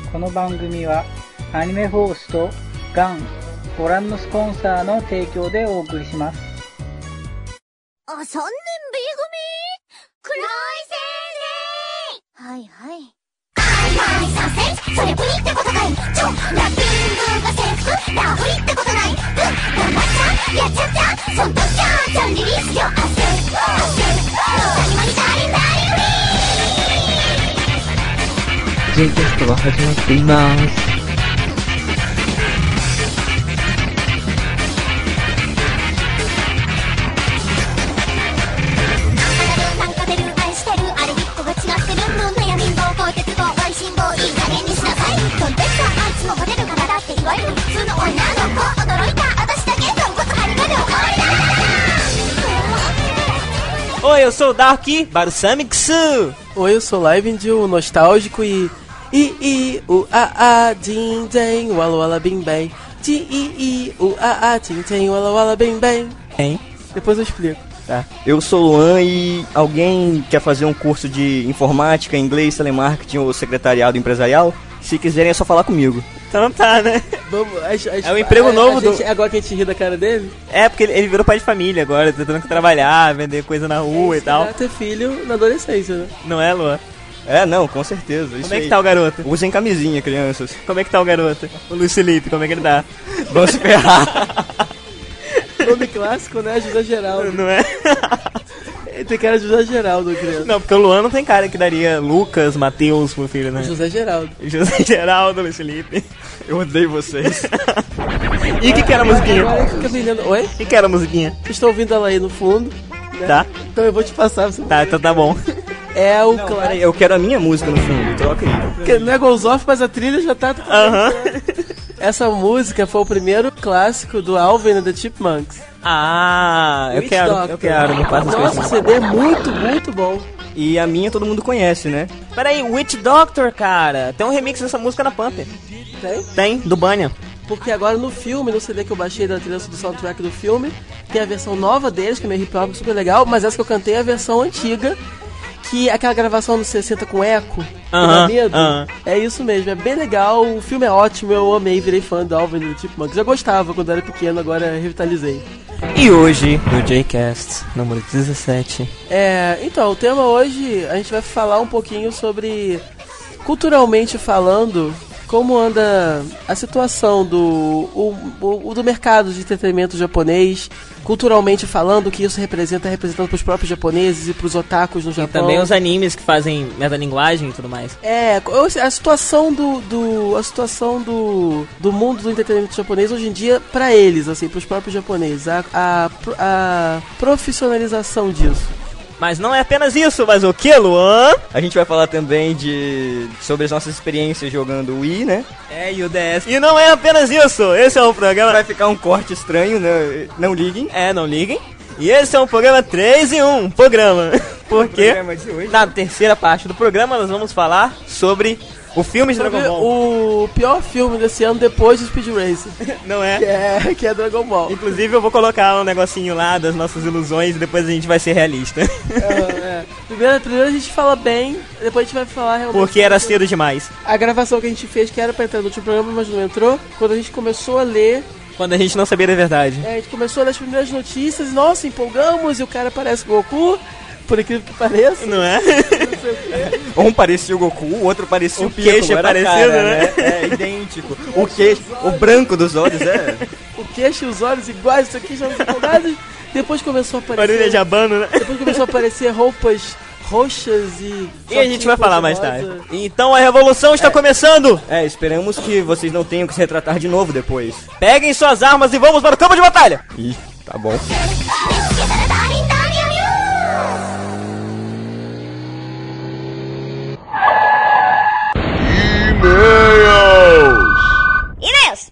この番組はアニメフォースとガンご覧のスポンサーの提供でお送りします。 3年 B 組黒井先生。はいはい。3センチそれプリってことかい。ラッピングが制服ラブリってことない。頑張っちゃやっちゃったそんとちゃんリリースよ。汗谷間にダリンダリン J キャストが始まっています。 なんか出る愛してるあれ1個が違ってる悩みんぼうこう鉄棒愛心棒いい加減にしなさい。とんてつさあいつもモテる体っていわゆる普通の女の子驚いた私だけ豚骨ハリが両代わりだ。 Oi, eu sou o Dark Barusamix. Oi, eu sou Live de o nostálgico e o a din den wala wala bim bem. O a din den wala wala bim bem. Hein? Depois eu explico. Tá. Eu sou o Luan e alguém quer fazer um curso de informática, inglês, telemarketing ou secretariado empresarial? Se quiserem é só falar comigo. Então tá, né? Vamos, é o emprego novo do... É agora que a gente ri da cara dele? É, porque ele virou pai de família agora, tentando trabalhar, vender coisa na rua e tal. Ter filho na adolescência, né? Não é, Luan? É, não, com certeza. Como é que tá o garoto? Usem camisinha, crianças. Como é que tá o garoto? O Luiz Felipe, como é que ele tá? Vamos se ferrar. Nome clássico, né? José Geraldo. Não é? Ele tem cara de José Geraldo, criança. Não, porque o Luan não tem cara que daria Lucas, Matheus pro filho, né? José Geraldo. José Geraldo, Luiz Felipe. Eu odeio vocês. E o que era a musiquinha? Agora fica vendendo... Oi? O que era a musiquinha? Vocês estão ouvindo ela aí no fundo, né? Tá. Então eu vou te passar. Tá, então tá bom. É o Não, peraí, eu quero a minha música no fundo, troca aí. Que não é Goes Off, mas a trilha já tá... Aham. Essa música foi o primeiro clássico do Alvin and the Chipmunks. Ah, eu quero, me passa as coisas. Nossa, CD é muito, muito bom. E a minha todo mundo conhece, né? Peraí, Witch Doctor, cara. Tem um remix dessa música na Pumper. Tem? Tem, do Banyan. Porque agora no filme, no CD que eu baixei da trilha do soundtrack do filme, tem a versão nova deles, que é meio hip hop, super legal, mas essa que eu cantei é a versão antiga, que é aquela gravação dos 60 com eco, dá medo. É isso mesmo, é bem legal, o filme é ótimo, eu amei, virei fã do Alvin and the Chipmunks. Já gostava quando era pequeno, agora revitalizei. E hoje, no J-Cast, número 17. Então, o tema hoje, a gente vai falar um pouquinho sobre, culturalmente falando, como anda a situação do mercado de entretenimento japonês, culturalmente falando, o que isso representando para os próprios japoneses e para os otakus no Japão. E também os animes que fazem metalinguagem e tudo mais. A situação do mundo do entretenimento japonês hoje em dia para eles, assim, para os próprios japoneses, a profissionalização disso. Mas não é apenas isso, mas o que, Luan? A gente vai falar também sobre as nossas experiências jogando Wii, né? E o DS. E não é apenas isso, esse é um programa... Vai ficar um corte estranho, né? Não liguem. Não liguem. E esse é um programa 3 em 1, programa. Porque na terceira parte do programa nós vamos falar sobre o filme de Dragon Ball. O pior filme desse ano depois de Speed Racer. Não é? Que é Dragon Ball. Inclusive eu vou colocar um negocinho lá das nossas ilusões e depois a gente vai ser realista. Primeiro a gente fala bem, depois a gente vai falar realmente... Porque era cedo demais. A gravação que a gente fez, que era pra entrar no último programa, mas não entrou, quando a gente começou a ler... Quando a gente não sabia da verdade. A gente começou a ler as primeiras notícias, nossa, empolgamos, e o cara parece Goku... Por incrível que pareça. Não é? Não sei o quê. Um parecia o Goku, o outro parecia o Piccolo. O queixo é parecido, cara, né? É idêntico. O queixo, o branco dos olhos O queixo e os olhos iguais, isso aqui já não empolgados. Depois começou a aparecer... Barulho de abano, né? Depois começou a aparecer roupas roxas e a gente vai falar mais tarde. Então a revolução está começando! Esperamos que vocês não tenham que se retratar de novo depois. Peguem suas armas e vamos para o campo de batalha! Ih, tá bom. E-mails!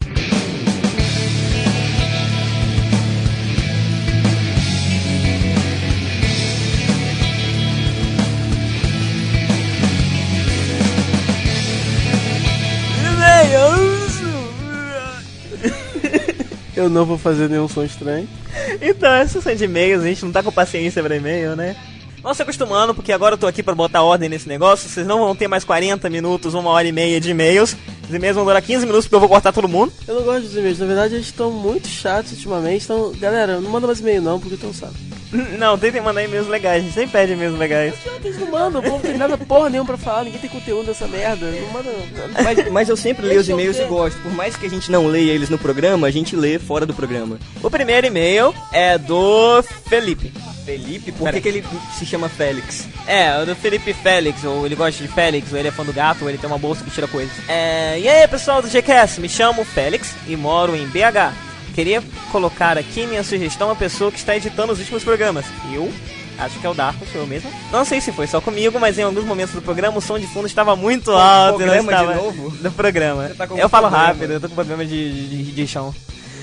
Eu não vou fazer nenhum som estranho. Então, essa sessão de e-mails, a gente não tá com paciência pra e-mail, né? Vão se acostumando, porque agora eu tô aqui pra botar ordem nesse negócio. Vocês não vão ter mais 40 minutos, 1h30 de e-mails. Os e-mails vão durar 15 minutos porque eu vou cortar todo mundo. Eu não gosto dos e-mails, na verdade eles estão muito chatos ultimamente. Então, galera, não manda mais e-mail não, porque eu tô um saco. Não, tentem mandar e-mails legais, a gente sempre pede e-mails legais. Eles não mandam, o povo não tem nada porra nenhuma pra falar, ninguém tem conteúdo dessa merda. Não manda não. Mas eu sempre leio os e-mails e gosto. Por mais que a gente não leia eles no programa, a gente lê fora do programa. O primeiro e-mail é do Felipe. Felipe? Por que ele se chama Félix? É, o do Felipe Félix, ou ele gosta de Félix, ou ele é fã do gato, ou ele tem uma bolsa que tira coisas. E aí, pessoal do GCast, me chamo Félix e moro em BH. Queria colocar aqui minha sugestão à pessoa que está editando os últimos programas. Eu acho que é o Darko, sou eu mesmo. Não sei se foi só comigo, mas em alguns momentos do programa o som de fundo estava muito alto. Programa e não estava de novo? Do programa. Tá eu falo rápido, eu tô com problema de chão.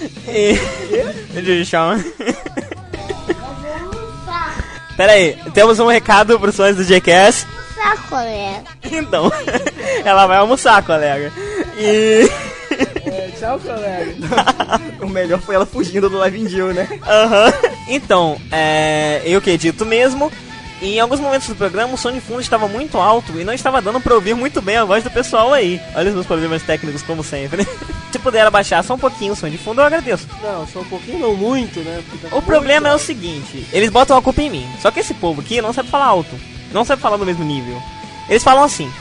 De chão. Pera aí, temos um recado pros fãs do GCast. Colega. Então, ela vai almoçar, colega. Tchau, colega. O melhor foi ela fugindo do Live in Jill, né? Então, eu que edito mesmo. E em alguns momentos do programa o som de fundo estava muito alto e não estava dando pra ouvir muito bem a voz do pessoal aí. Olha os meus problemas técnicos como sempre. Se puder abaixar só um pouquinho o som de fundo, eu agradeço. Não, só um pouquinho, não muito, né? Tá O problema é o seguinte, eles botam a culpa em mim. Só que esse povo aqui não sabe falar alto. Não sabe falar no mesmo nível. Eles falam assim.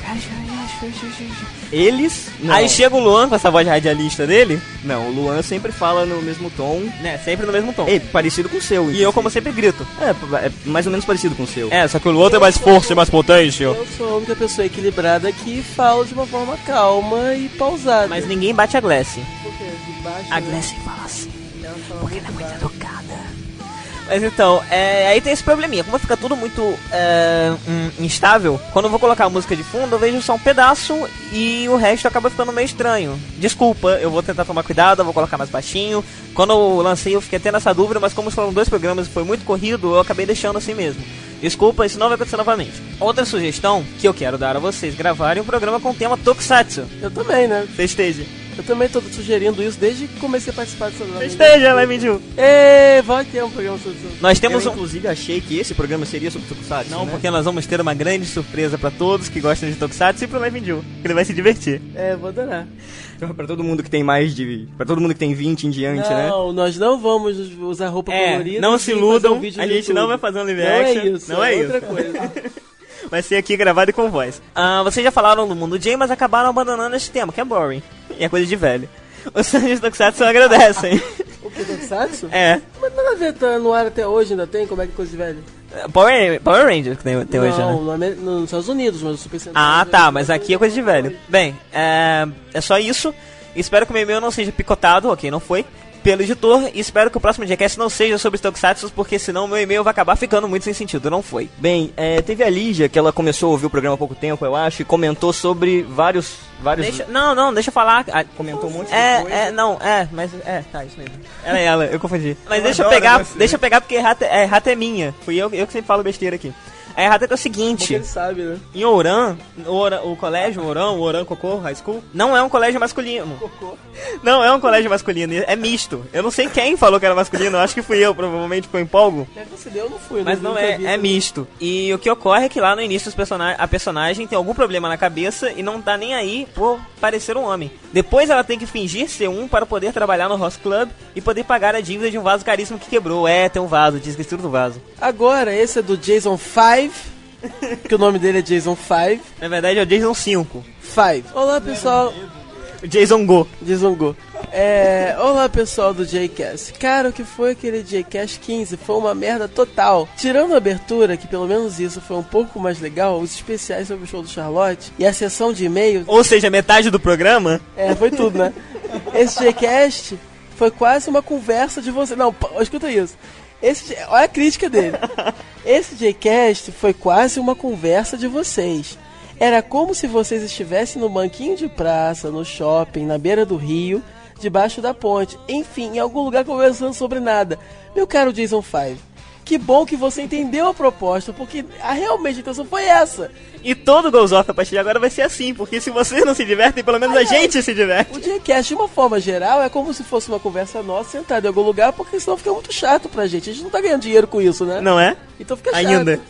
Eles? Não. Aí chega o Luan com essa voz radialista dele. Não, o Luan sempre fala no mesmo tom. Né, sempre no mesmo tom. Parecido com o seu. E eu, como sempre, grito. É mais ou menos parecido com o seu. Só que o Luan tem mais força e mais potência. Eu sou a única pessoa equilibrada que fala de uma forma calma e pausada. Mas ninguém bate a Glace. Por quê? De baixo, A né? Glace fala assim, Ela fala porque ela é muito muito baixo. educada. Mas então, aí tem esse probleminha. Como fica tudo muito instável, quando eu vou colocar a música de fundo, eu vejo só um pedaço e o resto acaba ficando meio estranho. Desculpa, eu vou tentar tomar cuidado, eu vou colocar mais baixinho. Quando eu lancei eu fiquei tendo essa dúvida, mas como foram 2 programas e foi muito corrido, eu acabei deixando assim mesmo. Desculpa, isso não vai acontecer novamente. Outra sugestão que eu quero dar a vocês gravarem um programa com o tema Tokusatsu. Eu também, né? Festeja. Eu também tô sugerindo isso desde que comecei a participar dessa live. Festeja, Live in Jill. Vai ter um programa sobre isso. Nós temos Eu, inclusive, achei que esse programa seria sobre Tokusatsu, Não, né? porque nós vamos ter uma grande surpresa pra todos que gostam de Tokusatsu e pro Live in Jill, que ele vai se divertir. Vou adorar. Então, pra todo mundo que tem pra todo mundo que tem 20 em diante, né? Não, nós não vamos usar roupa colorida. Não se e iludam, fazer um vídeo a no gente YouTube. não vai fazer um live Não action. é isso, Não é é outra isso. coisa. Vai ser aqui gravado e com voz. Vocês já falaram do Mundo J, mas acabaram abandonando esse tema, que é boring. E é coisa de velho. Os fãs de Tokusatsu agradecem. O que, Tokusatsu? Mas nada a ver, tá no ar até hoje, ainda tem? Como é que é coisa de velho? Power Rangers que tem hoje, né? Não, nos Estados Unidos, mas o Super Sentai. Tá, mas aqui é coisa de velho. Bem, é só isso. Espero que o meu e-mail não seja picotado, ok, não foi, pelo editor. E espero que o próximo Jackass não seja sobre Tokusatsu, porque senão o meu e-mail vai acabar ficando muito sem sentido, não foi. Bem, teve a Lígia, que ela começou a ouvir o programa há pouco tempo, eu acho, e comentou sobre vários... Deixa eu falar. Comentou um monte de coisa. Tá, isso mesmo. Era ela, eu confundi. Mas Eu deixa eu adoro pegar, você. porque errata é minha. Fui eu que sempre falo besteira aqui. A errata é o Porque seguinte, ele sabe, né? em Ouran, o colégio Ouran Cocô High School, não é um colégio masculino. Não é um colégio masculino, é misto. Eu não sei quem falou que era masculino, eu acho que fui eu, provavelmente ficou empolgo. Deve ser eu, não fui. Mas não é misto. E o que ocorre é que lá no início a personagem tem algum problema na cabeça e não tá nem aí por parecer um homem. Depois ela tem que fingir ser um para poder trabalhar no Host Club e poder pagar a dívida de um vaso caríssimo que quebrou. Tem um vaso, tinha esquecido do vaso. Agora, esse é do Jason 5, que o nome dele é Jason 5. Na verdade é o Jason 5. Olá, pessoal. O Jason Go. Jason Go. Olá, pessoal do Jcast. Cara, o que foi aquele Jcast 15? Foi uma merda total. Tirando a abertura, que pelo menos isso foi um pouco mais legal, os especiais sobre o show do Charlotte e a sessão de e-mails. Ou seja, metade do programa. Foi tudo, né? Esse Jcast foi quase uma conversa de você. Não, escuta isso. Olha a crítica dele. Esse Jcast foi quase uma conversa de vocês. Era como se vocês estivessem no banquinho de praça, no shopping, na beira do rio, debaixo da ponte, enfim, em algum lugar conversando sobre nada. Meu caro Jason 5, que bom que você entendeu a proposta, porque realmente a intenção foi essa. E todo Goes Off a partir de agora vai ser assim, porque se vocês não se divertem, pelo menos a gente se diverte. O Jcast, de uma forma geral, é como se fosse uma conversa nossa sentada em algum lugar, porque senão fica muito chato pra gente. A gente não tá ganhando dinheiro com isso, né? Não é? Então fica chato. Ainda.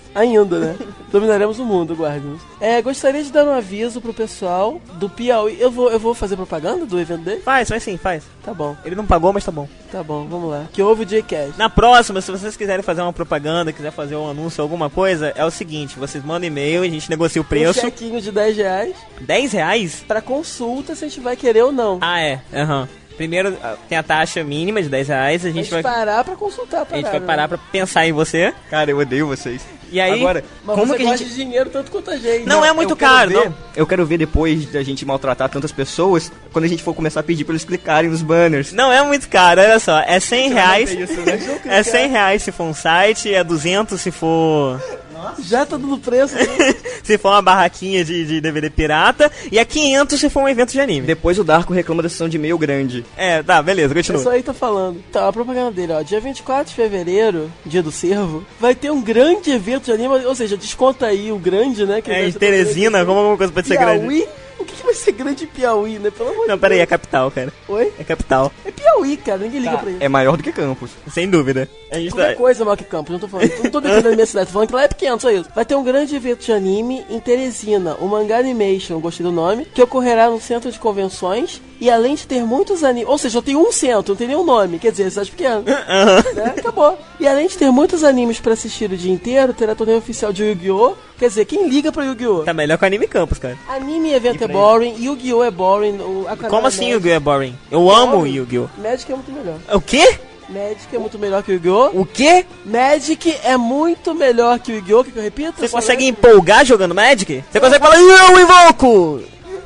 Ainda, né? Dominaremos o mundo, Guardians. Gostaria de dar um aviso pro pessoal do Piauí. Eu vou fazer propaganda do evento dele? Faz sim, faz. Tá bom. Ele não pagou, mas tá bom. Tá bom, vamos lá. Que houve o J-Cast. Na próxima, se vocês quiserem fazer uma propaganda, quiser fazer um anúncio, alguma coisa, é o seguinte, vocês mandam e-mail, a gente negocia o preço. Um chequinho de R$10. R$10? Pra consulta, se a gente vai querer ou não. Ah, é. Primeiro tem a taxa mínima de R$10, a gente vai parar pra consultar. A gente vai parar pra pensar em você. Cara, eu odeio vocês. E aí, agora, mas como você que a gosta gente... de dinheiro tanto quanto a gente. Não é muito caro, não. Eu quero ver depois da gente maltratar tantas pessoas, quando a gente for começar a pedir pra eles clicarem nos banners. Não é muito caro, olha só, é R$100. Isso, né? É R$100 se for um site, é 200 se for... Já tá dando preço. Se for uma barraquinha de DVD pirata, e é 500 se for um evento de anime. Depois o Darko reclama da sessão de e-mail grande. Tá, beleza, continua. Isso aí tá falando. Então, a propaganda dele, ó. Dia 24 de fevereiro, dia do Cervo, vai ter um grande evento de anime, ou seja, desconta aí o grande, né? Que em Teresina, como alguma coisa pode ser grande? Piauí? O que vai ser grande em Piauí, né? Pelo amor de Deus. Não, peraí, é capital, cara. Oi? É capital. É Piauí, cara, ninguém liga pra isso. É maior do que Campos. Sem dúvida. A gente Qualquer coisa é maior que Campos, não tô falando. Não tô defendendo a minha cidade, tô falando que lá é pequeno, só isso. Vai ter um grande evento de anime em Teresina, o Manga Animation, gostei do nome, que ocorrerá no centro de convenções. E além de ter muitos animes, ou seja, eu tenho um centro, não tem nenhum nome, quer dizer, cidade pequena. Né? Acabou. E além de ter muitos animes pra assistir o dia inteiro, terá torneio oficial de Yu-Gi-Oh! Quer dizer, quem liga pra Yu-Gi-Oh? Tá melhor que o Anime Campus, cara. Anime e evento é boring, Yu-Gi-Oh! É boring. Como assim Yu-Gi-Oh! É boring? Eu amo Yu-Gi-Oh! Magic é muito melhor. O quê? Magic é muito melhor que Yu-Gi-Oh! O quê? Magic é muito melhor que Yu-Gi-Oh! Que eu repito? Você consegue empolgar jogando Magic? Você consegue falar, eu invoco!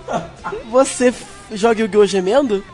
Você joga Yu-Gi-Oh! Gemendo?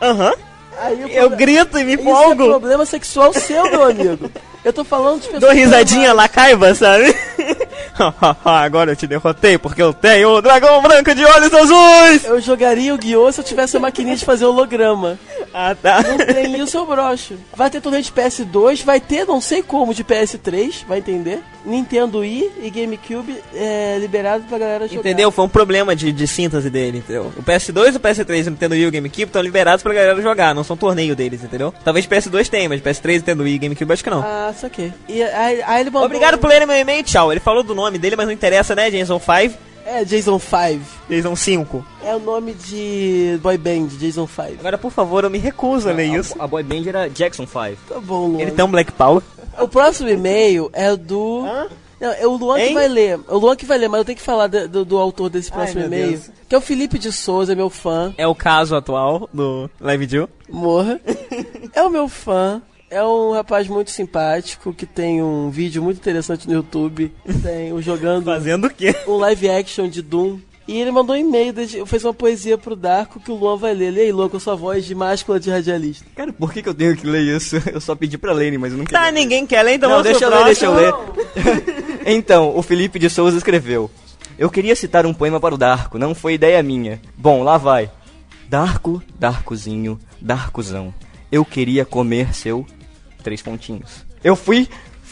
Aí eu grito e me empolgo. Isso é problema sexual seu, meu amigo. Eu tô falando de pessoas... Dou risadinha lacaiba, sabe? Agora eu te derrotei porque eu tenho o dragão branco de olhos azuis! Eu jogaria Yu-Gi-Oh! Se eu tivesse a maquininha de fazer holograma. Ah, tá. Não tem isso, seu broxo. Vai ter torneio de PS2, vai ter, não sei como, de PS3, vai entender? Nintendo Wii e GameCube liberado pra galera jogar. Entendeu? Foi um problema de síntese dele, entendeu? O PS2, o PS3, o Nintendo Wii e o GameCube estão liberados pra galera jogar, não são torneio deles, entendeu? Talvez PS2 tenha, mas PS3, Nintendo Wii e GameCube acho que não. Ah, saquei. E aí ele mandou... Obrigado por lerem meu e-mail, tchau. Ele falou do nome dele, mas não interessa, né, Jason 5? É, Jason 5. Jason 5. É o nome de boy band, Jason 5. Agora, por favor, eu me recuso a ler isso. A boy band era Jackson 5. Tá bom, Luan. Ele tem um Black Power. O próximo e-mail é do... Não, é o Luan que vai ler. É o Luan que vai ler, mas eu tenho que falar do autor desse próximo e-mail. Deus. Que é o Felipe de Souza, meu fã. É o caso atual do Live Jill. Morra. É o meu fã. É um rapaz muito simpático, que tem um vídeo muito interessante no YouTube. Tem o jogando... Fazendo o quê? Um live action de Doom. E ele mandou um e-mail, fez uma poesia pro Darko que o Luan vai ler. Lê aí, Luan, com sua voz de máscula de radialista. Cara, por que eu tenho que ler isso? Eu só pedi pra ler, mas eu não quero. Tá, ninguém quer ler, então não, deixa eu ler. Não. Então, o Felipe de Souza escreveu: eu queria citar um poema para o Darko, não foi ideia minha. Bom, lá vai. Darko, Darkozinho, Darkozão, eu queria comer seu... 3 pontinhos. Eu fui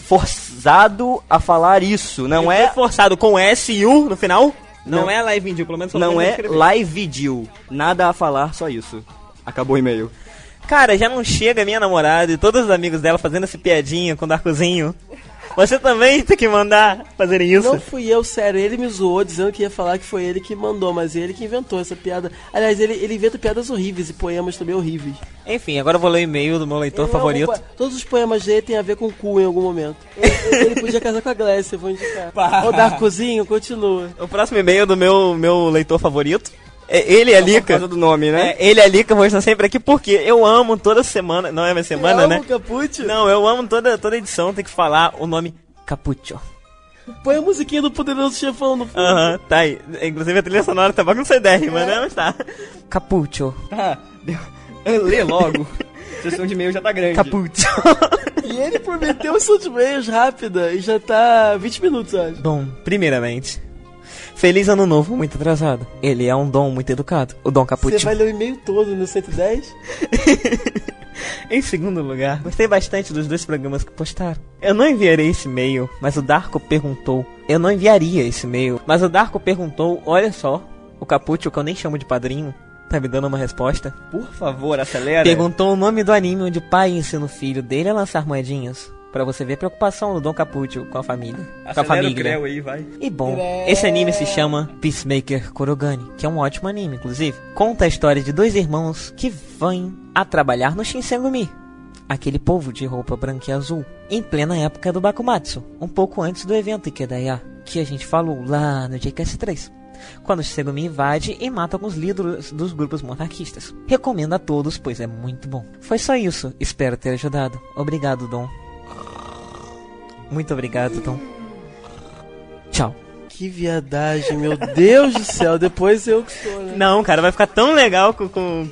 forçado a falar isso, não é... Foi forçado com S e U no final? Não é Live Jill, pelo menos não é Live Jill. Nada a falar, só isso. Acabou o e-mail. Cara, já não chega a minha namorada e todos os amigos dela fazendo essa piadinha com o Darkozinho. Você também tem que mandar fazerem isso? Não fui eu, sério. Ele me zoou dizendo que ia falar que foi ele que mandou, mas ele que inventou essa piada. Aliás, ele inventa piadas horríveis e poemas também horríveis. Enfim, agora eu vou ler o e-mail do meu leitor favorito. Todos os poemas dele tem a ver com cu em algum momento. Ele podia casar com a Glécia, eu vou indicar. O Darkozinho, continua. O próximo e-mail do meu leitor favorito. Ele e a Lica. Por causa do nome, né? Ele e a Lica vão estar sempre aqui porque eu amo toda semana. Não é minha semana, né? Capuccio? Não, eu amo toda edição. Tem que falar o nome Capuccio. Põe a musiquinha do Poderoso Chefão no fundo. Tá aí. Inclusive a trilha sonora tá com CD, né? Mas tá. Capuccio. Lê logo. A sessão de e-mail já tá grande. Capuccio. E ele prometeu a sessão de e-mails rápida e já tá 20 minutos, acho. Bom, primeiramente, feliz ano novo, muito atrasado. Ele é um Dom muito educado, o Dom Capuccio. Você vai ler o e-mail todo no 110? Em segundo lugar, gostei bastante dos 2 programas que postaram. Eu não enviarei esse e-mail, mas o Darko perguntou. Eu não enviaria esse e-mail, mas o Darko perguntou, olha só, o Capuccio, que eu nem chamo de padrinho, tá me dando uma resposta. Por favor, acelera. Perguntou o nome do anime onde o pai ensina o filho dele a lançar moedinhas. Pra você ver a preocupação do Dom Capúcio com a família. Com a Acelera família. o creu aí, vai. E bom, esse anime se chama Peacemaker Kurogane, que é um ótimo anime, inclusive. Conta a história de 2 irmãos que vêm a trabalhar no Shinsengumi, aquele povo de roupa branca e azul, em plena época do Bakumatsu, um pouco antes do evento Ikedaya, que a gente falou lá no JCast 3. Quando o Shinsengumi invade e mata alguns líderes dos grupos monarquistas. Recomendo a todos, pois é muito bom. Foi só isso, espero ter ajudado. Obrigado, Dom. Muito obrigado, Dom. Tchau. Que viadagem, meu Deus do céu. Depois eu que sou, né? Não, cara, vai ficar tão legal com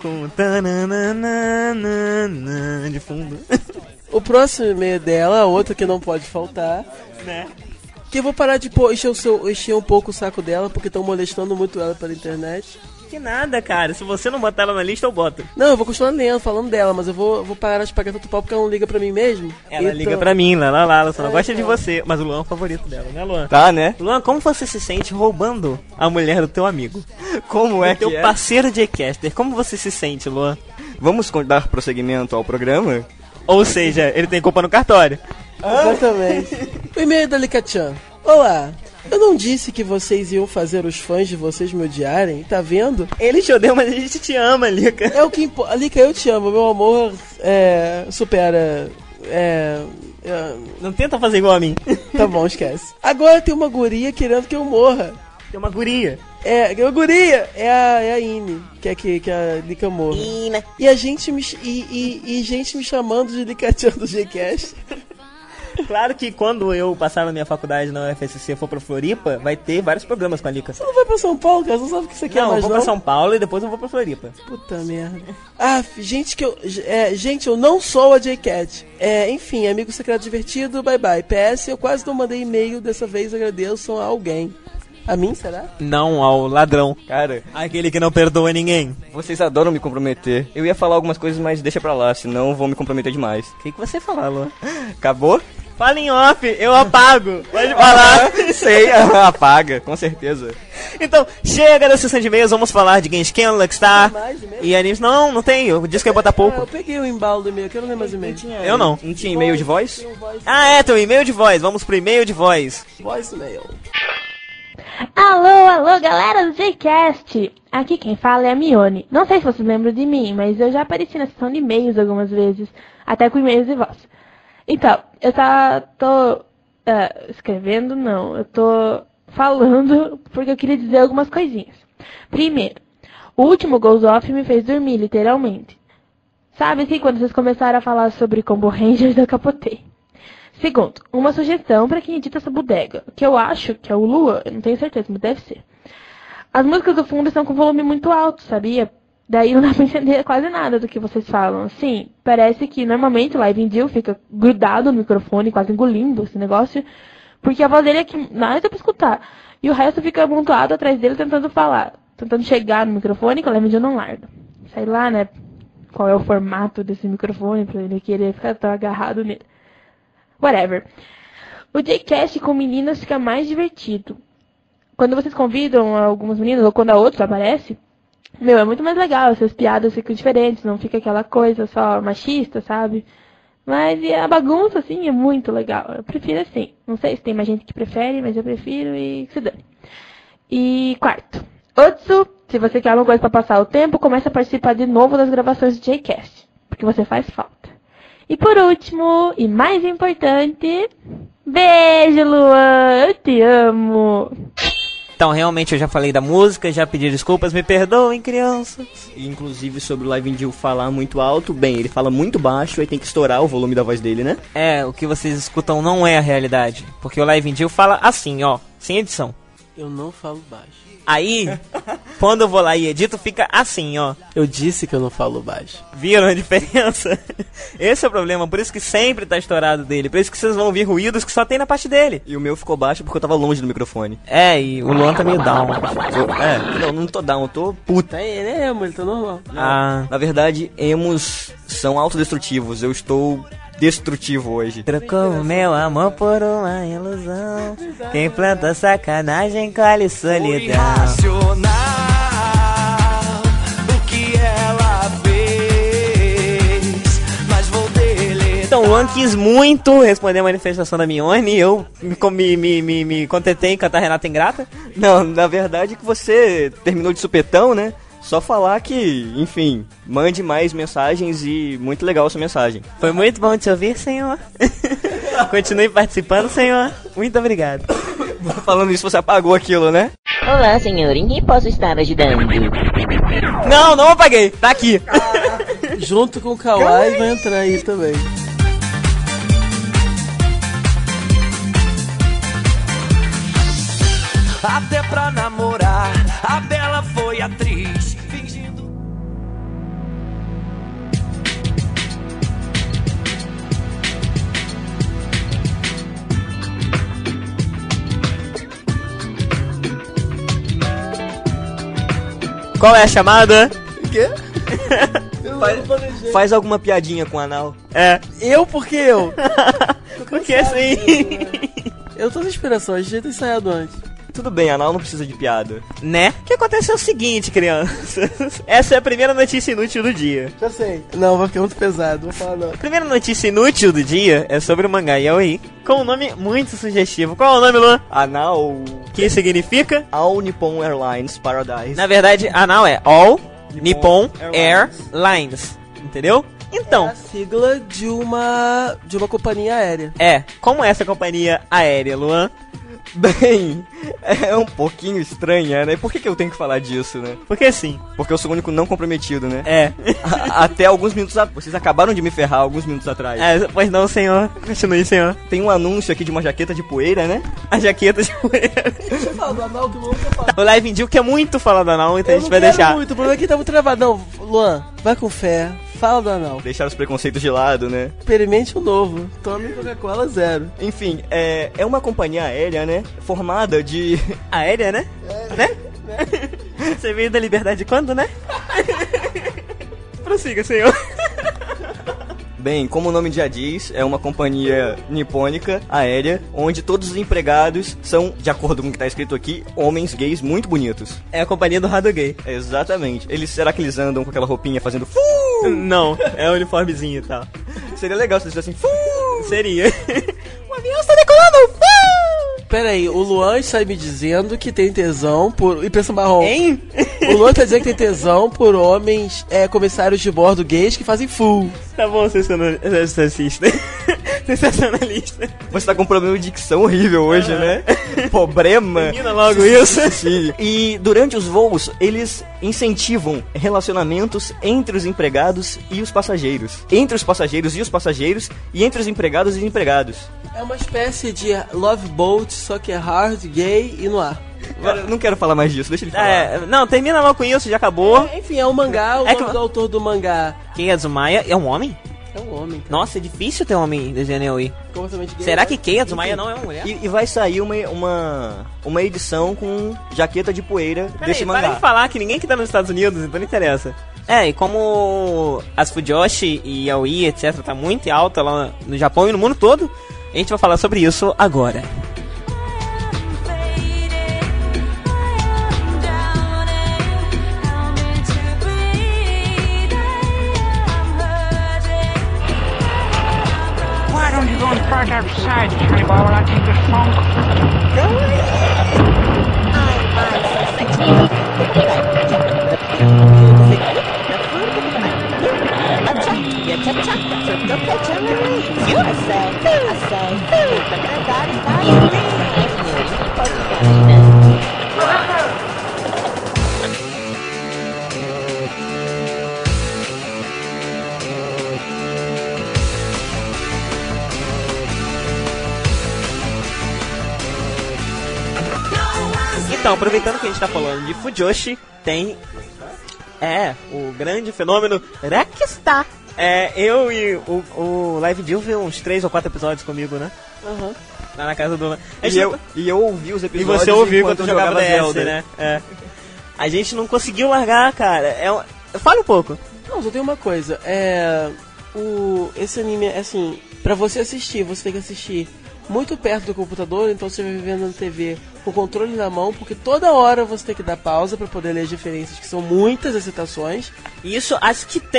de fundo. O próximo e-mail dela, outro que não pode faltar, Né? que eu vou parar de encher um pouco o saco dela, porque estão molestando muito ela pela internet. Que nada, cara. Se você não botar ela na lista, eu boto. Não, eu vou continuar lendo, falando dela, mas eu vou parar de pagar tanto pau porque ela não liga pra mim mesmo. Ela Então- liga pra mim, lá, ela só não gosta de você. Mas o Luan é o favorito dela, né, Luan? Tá, né? Luan, como você se sente roubando a mulher do teu amigo? Como é que Teu é? parceiro J-Caster, como você se sente, Luan? Vamos dar prosseguimento ao programa? Ou seja, ele tem culpa no cartório. Exatamente. O e-mail da Lika-chan. Olá, eu não disse que vocês iam fazer os fãs de vocês me odiarem, tá vendo? Ele te odeia, mas a gente te ama, Lika. É o que importa. Lika, eu te amo, meu amor supera. Não tenta fazer igual a mim. Tá bom, esquece. Agora tem uma guria querendo que eu morra. Tem uma guria. É uma guria, é a Ine, que a Lika morra. Ina. E a gente gente me chamando de Lika-chan do Gcast. Claro que quando eu passar na minha faculdade na UFSC e for pra Floripa, vai ter vários programas com a Lika. Você não vai pra São Paulo, cara? Você não sabe o que você quer Não, eu mais, vou não? pra São Paulo e depois eu vou pra Floripa. Puta merda. Ah, gente, gente, eu não sou a J-Cat. Enfim, amigo secreto divertido, bye bye. PS, eu quase não mandei e-mail, dessa vez agradeço a alguém. A mim, será? Não ao ladrão. Cara, Aquele que não perdoa ninguém. vocês adoram me comprometer. Eu ia falar algumas coisas, mas deixa pra lá, senão vou me comprometer demais. O que você falou? Acabou? Fala em off, eu apago. Pode falar. Sei, apaga, com certeza. Então, chega da sessão de e-mails, vamos falar de Genshin, Luckstar Mais e-mail? e animes. Não tem, eu disse que ia botar Eu pouco. peguei o embalo do e-mail, quero ler mais e-mail. Eu não. Não tinha e-mail de voz? Ah, é, tem um e-mail de voz, vamos pro e-mail de voz. Voicemail. Alô, galera do Jcast! Aqui quem fala é a Mione. Não sei se vocês lembram de mim, mas eu já apareci na sessão de e-mails algumas vezes, até com e-mails de voz. Então, eu tô escrevendo, não, eu tô falando porque eu queria dizer algumas coisinhas. Primeiro, o último Goes Off me fez dormir, literalmente. Sabe assim, quando vocês começaram a falar sobre Combo Rangers, eu capotei. Segundo, uma sugestão pra quem edita essa bodega, que eu acho que é o Lua, eu não tenho certeza, mas deve ser. As músicas do fundo estão com volume muito alto, sabia? Daí não dá pra entender quase nada do que vocês falam. Sim, parece que normalmente o Live in Dio fica grudado no microfone, quase engolindo esse negócio, porque a voz dele é que nada dá pra escutar. E o resto fica amontoado atrás dele tentando falar, tentando chegar no microfone, que o Live in Dio não larga. Sei lá, né, qual é o formato desse microfone pra ele querer ficar tão agarrado nele. Whatever. O Jcast com meninas fica mais divertido. Quando vocês convidam algumas meninas, ou quando a outra aparece, é muito mais legal. Essas piadas ficam diferentes, não fica aquela coisa só machista, sabe? Mas e a bagunça, assim, é muito legal. Eu prefiro assim. Não sei se tem mais gente que prefere, mas eu prefiro e que se dane. E quarto. Otsu, se você quer alguma coisa pra passar o tempo, comece a participar de novo das gravações do Jcast. Porque você faz falta. E por último, e mais importante, beijo, Luan, eu te amo. Então, realmente, eu já falei da música, já pedi desculpas, me perdoem, crianças. E, inclusive, sobre o Live in Dio falar muito alto, bem, ele fala muito baixo, aí tem que estourar o volume da voz dele, né? É, o que vocês escutam não é a realidade. Porque o Live in Dio fala assim, ó, sem edição. Eu não falo baixo. Aí, quando eu vou lá e edito, fica assim, ó. Eu disse que eu não falo baixo. Viram a diferença? Esse é o problema, por isso que sempre tá estourado dele. Por isso que vocês vão ouvir ruídos que só tem na parte dele. E o meu ficou baixo porque eu tava longe do microfone. É, e o Luan tá meio down. Não tô down, eu tô puto. Tá ele é emo, ele tá normal. Ah, Na verdade, emos são autodestrutivos, eu estou destrutivo hoje. trocou o meu amor por uma ilusão. Quem planta sacanagem colhe solidão. Então, Luan quis muito responder a manifestação da Mione e eu me contentei em cantar Renata Ingrata. Não, na verdade que você terminou de supetão, né? Só falar que, enfim, mande mais mensagens e muito legal a sua mensagem. Foi muito bom te ouvir, senhor. Continue participando, senhor. Muito obrigado. Falando isso, você apagou aquilo, né? Olá, senhor. Em quem posso estar ajudando? Não apaguei. Tá aqui. Junto com o Kawaii vai entrar aí também. Até pra namorar, a Bela foi atriz. Qual é a chamada? O quê? Faz alguma piadinha com o anal. É. Eu? Por que eu? Porque assim... Eu tô sem inspiração, a gente já tem ensaiado antes. Tudo bem, anal não precisa de piada. Né? O que acontece é o seguinte, crianças. Essa é a primeira notícia inútil do dia. Já sei. Não, vai ficar muito pesado, vou falar não. A primeira notícia inútil do dia é sobre o mangá Yaoi, com um nome muito sugestivo. Qual é o nome, Luan? Anal... Que significa? All Nippon Airlines Paradise. Na verdade, anal é All Nippon Airlines. Entendeu? Então, É a sigla de uma companhia aérea. como é essa companhia aérea, Luan? Bem, é um pouquinho estranha, né? Por que eu tenho que falar disso, né? Porque sim. Porque eu sou o único não comprometido, né? É. Até alguns minutos... Vocês acabaram de me ferrar alguns minutos atrás. Pois não, senhor. Continue, senhor. Tem um anúncio aqui de uma jaqueta de poeira, né? A jaqueta de poeira. Deixa eu falar do anal que o Luan quer falar. O Live Indiu quer muito falar do anal, então a gente vai Eu não quero deixar. muito, o problema é que tá muito travado. Não, Luan, vai com fé. Fala do anal. Deixar os preconceitos de lado, né? Experimente o novo. Tome Coca-Cola zero. Enfim, é uma companhia aérea, né? Formada de... Aérea, né? Né? Você veio da liberdade quando, né? Prossiga, senhor. Bem, como o nome já diz, é uma companhia nipônica aérea, onde todos os empregados são, de acordo com o que tá escrito aqui, homens gays muito bonitos. É a companhia do Rado Gay. Exatamente. Será que eles andam com aquela roupinha fazendo Não, é o uniformezinho e tal. Seria legal se eles fizessem Seria. O avião está decolando! Pera aí, o Luan está me dizendo que tem tesão por... E pensa marrom. Hein? O Luan tá dizendo que tem tesão por homens comissários de bordo gays que fazem full. Tá bom, sensacionalista. Sensacionalista. Você tá com um problema de dicção horrível hoje, né? Problema. Termina logo isso. Sim. E durante os voos, eles incentivam relacionamentos entre os empregados e os passageiros. Entre os passageiros e os passageiros, e entre os empregados e os empregados. É uma espécie de Love Boat, só que é hard, gay e no ar. Agora, não quero falar mais disso, deixa ele falar. Não, termina logo com isso, já acabou. Enfim, é um mangá, o É nome que- do autor do mangá Kei Azumaya é um homem? é um homem. Nossa, é difícil ter um homem desenhando Yaoi. Completamente gay. Será que Kei Azumaya não é uma mulher? E vai sair uma edição com jaqueta de poeira desse Para mangá. de falar que ninguém que tá nos Estados Unidos, então não interessa. E como as Fujoshi e Yaoi, etc, tá muito alta lá no Japão e no mundo todo, a gente vai falar sobre isso agora. Why don't you go and park outside, Johnny Boy, while I take this phone call? Então, aproveitando que a gente tá falando de Fujoshi, tem o grande fenômeno Rockstar. Eu e o Live Jill viu uns 3 ou 4 episódios comigo, né? Aham. Lá na casa do... E eu ouvi os E episódios você ouviu enquanto eu jogava DS, Zelda, né? A gente não conseguiu largar, cara. Fala um pouco. Não, só tem uma coisa. Esse anime, assim, pra você assistir, você tem que assistir muito perto do computador, então você vai vendo na TV com o controle na mão, porque toda hora você tem que dar pausa pra poder ler as referências, que são muitas as citações. Isso, as que tem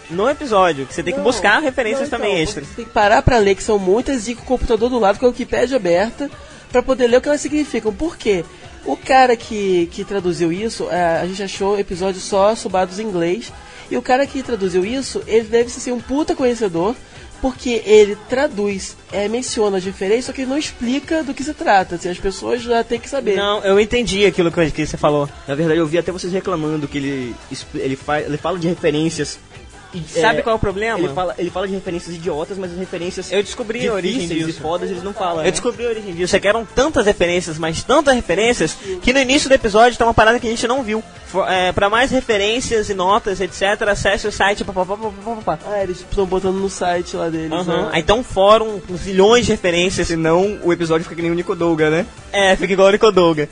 no episódio, que você tem que buscar referências também extras. Você tem que parar pra ler, que são muitas, e com o computador do lado, com a Wikipédia aberta, pra poder ler o que elas significam. Por quê? O cara que traduziu isso, a gente achou episódios só subados em inglês, e o cara que traduziu isso, ele deve ser um puta conhecedor, porque ele traduz, menciona as referências, só que ele não explica do que se trata. Assim, as pessoas já têm que saber. Não, eu entendi aquilo que você falou. Na verdade, eu vi até vocês reclamando que ele fala de referências. Sabe qual é o problema? Ele fala de referências idiotas, mas as referências eu descobri a origem disso. E fodas eles não falam. Eu descobri a origem disso. É que eram tantas referências, mas tantas referências, que no início do episódio tem uma parada que a gente não viu. Pra mais referências e notas, etc., acesse o site. Eles estão botando no site lá deles. Né? Aí tem um fórum com zilhões de referências. Senão o episódio fica que nem o Nicodouga, né? Fica igual o Nicodouga.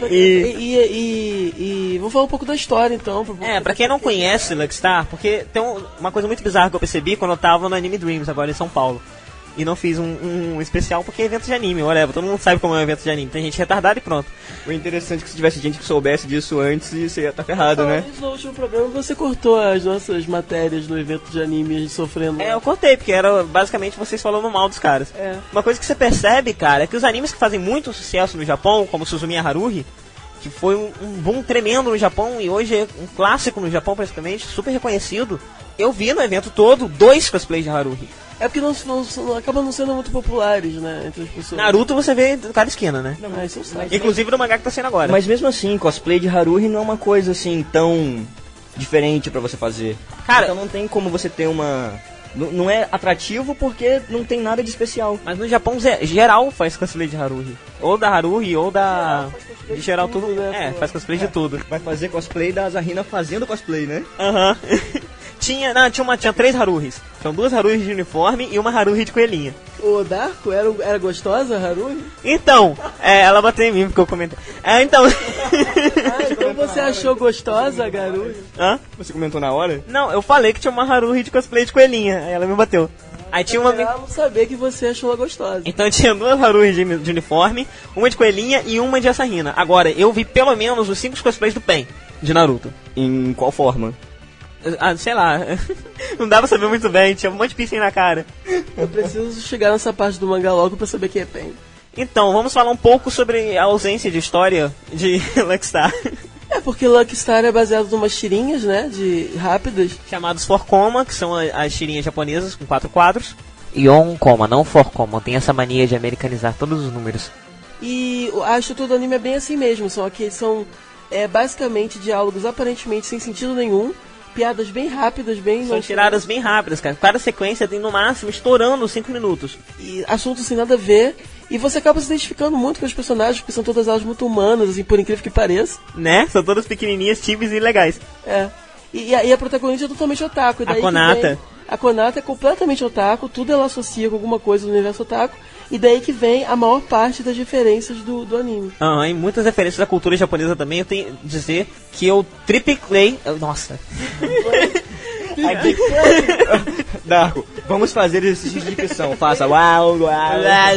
Vamos falar um pouco da história, então. Pra quem não conhece Luckstar, porque tem uma coisa muito bizarra que eu percebi quando eu tava no Anime Dreams, agora em São Paulo. E não fiz um especial porque é evento de anime, whatever. Todo mundo sabe como é um evento de anime. Tem gente retardada e pronto. O interessante é que se tivesse gente que soubesse disso antes, você ia estar ferrado, né? No último programa você cortou as nossas matérias do evento de anime, a gente sofrendo. Eu cortei, porque era basicamente vocês falando mal dos caras. Uma coisa que você percebe, cara, é que os animes que fazem muito sucesso no Japão, como Suzumiya Haruhi, que foi um boom tremendo no Japão e hoje é um clássico no Japão praticamente, super reconhecido. Eu vi no evento todo 2 cosplays de Haruhi. É porque acabam não sendo muito populares, né, entre as pessoas. Naruto você vê do cada esquina, né? Não, mas isso sabe. Inclusive no mangá que tá sendo agora. Mas mesmo assim, cosplay de Haruhi não é uma coisa assim tão diferente pra você fazer. Cara, então não tem como você ter uma... Não é atrativo porque não tem nada de especial. Mas no Japão geral faz cosplay de Haruhi. Ou da Haruhi, ou da... De geral tudo, né? Faz cosplay de tudo. Vai fazer cosplay da Azarina fazendo cosplay, né? Tinha 3 Haruhis. São 2 Haruhis de uniforme e uma Haruhi de coelhinha. O Darko, era gostosa a Haruhi? Então, ela bateu em mim porque eu comentei. Então... então você achou gostosa a Haruhi? Você comentou na hora? Não, eu falei que tinha uma Haruhi de cosplay de coelhinha. Aí ela me bateu. Aí tinha uma... não saber que você achou ela gostosa. Então tinha 2 Haruhi de uniforme, uma de coelhinha e uma de Asahina. Agora, eu vi pelo menos os 5 cosplays do Pen, de Naruto. Em qual forma? Sei lá. Não dava pra saber muito bem, tinha um monte de piercing na cara. Eu preciso chegar nessa parte do mangá logo pra saber quem é Pen. Então, vamos falar um pouco sobre a ausência de história de Luckstar. Porque Luckstar é baseado em umas tirinhas, né, de rápidas. Chamados 4-Koma, que são as tirinhas japonesas com 4 quadros. E on-Koma, não 4-Koma, tem essa mania de americanizar todos os números. E a estrutura do anime é bem assim mesmo, são basicamente diálogos aparentemente sem sentido nenhum, piadas bem rápidas, São tiradas bem rápidas, cara. Cada sequência tem no máximo estourando 5 minutos. E assuntos sem nada a ver. E você acaba se identificando muito com os personagens, porque são todas elas muito humanas, assim, por incrível que pareça. Né? São todas pequenininhas, tímidas e legais. E a protagonista é totalmente otaku. E daí a Konata. A Konata é completamente otaku, tudo ela associa com alguma coisa do universo otaku. E daí que vem a maior parte das referências do anime. E muitas referências da cultura japonesa também. Eu tenho que dizer que eu tripliquei... Nossa. Darko, vamos fazer exercício de dicção. Faça uau, uau.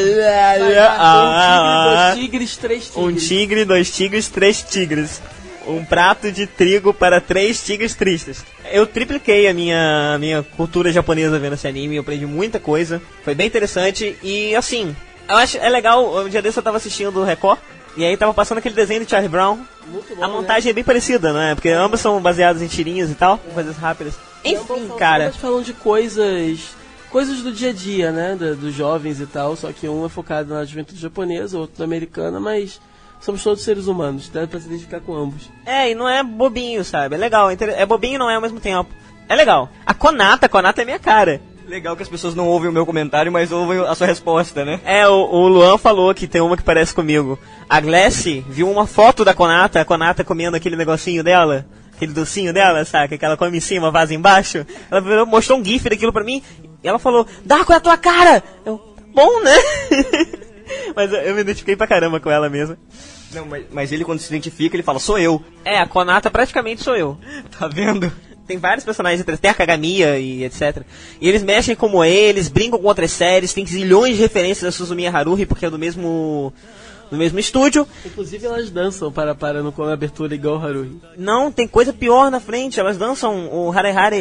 Um tigre, 2 tigres, 3 tigres. Um tigre, 2 tigres, 3 tigres. Um prato de trigo para 3 tigres tristes. Eu tripliquei a minha cultura japonesa vendo esse anime. Eu aprendi muita coisa. Foi bem interessante. E assim, eu acho legal. Um dia desse eu tava assistindo o Record. E aí tava passando aquele desenho de Charlie Brown. Muito bom, a montagem é bem parecida, né? Porque ambos são baseados em tirinhas e tal. Coisas rápidas. Enfim, cara. Nós falamos de coisas do dia a dia, né? Dos jovens e tal. Só que um é focado na juventude japonesa, outro na americana, mas... Somos todos seres humanos, dá pra se identificar com ambos. E não é bobinho, sabe? É legal, é bobinho e não é ao mesmo tempo. É legal. A Konata é minha cara. Legal que as pessoas não ouvem o meu comentário, mas ouvem a sua resposta, né? O Luan falou que tem uma que parece comigo. A Glassy viu uma foto da Konata, a Konata comendo aquele negocinho dela, aquele docinho dela, sabe? Que ela come em cima, vaza embaixo. Ela mostrou um gif daquilo pra mim, e ela falou, Darko, é a tua cara! Bom, né? Mas eu me identifiquei pra caramba com ela mesmo. Não, mas ele quando se identifica, ele fala, sou eu. A Konata praticamente sou eu. Tá vendo? Tem vários personagens, tem a Kagamiya e etc. E eles mexem como eles, brincam com outras séries, tem zilhões de referências a Suzumiya Haruhi, porque é do mesmo estúdio. Inclusive elas dançam para no com a abertura igual Haruhi. Não, tem coisa pior na frente, elas dançam o Hare Hare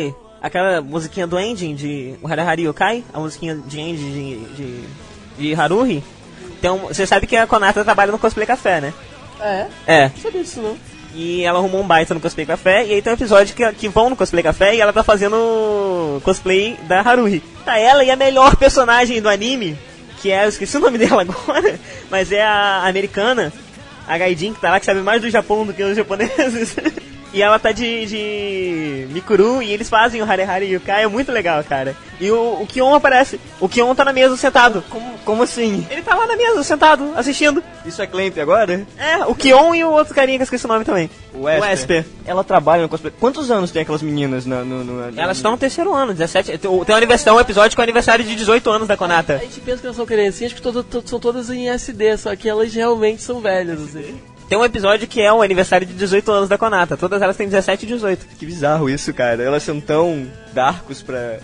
aquela musiquinha do ending de o Harahari Yokai, a musiquinha de ending de Haruhi. Então, você sabe que a Konata trabalha no Cosplay Café, né? É. Não sabia disso, não. E ela arrumou um baita no Cosplay Café, e aí tem um episódio que vão no Cosplay Café e ela tá fazendo cosplay da Haruhi. Tá ela e a melhor personagem do anime, que é, eu esqueci o nome dela agora, mas é a americana, a Gaijin, que tá lá, que sabe mais do Japão do que os japoneses. E ela tá de Mikuru, e eles fazem o Harehare Yukai, é muito legal, cara. E o Kion aparece. O Kion tá na mesa, sentado. Como assim? Ele tá lá na mesa, sentado, assistindo. Isso é Clamp agora? É, o Kion e o outro carinha que eu esqueci o nome também. O Esper. Ela trabalha no cosplay. Quantos anos tem aquelas meninas no Elas estão no terceiro ano, 17. Tem um episódio com o aniversário de 18 anos da Konata. A gente pensa que elas são criancinhas, que são todas em SD, só que elas realmente são velhas, assim. Tem um episódio que é o aniversário de 18 anos da Konata. Todas elas têm 17 e 18. Que bizarro isso, cara. Elas são tão darkos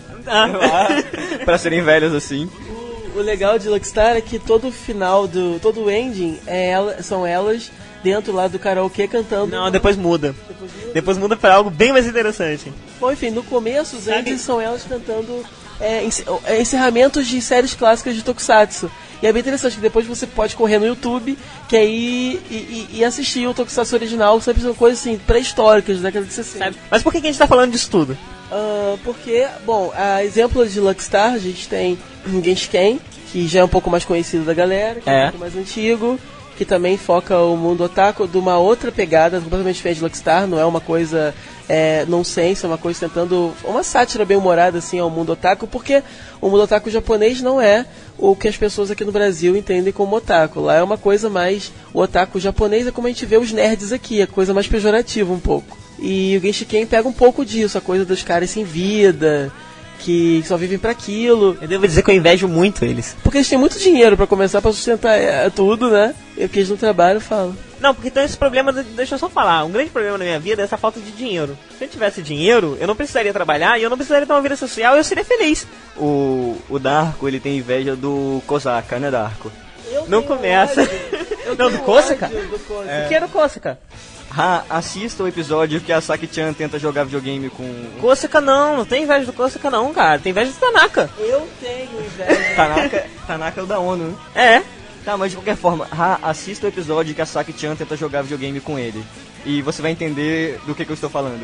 pra serem velhas assim. O legal de Luckstar é que todo o final todo o ending são elas dentro lá do karaokê cantando. Não, depois muda. Depois muda pra algo bem mais interessante. Bom, enfim, no começo os endings são elas cantando encerramentos de séries clássicas de Tokusatsu. E é bem interessante que depois você pode correr no YouTube, que aí e assistir o Tokusatsu original, sempre são coisas assim, pré-históricas da década de 60. Mas por que a gente tá falando disso tudo? Porque, bom, a exemplo de Luckstar, a gente tem Genshiken, que já é um pouco mais conhecido da galera, que é um pouco mais antigo, que também foca o mundo otaku de uma outra pegada, completamente diferente de Luckstar, não é uma coisa nonsense, é uma coisa tentando uma sátira bem humorada assim ao mundo otaku, porque o mundo otaku japonês não é o que as pessoas aqui no Brasil entendem como otaku. Lá é uma coisa mais, o otaku japonês é como a gente vê os nerds aqui, é coisa mais pejorativa um pouco. E o Genshiken pega um pouco disso, a coisa dos caras sem vida, que só vivem pra aquilo. Eu devo dizer que eu invejo muito eles. Porque eles têm muito dinheiro pra começar, pra sustentar tudo, né? E o que eles não trabalham, eu falo. Não, porque tem esse problema, deixa eu só falar, um grande problema na minha vida é essa falta de dinheiro. Se eu tivesse dinheiro, eu não precisaria trabalhar e eu não precisaria ter uma vida social e eu seria feliz. O Darko, ele tem inveja do Kosaka, né, Darko? Não começa. Não, do Kosaka? O que é do Kosaka? Assista o episódio que a Saki-chan tenta jogar videogame com... Kosaka não tem inveja do Kosaka não, cara. Tem inveja do Tanaka. Eu tenho inveja. Tanaka é o da ONU, né? É. Tá, mas de qualquer forma, assista o episódio que a Saki-chan tenta jogar videogame com ele. E você vai entender do que eu estou falando.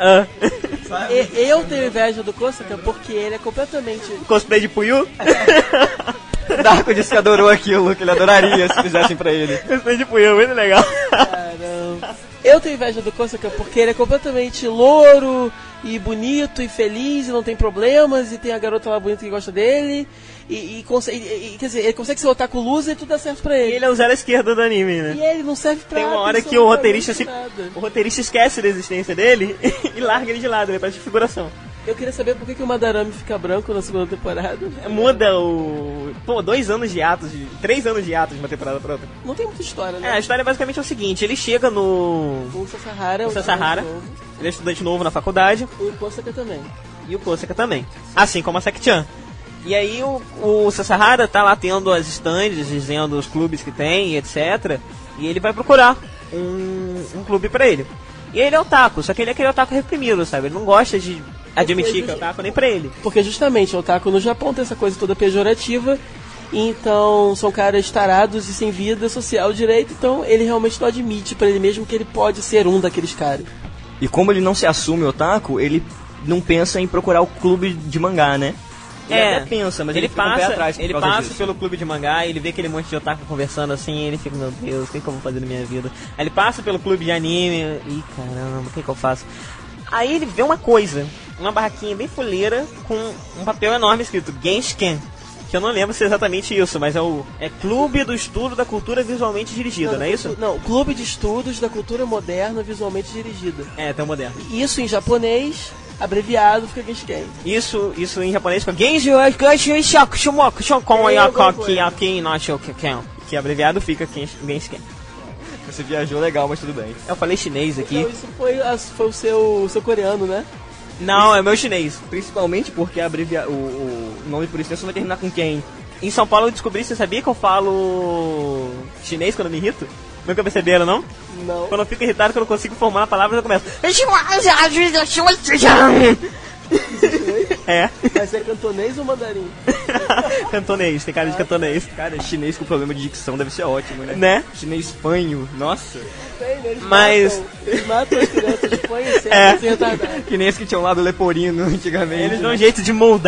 Eu tenho inveja do Kosaka porque ele é completamente... Cosplay de Puyu? Darko disse que adorou aquilo, que ele adoraria se fizessem pra ele. Cosplay de Puyu, muito legal. Caramba. Eu tenho inveja do Kosaka porque ele é completamente louro e bonito e feliz e não tem problemas e tem a garota lá bonita que gosta dele quer dizer, ele consegue ser otaku loser e tudo dá certo pra ele. Ele é o zero à esquerda do anime, né? E ele não serve pra nada. Tem uma hora que o roteirista esquece da existência dele e larga ele de lado, ele parece de figuração. Eu queria saber por que o Madarame fica branco na segunda temporada. Muda o... 2 anos de atos, 3 anos de atos de uma temporada pra outra. Não tem muita história, né? A história basicamente é o seguinte, ele chega no... O Sasahara. Ele é estudante novo na faculdade. O Kosaka também. E o Kosaka também. Assim como a Saki-chan. E aí o Sasahara tá lá tendo as stands, dizendo os clubes que tem, etc. E ele vai procurar um clube pra ele. E ele é otaku, só que ele é aquele otaku reprimido, sabe? Ele não gosta de admitir que é otaku nem pra ele. Porque justamente o otaku no Japão tem essa coisa toda pejorativa. Então são caras tarados e sem vida social direito. Então ele realmente não admite pra ele mesmo que ele pode ser um daqueles caras. E como ele não se assume otaku, ele não pensa em procurar o clube de mangá, né? Ele até pensa, mas ele fica um pé atrás por causa disso. Pelo clube de mangá, ele vê aquele monte de otaku conversando assim, e ele fica, meu Deus, o que eu vou fazer na minha vida? Aí ele passa pelo clube de anime, e caramba, o que eu faço? Aí ele vê uma coisa, uma barraquinha bem fuleira, com um papel enorme escrito Genshiken, que eu não lembro se é exatamente isso, mas é Clube do Estudo da Cultura Visualmente Dirigida, não é isso? Não, Clube de Estudos da Cultura Moderna Visualmente Dirigida. Tão moderno. Isso em japonês... abreviado fica Genshiken. Isso em japonês fica que abreviado fica Genshiken. Você viajou legal, mas tudo bem. Eu falei chinês aqui. Então isso foi o seu coreano, né? Não, é meu chinês. Principalmente porque o nome por extenso vai terminar com quem? Em São Paulo eu descobri, você sabia que eu falo chinês quando eu me irrito? Nunca perceberam, não? Não. Quando eu fico irritado, que eu não consigo formar a palavra, eu começo... É. Vai ser cantonês ou mandarim? Cantonês, tem cara de cantonês. Cara, chinês com problema de dicção deve ser ótimo, né? Né? Chinês fanho, nossa. Mas... Eles matam as crianças de fã e sem retardar. Que nem esse que tinham lá do leporino antigamente. Eles dão um jeito de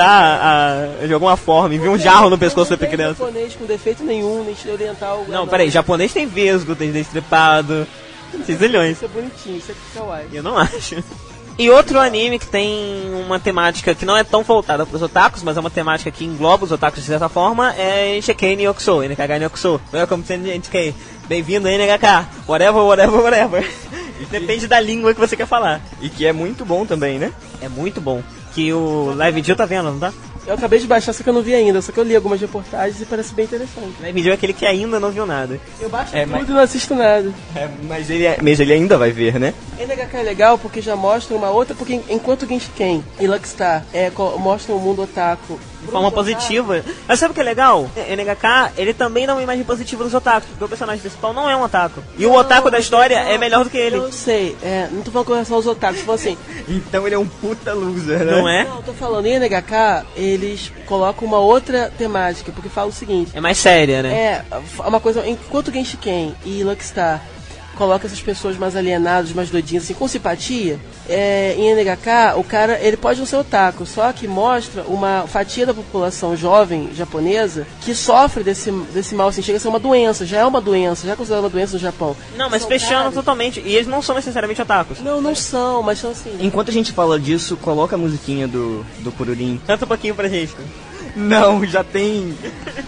moldar de alguma forma, envia um jarro no pescoço da criança. Japonês com defeito nenhum, nem oriental. Não, peraí, japonês tem vesgo, tem dente trepado, tem zilhões. Isso é bonitinho, isso é kawaii. Eu não acho. E outro anime que tem uma temática que não é tão voltada pros otakus, mas é uma temática que engloba os otakus de certa forma, é Shekei Nyokuso, NKK Nyokuso. Welcome to NHK. Bem-vindo a NHK. Whatever. Depende da língua que você quer falar. E que é muito bom também, né? É muito bom. Que o Live Dio tá vendo, não tá? Eu acabei de baixar, só que eu não vi ainda, só que eu li algumas reportagens e parece bem interessante. Live Dio é aquele que ainda não viu nada. Eu baixo tudo e não assisto nada. Mas ele ainda vai ver, né? NHK é legal porque já mostra uma outra, porque enquanto Genshiken e Luckstar mostram o mundo otaku de forma positiva. Mas sabe o que é legal? NHK, ele também dá uma imagem positiva dos otakus, porque o personagem principal não é um otaku. E o otaku da história é melhor do que ele. Eu sei, não tô falando com relação aos otakus, tô falando assim. Então ele é um puta loser, né? Não é? Não, eu tô falando, em NHK, eles colocam uma outra temática, porque fala o seguinte. É mais séria, né? É uma coisa, enquanto Genshiken e Luckstar coloca essas pessoas mais alienadas, mais doidinhas, assim, com simpatia, em NHK, o cara, ele pode não ser otaku, só que mostra uma fatia da população jovem japonesa que sofre desse mal, assim, chega a ser uma doença, já é considerada uma doença no Japão. Não, mas fechando totalmente, e eles não são necessariamente otakus. Não são, mas são assim. Enquanto a gente fala disso, coloca a musiquinha do Pururim. Canta um pouquinho pra gente. Não, já tem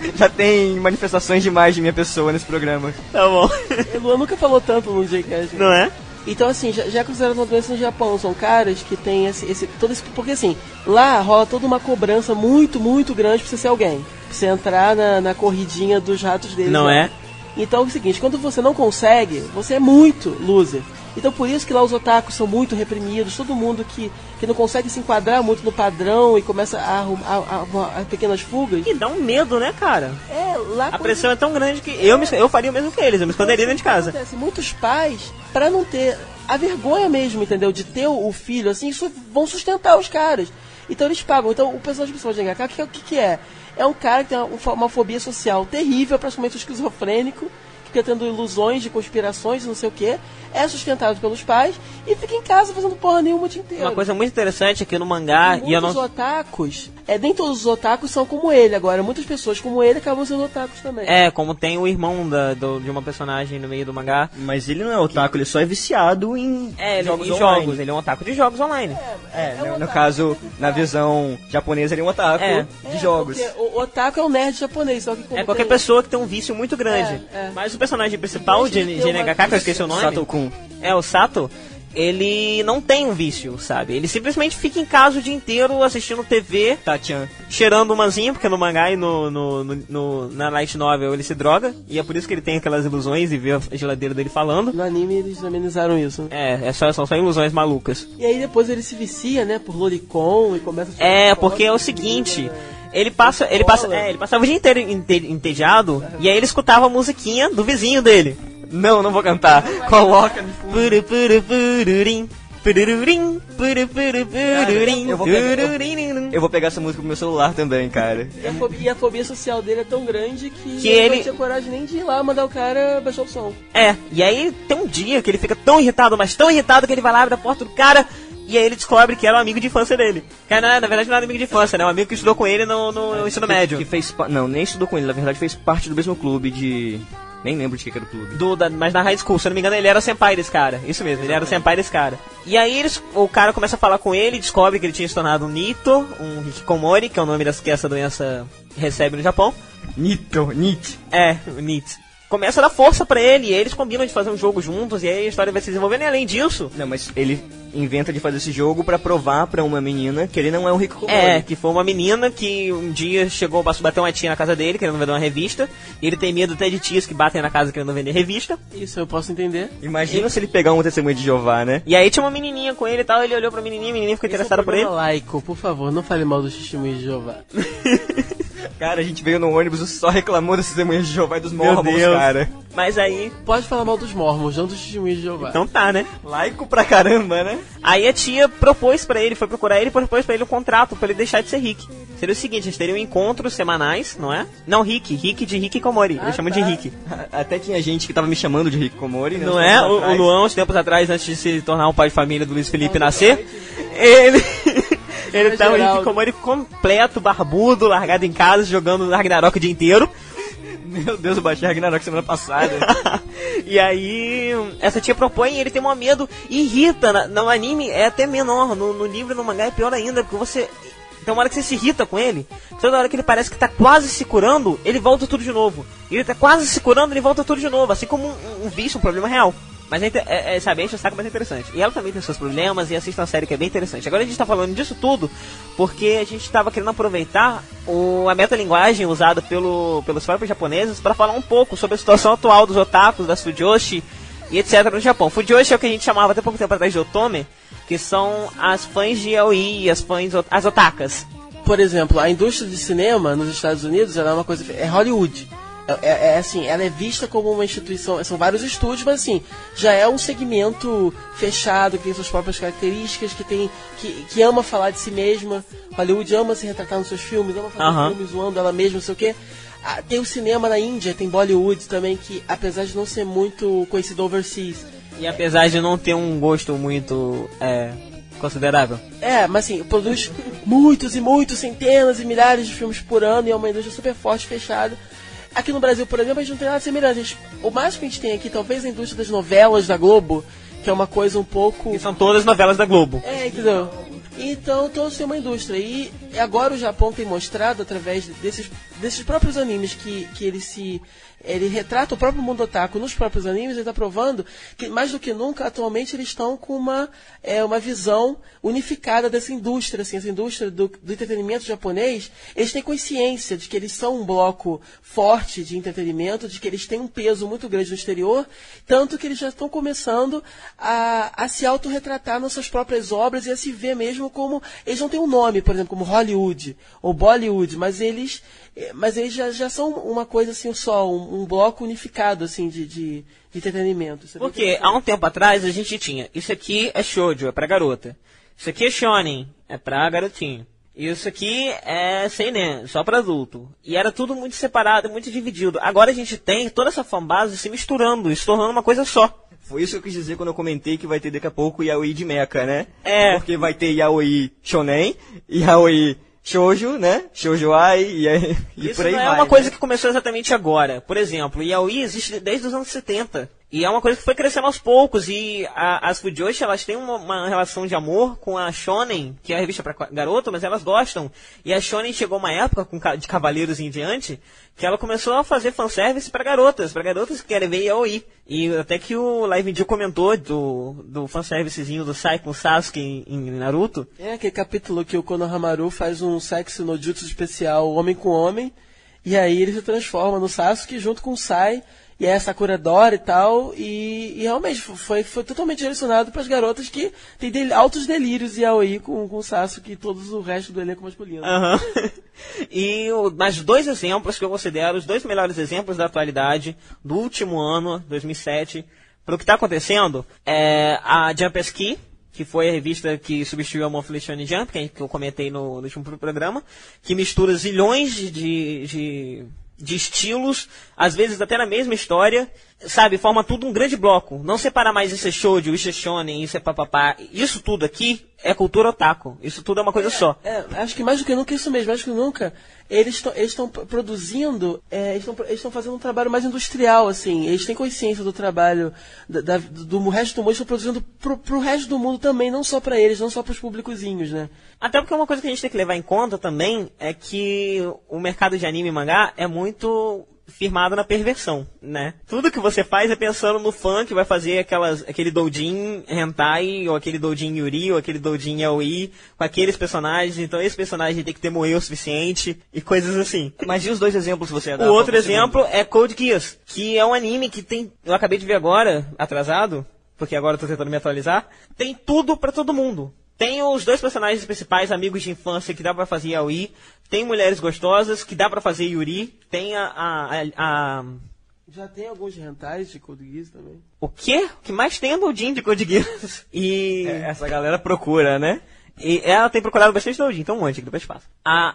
manifestações demais de minha pessoa nesse programa. Tá bom. O Luan nunca falou tanto no Jcast. Não é? Então, assim, já é considerado uma doença no Japão. São caras que tem todo esse... Porque, assim, lá rola toda uma cobrança muito, muito grande pra você ser alguém. Pra você entrar na corridinha dos ratos deles. Não é? Então, é o seguinte, quando você não consegue, você é muito loser. Então, por isso que lá os otakus são muito reprimidos. Todo mundo que não consegue se enquadrar muito no padrão e começa a pequenas fugas. E dá um medo, né, cara? Lá a pressão é tão grande que eu faria o mesmo que eles. Eu me esconderia dentro de casa. Acontece, muitos pais, pra não ter a vergonha mesmo, entendeu? De ter o filho, assim, vão sustentar os caras. Então eles pagam. Então o personagem principal de NHK, o que é? É um cara que tem uma fobia social terrível, praticamente esquizofrênico, que fica tendo ilusões de conspirações e não sei o que, é sustentado pelos pais e fica em casa fazendo porra nenhuma o dia inteiro. Uma coisa muito interessante é que no mangá... otakus, nem todos os otakus são como ele agora, muitas pessoas como ele acabam sendo otakus também. Como tem o irmão de uma personagem no meio do mangá. Mas ele não é otaku, ele só é viciado em jogos. Ele é um otaku de jogos online. No caso, na visão japonesa, ele é um otaku de jogos. O otaku é um nerd japonês, só que qualquer pessoa que tem um vício muito grande. Mas o personagem principal de NHK, que eu esqueci o nome... Sato-kun. O Sato, ele não tem um vício, sabe? Ele simplesmente fica em casa o dia inteiro assistindo TV, Tachan, cheirando umazinha, porque no mangá e na light novel ele se droga, e é por isso que ele tem aquelas ilusões e vê a geladeira dele falando. No anime eles amenizaram isso. São só ilusões malucas. E aí depois ele se vicia, né, por lolicon e começa a... porque é o seguinte... Ele passava o dia inteiro entediado, e aí ele escutava a musiquinha do vizinho dele. Não vou cantar. Coloca no fundo. Eu vou pegar essa música pro meu celular também, cara. E a fobia social dele é tão grande que ele não tinha coragem nem de ir lá mandar o cara baixar o som. E aí tem um dia que ele fica tão irritado, mas tão irritado que ele vai lá, abre a porta do cara... E aí ele descobre que era um amigo de infância dele. Que na verdade não era amigo de infância, né? Um amigo que estudou com ele no ensino médio. Não, nem estudou com ele, na verdade fez parte do mesmo clube de... Nem lembro de que era o clube. Mas na high school, se eu não me engano, ele era o senpai desse cara. Isso mesmo, ele era o senpai desse cara. E aí o cara começa a falar com ele, descobre que ele tinha se tornado um Nito, um Hikikomori, que é o nome que essa doença recebe no Japão. Nito. O Nito. Começa a dar força pra ele, e eles combinam de fazer um jogo juntos, e aí a história vai se desenvolvendo, e além disso... Não, mas ele inventa de fazer esse jogo pra provar pra uma menina que ele não é um Hikikomori. Que foi uma menina que um dia chegou, bateu uma tia na casa dele, querendo vender uma revista, e ele tem medo até de tias que batem na casa querendo vender revista. Isso eu posso entender. Imagina se ele pegar um testemunho de Jeová, né? E aí tinha uma menininha com ele e tal, ele olhou pra menininha, a menininha ficou interessada por ele. Laico, por favor, não fale mal do testemunho de Jeová. Cara, a gente veio no ônibus e só reclamou das testemunhas de Jeová e dos Mormons, cara. Mas aí... Pode falar mal dos Mormons, não dos testemunhos de Jeová. Então tá, né? Laico pra caramba, né? Aí a tia propôs pra ele, foi procurar ele e propôs pra ele um contrato pra ele deixar de ser Rick. Seria o seguinte, eles teriam encontros semanais, não é? Não, Rick de Hikikomori, eles chamam de Rick. Até tinha gente que tava me chamando de Hikikomori, né? Não é? O Luan, uns tempos atrás, antes de se tornar um pai de família do Luiz Felipe nascer, ele tá um Hikikomori completo, barbudo, largado em casa, jogando Ragnarok o dia inteiro. Meu Deus, eu baixei Ragnarok semana passada. E aí, essa tia propõe, ele tem um medo, irrita. No anime é até menor, no livro e no mangá é pior ainda, porque você... Tem uma hora que você se irrita com ele, toda hora que ele parece que tá quase se curando, ele volta tudo de novo. Ele tá quase se curando, ele volta tudo de novo, assim como um vício, um problema real. Mas sabe, enche o saco, mas é interessante. E ela também tem seus problemas e assiste uma série que é bem interessante. Agora a gente tá falando disso tudo porque a gente tava querendo aproveitar a metalinguagem usada pelos próprios japoneses para falar um pouco sobre a situação atual dos otakus, das fujoshi e etc. no Japão. Fujoshi é o que a gente chamava até pouco tempo atrás de otome, que são as fãs de yaoi, as otakas. Por exemplo, a indústria de cinema nos Estados Unidos ela é uma coisa... É Hollywood. Assim, ela é vista como uma instituição, são vários estúdios, mas assim, já é um segmento fechado, que tem suas próprias características, que ama falar de si mesma. Hollywood ama se retratar nos seus filmes, ama fazer filmes zoando ela mesma, não sei o quê. Tem o cinema na Índia, tem Bollywood também, que apesar de não ser muito conhecido overseas... E apesar de não ter um gosto muito considerável. Mas assim, produz muitos e muitos, centenas e milhares de filmes por ano, e é uma indústria super forte, fechada. Aqui no Brasil, por exemplo, a gente não tem nada semelhante. O mais que a gente tem aqui, talvez a indústria das novelas da Globo, que é uma coisa um pouco... Que são todas novelas da Globo. Entendeu? Então, todos têm uma indústria. E agora o Japão tem mostrado, através desses próprios animes, que ele retrata o próprio mundo otaku nos próprios animes, ele está provando que, mais do que nunca, atualmente eles estão com uma visão unificada dessa indústria. Assim, essa indústria do entretenimento japonês, eles têm consciência de que eles são um bloco forte de entretenimento, de que eles têm um peso muito grande no exterior, tanto que eles já estão começando a se autorretratar nas suas próprias obras e a se ver mesmo como... Eles não têm um nome, por exemplo, como Hollywood ou Bollywood, mas eles já são uma coisa assim só, um bloco unificado assim de entretenimento. Porque há um tempo atrás a gente tinha, isso aqui é shoujo, é pra garota. Isso aqui é shonen, é pra garotinho. Isso aqui é seinen, só pra adulto. E era tudo muito separado, muito dividido. Agora a gente tem toda essa fanbase se misturando, se tornando uma coisa só. Foi isso que eu quis dizer quando eu comentei que vai ter daqui a pouco yaoi de mecha, né? Porque vai ter yaoi shonen, yaoi shoujo, né? Shoujoai e por aí vai. Isso não é uma coisa que começou exatamente agora. Por exemplo, o yaoi existe desde os anos 70. E é uma coisa que foi crescendo aos poucos. E as fujoshi, elas têm uma relação de amor com a shonen, que é a revista pra garoto, mas elas gostam. E a shonen chegou uma época, de Cavaleiros em diante, que ela começou a fazer fanservice pra garotas que querem ver yaoi. E até que o Live Dio comentou do fanservicezinho do Sai com o Sasuke em Naruto. É aquele capítulo que o Konohamaru faz um sexo no jutsu especial homem com homem, e aí ele se transforma no Sasuke junto com o Sai, e é a Sakura adora e tal, e realmente foi totalmente direcionado para as garotas que têm altos delírios yaoi com o Sasuke e todo o resto do elenco masculino. E mais dois exemplos que eu considero os dois melhores exemplos da atualidade, do último ano, 2007, para o que está acontecendo, é a Jump Ski, que foi a revista que substituiu a Monthly Shonen Jump, que eu comentei no último programa, que mistura zilhões de estilos, às vezes até na mesma história, sabe, forma tudo um grande bloco. Não separar mais isso é shoujo, isso é shonen, isso é papapá. Isso tudo aqui é cultura otaku. Isso tudo é uma coisa só. Acho que mais do que nunca isso mesmo. Mais do que nunca eles estão produzindo, eles estão fazendo um trabalho mais industrial, assim. Eles têm consciência do trabalho do resto do mundo, estão produzindo pro resto do mundo também, não só pra eles, não só pros públicozinhos, né? Até porque uma coisa que a gente tem que levar em conta também é que o mercado de anime e mangá é muito firmado na perversão, né? Tudo que você faz é pensando no fã que vai fazer aquele doujin hentai, ou aquele doujin yuri, ou aquele doujin yaoi, com aqueles personagens, então esse personagem tem que ter moe o suficiente, e coisas assim. Mas e os dois exemplos que você ia dar? O outro exemplo é Code Geass, que é um anime que tem, eu acabei de ver agora, atrasado, porque agora eu tô tentando me atualizar, tem tudo pra todo mundo. Tem os dois personagens principais, amigos de infância, que dá pra fazer yaoi. Tem mulheres gostosas, que dá pra fazer yuri. Tem a... Já tem alguns rentais de Code Geass também. O quê? O que mais tem é Doujin de Code Geass. E... Essa galera procura, né? E ela tem procurado bastante Doujin, então um monte, que depois passa.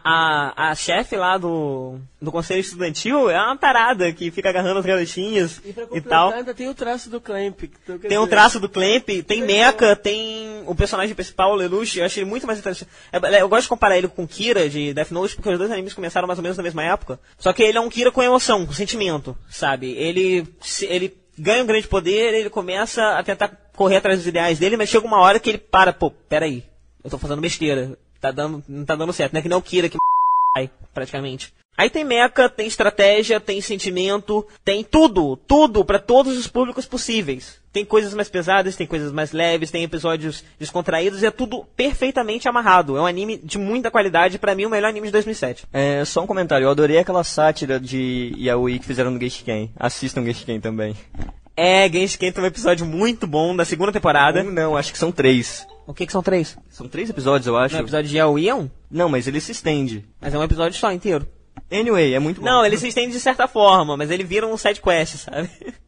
A chefe lá do conselho estudantil é uma tarada que fica agarrando as garotinhas e tal. Ainda tem o traço do Clamp. Então, tem um traço do Clamp, tem Mecha, tem o personagem principal, o Lelouch. Eu achei ele muito mais interessante. Eu gosto de comparar ele com o Kira de Death Note, porque os dois animes começaram mais ou menos na mesma época. Só que ele é um Kira com emoção, com sentimento, sabe? Ele ganha um grande poder, ele começa a tentar correr atrás dos ideais dele, mas chega uma hora que ele para, peraí. Eu tô fazendo besteira. Não tá dando certo. Não é que nem o Kira que praticamente. Aí tem mecha, tem estratégia, tem sentimento, tem tudo pra todos os públicos possíveis. Tem coisas mais pesadas, tem coisas mais leves, tem episódios descontraídos e é tudo perfeitamente amarrado. É um anime de muita qualidade, pra mim o melhor anime de 2007. Só um comentário, eu adorei aquela sátira de yaoi que fizeram no Genshiken. Assistam Genshiken também. Genshiken tem um episódio muito bom da segunda temporada. Não, acho que são 3. O que são 3? São 3 episódios, eu acho. No episódio de yaoi é um? Não, mas ele se estende. Mas é um episódio só, inteiro. Anyway, é muito bom. Não, ele se estende de certa forma, mas ele vira um side quest, sabe?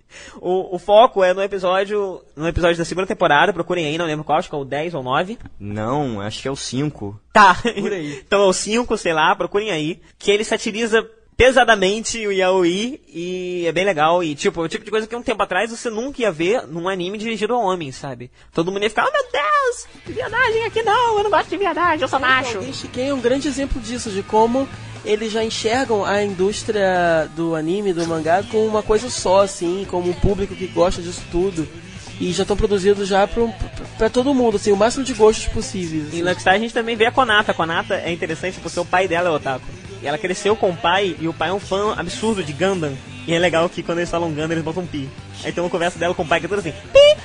O foco é no episódio da segunda temporada, procurem aí, não lembro qual, acho que é o 10 ou 9. Não, acho que é o 5. Tá, por aí. Então é o 5, sei lá, procurem aí, que ele satiriza pesadamente o yaoi e é bem legal. E tipo, é o tipo de coisa que um tempo atrás você nunca ia ver num anime dirigido a homens, sabe? Todo mundo ia ficar, oh meu Deus, viadagem aqui não, eu não gosto de viadagem, eu sou macho. O Genshiken é um grande exemplo disso, de como eles já enxergam a indústria do anime, do mangá, como uma coisa só, assim, como um público que gosta disso tudo. E já estão produzidos já pra todo mundo, assim, o máximo de gostos possíveis. Assim. Em Luckstar a gente também vê a Konata. A Konata é interessante porque o pai dela é otaku. E ela cresceu com o pai, e o pai é um fã absurdo de Gundam. E é legal que quando eles falam Gundam, eles botam pi. Aí tem uma conversa dela com o pai que é tudo assim,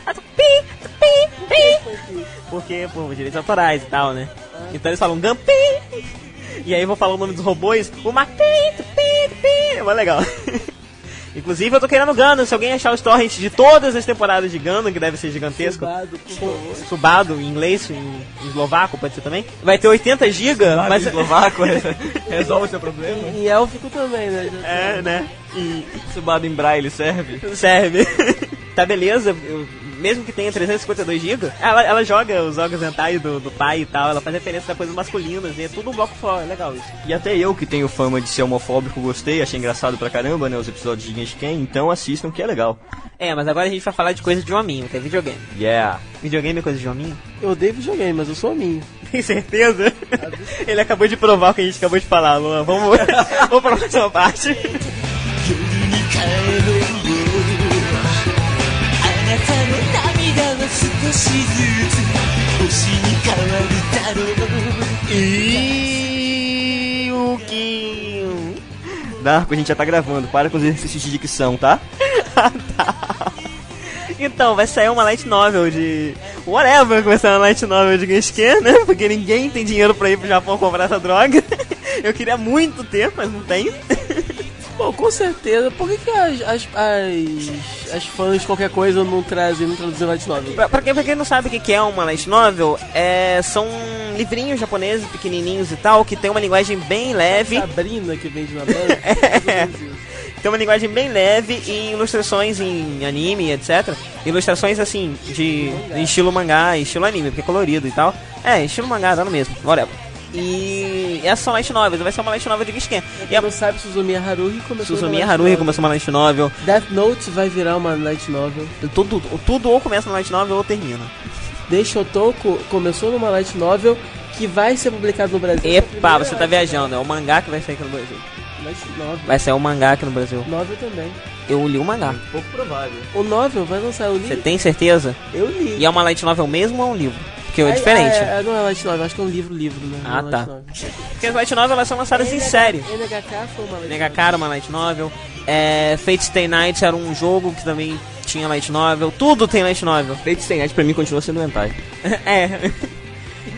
pi. Porque, direitos autorais e tal, né? Então eles falam Gunpi. E aí vou falar o nome dos robôs, o Matito, pi. É mais legal. Inclusive eu tô querendo Gundam, se alguém achar os torrents de todas as temporadas de Gundam, que deve ser gigantesco. Subado, em inglês, em eslovaco, pode ser também. Vai ter 80 GB, mas... em eslovaco resolve o seu problema. E élfico também, né? Né? E subado em braille serve? Serve. Tá beleza, mesmo que tenha 352 GB, ela joga os jogos hentai do pai e tal, ela faz referência a coisas masculinas, e é tudo um bloco só, é legal isso. E até eu, que tenho fama de ser homofóbico, gostei, achei engraçado pra caramba, né, os episódios de Genshiken, então assistam que é legal. Mas agora a gente vai falar de coisa de hominho, que é videogame. Yeah. Videogame é coisa de hominho? Eu odeio videogame, mas eu sou hominho. Tem certeza? Ele acabou de provar o que a gente acabou de falar, Luan. Vamos pra próxima parte. E o que... Darko, a gente já tá gravando, para com os exercícios de dicção, tá? Tá. Então, vai sair uma light novel de... Whatever, vai sair uma light novel de Genshiken, né? Porque ninguém tem dinheiro pra ir pro Japão comprar essa droga. Eu queria muito ter, mas não tenho. Bom, com certeza. Por que as fãs de qualquer coisa não traduziram light novel? Pra quem não sabe o que é uma light novel, são livrinhos japoneses pequenininhos e tal, que tem uma linguagem bem leve. Sabrina que vende na banca. Tem uma linguagem bem leve e ilustrações em anime, etc. Ilustrações assim, de estilo mangá, estilo anime, porque é colorido e tal. Estilo mangá, dá no mesmo, whatever. E essas são light novels, vai ser uma light novel de Genshiken. E não sabe, Suzumiya Haruhi começou uma light novel. Death Note vai virar uma light novel. Tudo ou começa na light novel ou termina. Deishotoko começou numa light novel que vai ser publicado no Brasil. Epa, você tá viajando, é o mangá que vai sair aqui no Brasil. Vai sair o mangá aqui no Brasil. Novel também. Eu li o mangá. Pouco provável. O novel vai lançar o livro. Você tem certeza? Eu li. E é uma light novel mesmo ou é um livro? Porque é diferente. Não é light novel, acho que é um livro, né? Ah, tá. Porque as light novel elas são lançadas em série. NHK foi uma light novel. NHK era uma light novel. Fate Stay Night era um jogo que também tinha light novel. Tudo tem light novel. Fate Stay Night pra mim continua sendo hentai.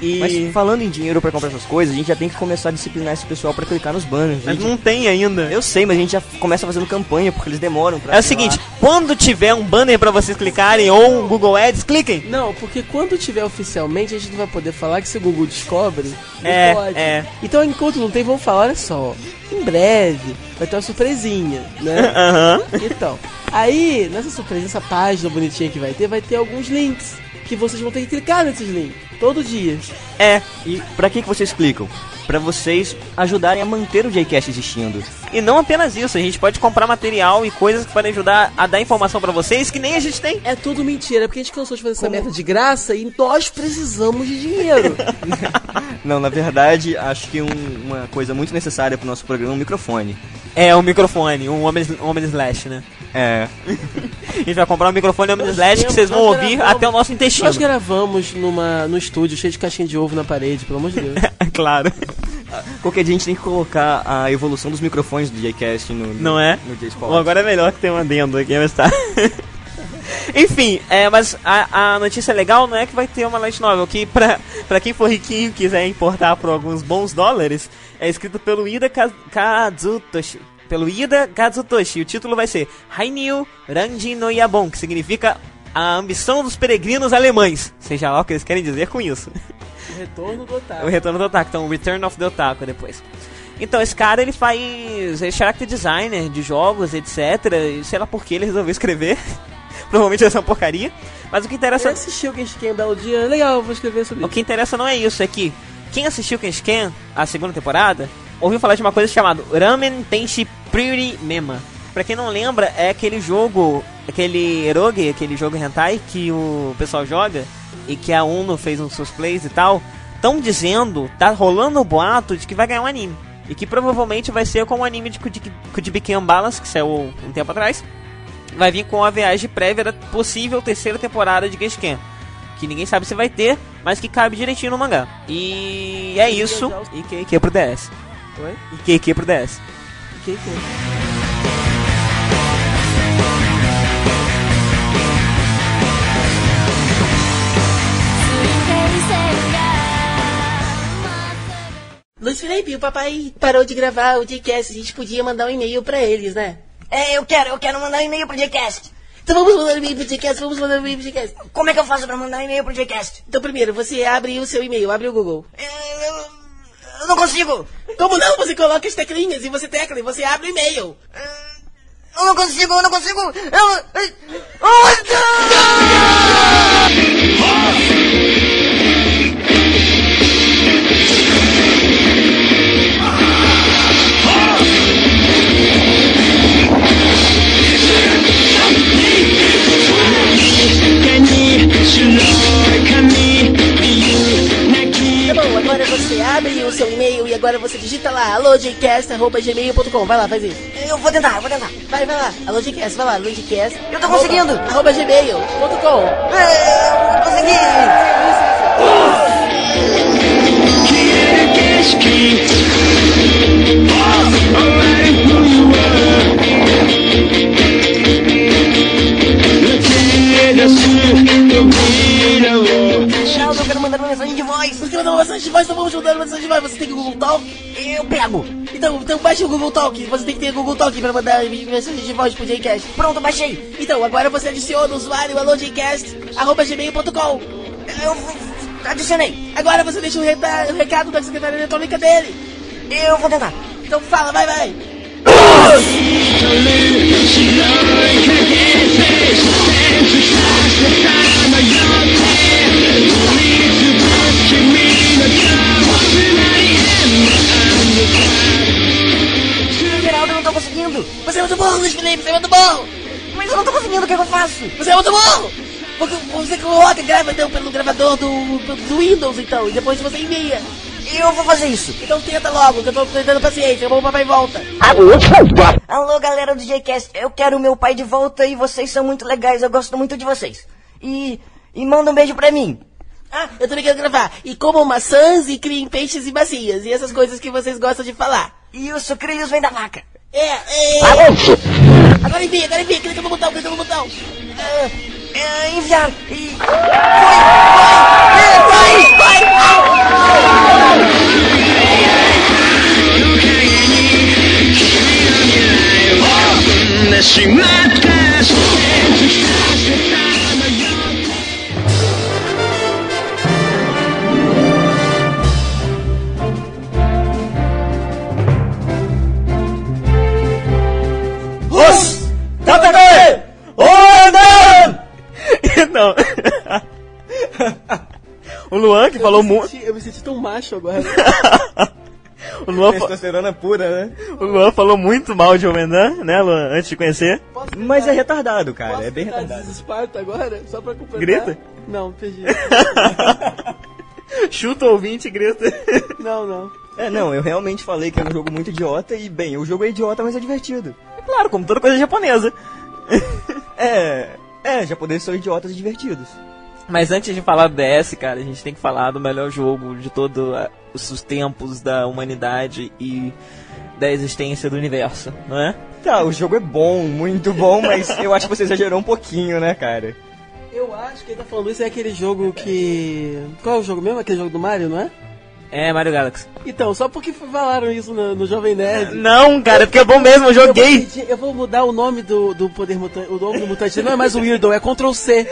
E... Mas falando em dinheiro pra comprar essas coisas, a gente já tem que começar a disciplinar esse pessoal pra clicar nos banners. Mas não tem ainda. Eu sei, mas a gente já começa fazendo campanha, porque eles demoram pra... É o seguinte, quando tiver um banner pra vocês clicarem ou um Google Ads, cliquem. Não, porque quando tiver oficialmente, a gente não vai poder falar que se o Google descobre, não pode. Então, enquanto não tem, vamos falar, olha só, em breve vai ter uma surpresinha, né? Então, aí, nessa surpresa, essa página bonitinha que vai ter alguns links, que vocês vão ter que clicar nesses links, todo dia. E pra que vocês clicam? Pra vocês ajudarem a manter o Jcast existindo. E não apenas isso, a gente pode comprar material e coisas que podem ajudar a dar informação pra vocês que nem a gente tem. É tudo mentira, porque a gente cansou de fazer essa merda de graça e nós precisamos de dinheiro. Não, na verdade, acho que uma coisa muito necessária pro nosso programa é um microfone. É, um microfone, um Homem Slash, né? A gente vai comprar um microfone Homem Slash que vocês vão ouvir até o nosso intestino. Nós gravamos no estúdio cheio de caixinha de ovo na parede, pelo amor de Deus. Claro. Qualquer dia a gente tem que colocar a evolução dos microfones do Jcast no J-Spot. Bom, agora é melhor que ter um adendo aqui, mas tá. Enfim, mas a notícia legal não é que vai ter uma light novel, que pra quem for riquinho e quiser importar por alguns bons dólares, é escrito pelo Ida Kazutoshi. O título vai ser Hainyu Ranji no Yabon, que significa a ambição dos peregrinos alemães. Seja lá o que eles querem dizer com isso. O retorno do otaku. O retorno do otaku, então Return of the Otaku depois. Então esse cara, ele faz character designer de jogos, etc. E sei lá por que ele resolveu escrever. Provavelmente essa é uma porcaria. Mas o que interessa... Eu assisti o Genshin um belo dia, legal, vou escrever sobre isso. O que interessa não é isso, é que quem assistiu Genshin, a segunda temporada, ouviu falar de uma coisa chamada Ramen Tenshi Pretty Mema. Pra quem não lembra, é aquele jogo, aquele eroge, aquele jogo hentai que o pessoal joga e que a Uno fez nos seus plays e tal. Estão dizendo, tá rolando o boato de que vai ganhar um anime. E que provavelmente vai ser como o anime de Kujibiki Unbalance, que saiu um tempo atrás. Vai vir com a viagem prévia da possível terceira temporada de Genshin, que ninguém sabe se vai ter, mas que cabe direitinho no mangá. E é isso. E QQ pro DS. Oi? E QQ pro DS. QQ. Luiz Felipe, o papai parou de gravar o Jcast, a gente podia mandar um e-mail pra eles, né? Eu quero mandar um e-mail pro Jcast. Então vamos mandar um e-mail pro Jcast, Como é que eu faço pra mandar um e-mail pro Jcast? Então primeiro, você abre o seu e-mail, abre o Google. Eu não consigo. Como não? Você coloca as teclinhas e você tecla e você abre o e-mail. Eu não consigo. Tá bom, agora você abre o seu e-mail e agora você digita lá alojcast@gmail.com. Vai lá, faz isso. Eu vou tentar. Vai lá, alojcast, vai lá, alojcast. Eu tô conseguindo. @gmail.com. Eu consegui. Eu quero mandar uma mensagem de voz. Você quer mandar uma mensagem de voz? Então vamos mandar uma mensagem de voz. Você tem o Google Talk? Eu pego. Então baixe o Google Talk. Você tem que ter o Google Talk pra mandar mensagem de voz pro Jcast. Pronto, baixei. Então, agora você adiciona o usuário alojcast@gmail.com. Eu adicionei. Agora você deixa o recado da secretária eletrônica dele. Eu vou tentar. Então fala, vai. Geraldo, eu não tô conseguindo. Você é muito bom, Luiz Felipe, você é muito bom. Mas eu não tô conseguindo, o que eu faço? Você é muito bom. Porque você coloca, grava então pelo gravador do Windows, então, e depois você envia. Eu vou fazer isso. Então tenta logo, que eu tô tentando paciência, o papai volta. Alô, galera do Jcast, eu quero o meu pai de volta e vocês são muito legais, eu gosto muito de vocês. E manda um beijo pra mim. Ah, eu também quero gravar. E comam maçãs e criem peixes e bacias, e essas coisas que vocês gostam de falar. E os sucrilhos vêm da vaca. Agora envia, clica no botão. Enviar. E... Foi! Não. O Luan que falou muito. Eu me senti tão macho agora. O Luan testosterona pura, né? O Luan falou muito mal de Omendan, né, Luan, antes de conhecer. Mas é retardado, cara. Posso é bem gritar retardado. Esparta agora? Só pra completar. Grita? Não, perdi. Chuta o ouvinte e grita. Não. Não, eu realmente falei que é um jogo muito idiota e, bem, o jogo é idiota, mas é divertido. É claro, como toda coisa japonesa. Japoneses são idiotas e divertidos. Mas antes de falar do DS, cara, a gente tem que falar do melhor jogo de todos os tempos da humanidade e da existência do universo, não é? Tá, o jogo é bom, muito bom, mas eu acho que você exagerou um pouquinho, né, cara? Eu acho que ele tá falando isso é aquele jogo que... Qual é o jogo mesmo? Aquele jogo do Mario, não é? É, Mario Galaxy. Então, só porque falaram isso no Jovem Nerd. Não, cara, porque é bom mesmo, eu joguei. Eu vou mudar o nome do Poder Mutante. O nome do mutante não é mais o Weirdo, é Ctrl+C.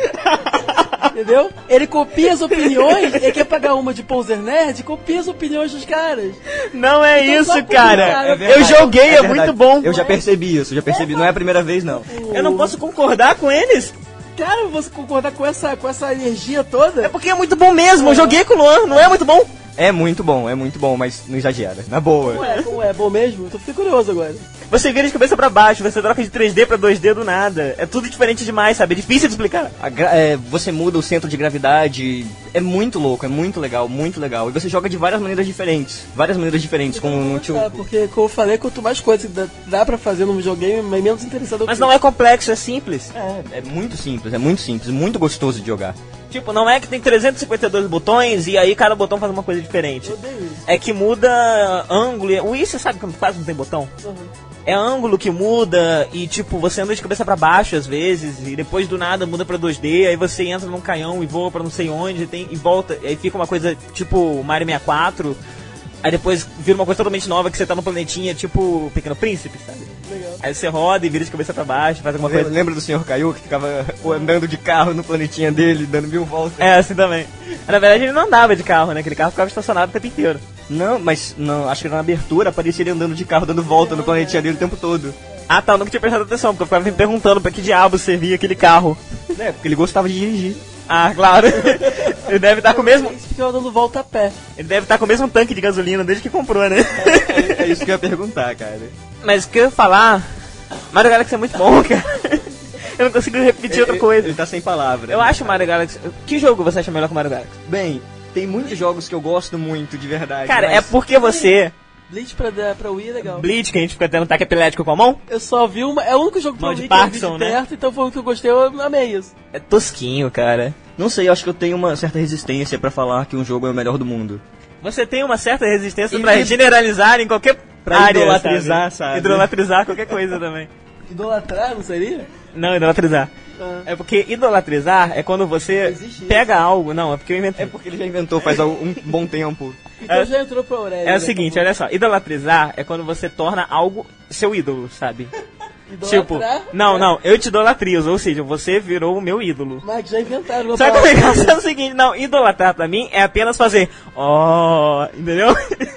Entendeu? Ele copia as opiniões, ele quer pagar uma de poser nerd, copia as opiniões dos caras. Não é Então, isso, só por cara. isso, Eu joguei, é muito bom. Eu já percebi isso, não é a primeira vez, não. Eu não posso concordar com eles. Cara, você concordar com essa energia toda? É porque é muito bom mesmo, eu joguei com o Luan, não é muito bom? É muito bom, mas não exagera, na boa. Como é? Bom mesmo? Eu fiquei curioso agora. Você vira de cabeça pra baixo, você troca de 3D pra 2D do nada. É tudo diferente demais, sabe? É difícil de explicar. Você muda o centro de gravidade. É muito louco, é muito legal, muito legal. E você joga de várias maneiras diferentes. Com no tio. Porque, como eu falei, quanto mais coisas dá pra fazer num videogame, menos interessado. Mas não é complexo, é simples. É muito simples, muito gostoso de jogar. Tipo, não é que tem 352 botões e aí cada botão faz uma coisa diferente. Eu odeio isso. É que muda ângulo. O Wii, você sabe que quase não tem botão? Uhum. É ângulo que muda e, tipo, você anda de cabeça pra baixo às vezes e depois do nada muda pra 2D, aí você entra num canhão e voa pra não sei onde e volta, aí fica uma coisa tipo Mario 64, aí depois vira uma coisa totalmente nova que você tá no planetinha tipo Pequeno Príncipe, sabe? Legal. Aí você roda e vira de cabeça pra baixo, faz alguma coisa. Lembra do Sr. Caillou que ficava andando de carro no planetinha dele, dando 1000 voltas? É, assim também. Na verdade ele não andava de carro, né? Aquele carro ficava estacionado o tempo inteiro. Não, mas não, acho que na abertura aparecia ele andando de carro, dando volta no planetinha dele o tempo todo. Ah tá, eu nunca tinha prestado atenção, porque eu ficava me perguntando pra que diabo servia aquele carro. É, porque ele gostava de dirigir. Ah, claro. Ele deve estar com o mesmo... Eles ficam dando volta a pé. Ele deve estar com o mesmo tanque de gasolina desde que comprou, né? É isso que eu ia perguntar, cara. Mas o que eu ia falar... Mario Galaxy é muito bom, cara. Eu não consigo repetir outra coisa. Ele tá sem palavras. Eu acho Mario Galaxy... Que jogo você acha melhor que o Mario Galaxy? Bem, tem muitos jogos que eu gosto muito, de verdade. Cara, mas... é porque você... Bleach pra Wii é legal. Bleach, que a gente fica tendo ataque epilético com a mão? Eu só vi uma... É o único jogo pra Mão de Wii que eu vi Parkinson, de perto, então foi o que eu gostei, eu amei isso. É tosquinho, cara. Não sei, eu acho que eu tenho uma certa resistência pra falar que um jogo é o melhor do mundo. Você tem uma certa resistência pra generalizar em qualquer área, idolatrizar, sabe? Idolatrizar qualquer coisa também. Idolatrar, não seria? Não, idolatrizar. Ah. É porque idolatrizar é quando você pega algo... Não, é porque eu inventei. É porque ele já inventou faz um bom tempo. Então já entrou pra Aurélia. É o seguinte, olha só. Idolatrizar é quando você torna algo seu ídolo, sabe? Tipo, não, eu te idolatrizo, ou seja, você virou o meu ídolo. Mas já inventaram. Só que o negócio é o seguinte, não, idolatrar pra mim é apenas fazer entendeu?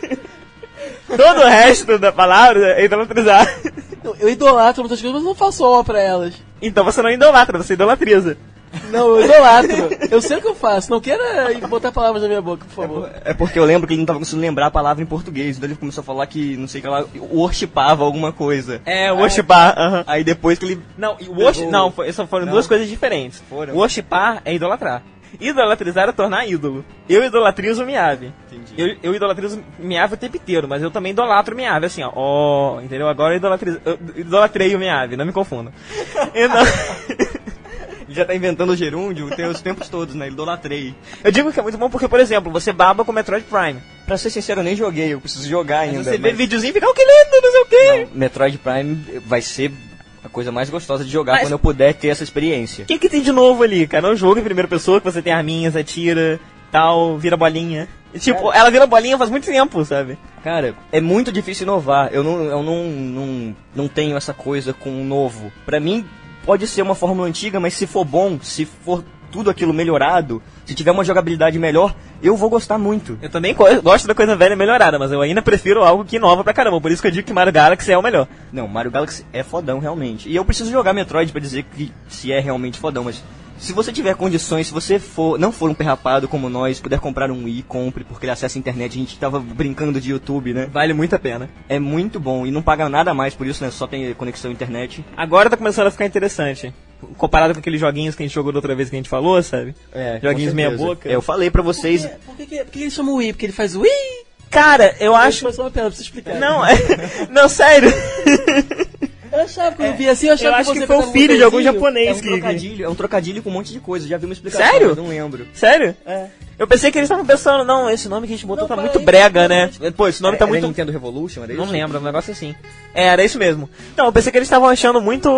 Todo o resto da palavra é idolatrizar. Eu idolatro muitas coisas, mas não faço ó pra elas. Então você não idolatra, você idolatriza. Não, eu idolatro. Eu sei o que eu faço, não queira botar palavras na minha boca, por favor. É porque eu lembro que ele não tava conseguindo lembrar a palavra em português, então ele começou a falar que, não sei o que lá, worshipava alguma coisa. É, worshipar, Aí depois que ele... Não, só foram duas coisas diferentes. Foram? Worshipar é idolatrar. Idolatrizar é tornar ídolo. Eu idolatrizo o Miyavi. Entendi. Eu idolatrizo o Miyavi o tempo inteiro, mas eu também idolatro o Miyavi, assim, ó. Entendeu? Agora eu idolatrei o Miyavi, não me confunda. Então... Ele já tá inventando o gerúndio, tem os tempos todos, né? Idolatrei. Eu digo que é muito bom porque, por exemplo, você baba com Metroid Prime. Pra ser sincero, eu nem joguei, eu preciso jogar ainda. Mas você vê videozinho e fica, que lindo, não sei o quê. Não, Metroid Prime vai ser a coisa mais gostosa de jogar quando eu puder ter essa experiência. O que tem de novo ali, cara? É um jogo em primeira pessoa que você tem arminhas, atira... tal, vira bolinha. E, tipo, ela vira bolinha faz muito tempo, sabe? Cara, é muito difícil inovar. Eu não tenho essa coisa com o novo. Pra mim, pode ser uma fórmula antiga, mas se for bom, se for tudo aquilo melhorado, se tiver uma jogabilidade melhor, eu vou gostar muito. Eu também gosto da coisa velha melhorada, mas eu ainda prefiro algo que inova pra caramba. Por isso que eu digo que Mario Galaxy é o melhor. Não, Mario Galaxy é fodão, realmente. E eu preciso jogar Metroid pra dizer que se é realmente fodão, mas se você tiver condições, se você não for um perrapado como nós, puder comprar um Wii, compre, porque ele acessa a internet, a gente tava brincando de YouTube, né? Vale muito a pena. É muito bom, e não paga nada mais por isso, né? Só tem conexão à internet. Agora tá começando a ficar interessante. Comparado com aqueles joguinhos que a gente jogou da outra vez que a gente falou, sabe? Joguinhos meia boca. Eu falei pra vocês... Por que ele chama o Wii? Porque ele faz Wii? Cara, eu acho... Foi só uma pena pra você explicar. Não, não, sério. Eu achava que eu vi assim, eu achava que foi o filho de algum japonês É um trocadilho com um monte de coisa, já vi uma explicação, Sério? mas não lembro. Sério? Eu pensei que eles estavam pensando, não, esse nome que a gente botou tá muito brega, né? Pô, esse nome tá muito... Nintendo Revolution, era isso? Não lembro, um negócio assim. Era isso mesmo. Então, eu pensei que eles estavam achando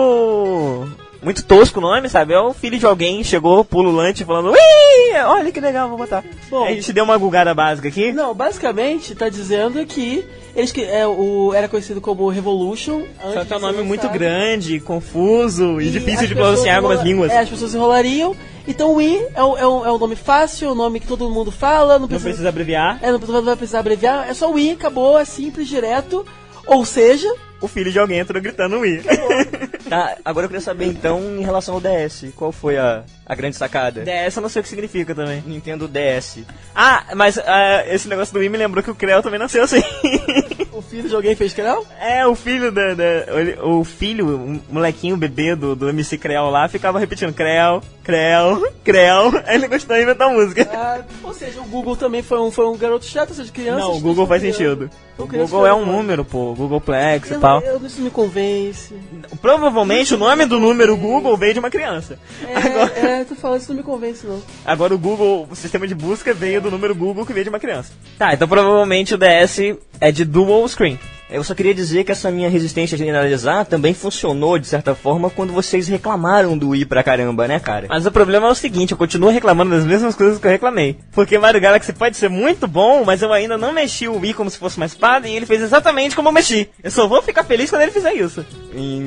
muito tosco o nome, sabe? É o filho de alguém, chegou pululante falando, ui, olha que legal, vou botar. Bom, a gente deu uma gulgada básica aqui. Não, basicamente tá dizendo que eles era conhecido como Revolution. Só que é um nome muito grande, confuso e difícil de pronunciar algumas línguas. As pessoas enrolariam. Então o Wii é um nome fácil, é um nome que todo mundo fala. Não precisa abreviar. Não vai precisar abreviar. É só Wii, acabou, é simples, direto. Ou seja... O filho de alguém entrou gritando Wii. Tá, agora eu queria saber então em relação ao DS, qual foi a grande sacada? DS eu não sei o que significa também. Nintendo DS. Ah, mas esse negócio do Wii me lembrou que o Creu também nasceu assim. O filho de alguém fez Creu? É, o filho o filho, o molequinho, o bebê do MC Creu lá, ficava repetindo Creu, Creu, Creu. Aí ele gostou de inventar música. Ou seja, o Google também foi um garoto chato, ou seja, criança. Não, o Google faz sentido. O Google é um número, pô, Googleplex e tal. Isso me convence. Provavelmente o nome do número Google veio de uma criança. Tu falando isso não me convence, não. Agora o Google, o sistema de busca veio do número Google que veio de uma criança. Tá, então provavelmente o DS é de dual screen. Eu só queria dizer que essa minha resistência a generalizar também funcionou, de certa forma, quando vocês reclamaram do Wii pra caramba, né, cara? Mas o problema é o seguinte, eu continuo reclamando das mesmas coisas que eu reclamei. Porque Mario Galaxy pode ser muito bom, mas eu ainda não mexi o Wii como se fosse uma espada, e ele fez exatamente como eu mexi. Eu só vou ficar feliz quando ele fizer isso. Em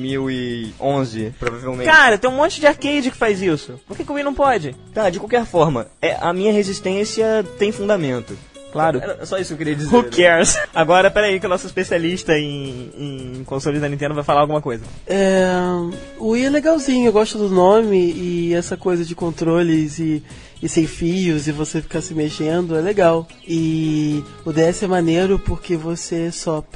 2011, provavelmente. Cara, tem um monte de arcade que faz isso. Por que o Wii não pode? Tá, de qualquer forma, a minha resistência tem fundamento. Claro. Era só isso que eu queria dizer. Who cares? Agora, peraí, que o nosso especialista em consoles da Nintendo vai falar alguma coisa. O Wii é legalzinho, eu gosto do nome e essa coisa de controles e sem fios e você ficar se mexendo é legal. E o DS é maneiro porque você sopra.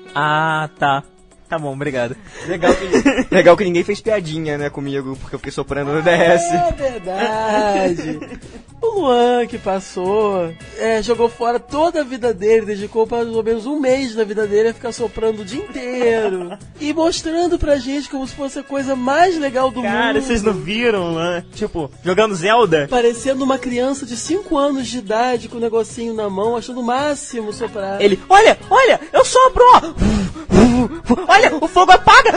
Ah, tá. Tá bom, obrigado. Legal que ninguém fez piadinha, né, comigo, porque eu fiquei soprando no DS. É verdade. O Luan que passou, jogou fora toda a vida dele, dedicou pelo menos um mês da vida dele a ficar soprando o dia inteiro. E mostrando pra gente como se fosse a coisa mais legal do mundo. Cara, vocês não viram, né? Tipo, jogando Zelda? Parecendo uma criança de 5 anos de idade com o negocinho na mão, achando o máximo soprar. Ele, olha, eu sopro, ó! Olha, o fogo apaga!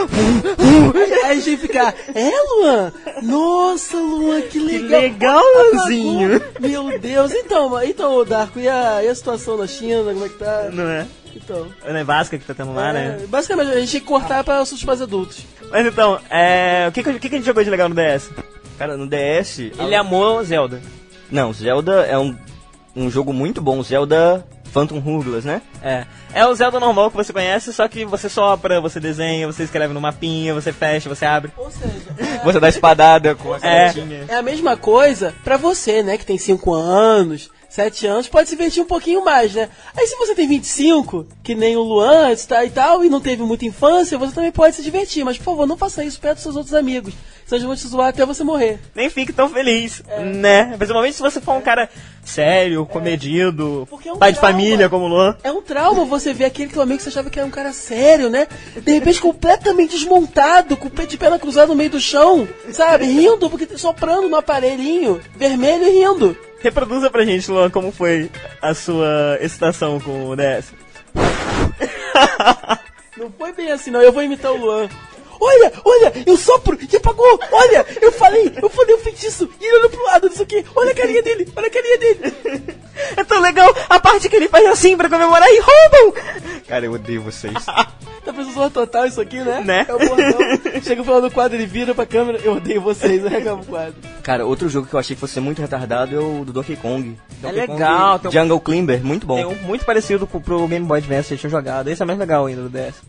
Aí a gente fica, Luan? Nossa, Luan, que legal! Que legal, Luanzinho! Meu Deus, então, Darko, e a situação na China, como é que tá? Não é? Então. É na Nevasca que tá tendo lá, né? Basicamente, a gente tem que cortar para os mais adultos. Mas então, o que a gente jogou de legal no DS? Cara, no DS... Ele amou Zelda. Não, Zelda é um jogo muito bom, Zelda Phantom Hourglass, né? É o Zelda normal que você conhece, só que você sopra, você desenha, você escreve no mapinha, você fecha, você abre. Ou seja... Você dá espadada com a setinha. É a mesma coisa pra você, né, que tem 5 anos... 7 anos, pode se divertir um pouquinho mais, né? Aí se você tem 25, que nem o Luan e tal, e não teve muita infância, você também pode se divertir. Mas, por favor, não faça isso perto dos seus outros amigos. Senão eles vão te zoar até você morrer. Nem fique tão feliz, né? Principalmente se você for um cara sério, comedido, pai de família como o Luan. É um trauma você ver aquele teu amigo que você achava que era um cara sério, né? De repente completamente desmontado, com o pé de perna cruzada no meio do chão, sabe? Rindo, porque soprando no aparelhinho vermelho e rindo. Reproduza pra gente, Luan, como foi a sua excitação com o DS. Não foi bem assim, não. Eu vou imitar o Luan. olha, eu sopro e apagou, olha, eu falei o feitiço e ele olhou pro lado, não sei o que, olha a carinha dele. É tão legal a parte que ele faz assim pra comemorar e roubam. Cara, eu odeio vocês. Tá pensando só total isso aqui, né? Né? É o bordão. Chega falando no quadro, ele vira pra câmera, eu odeio vocês, eu reclamo o quadro. Cara, outro jogo que eu achei que fosse muito retardado é o do Donkey Kong. Donkey legal. Kong Jungle Climber, muito bom. Tem um muito parecido pro Game Boy Advance que eu tinha jogado. Esse é mais legal ainda do DS.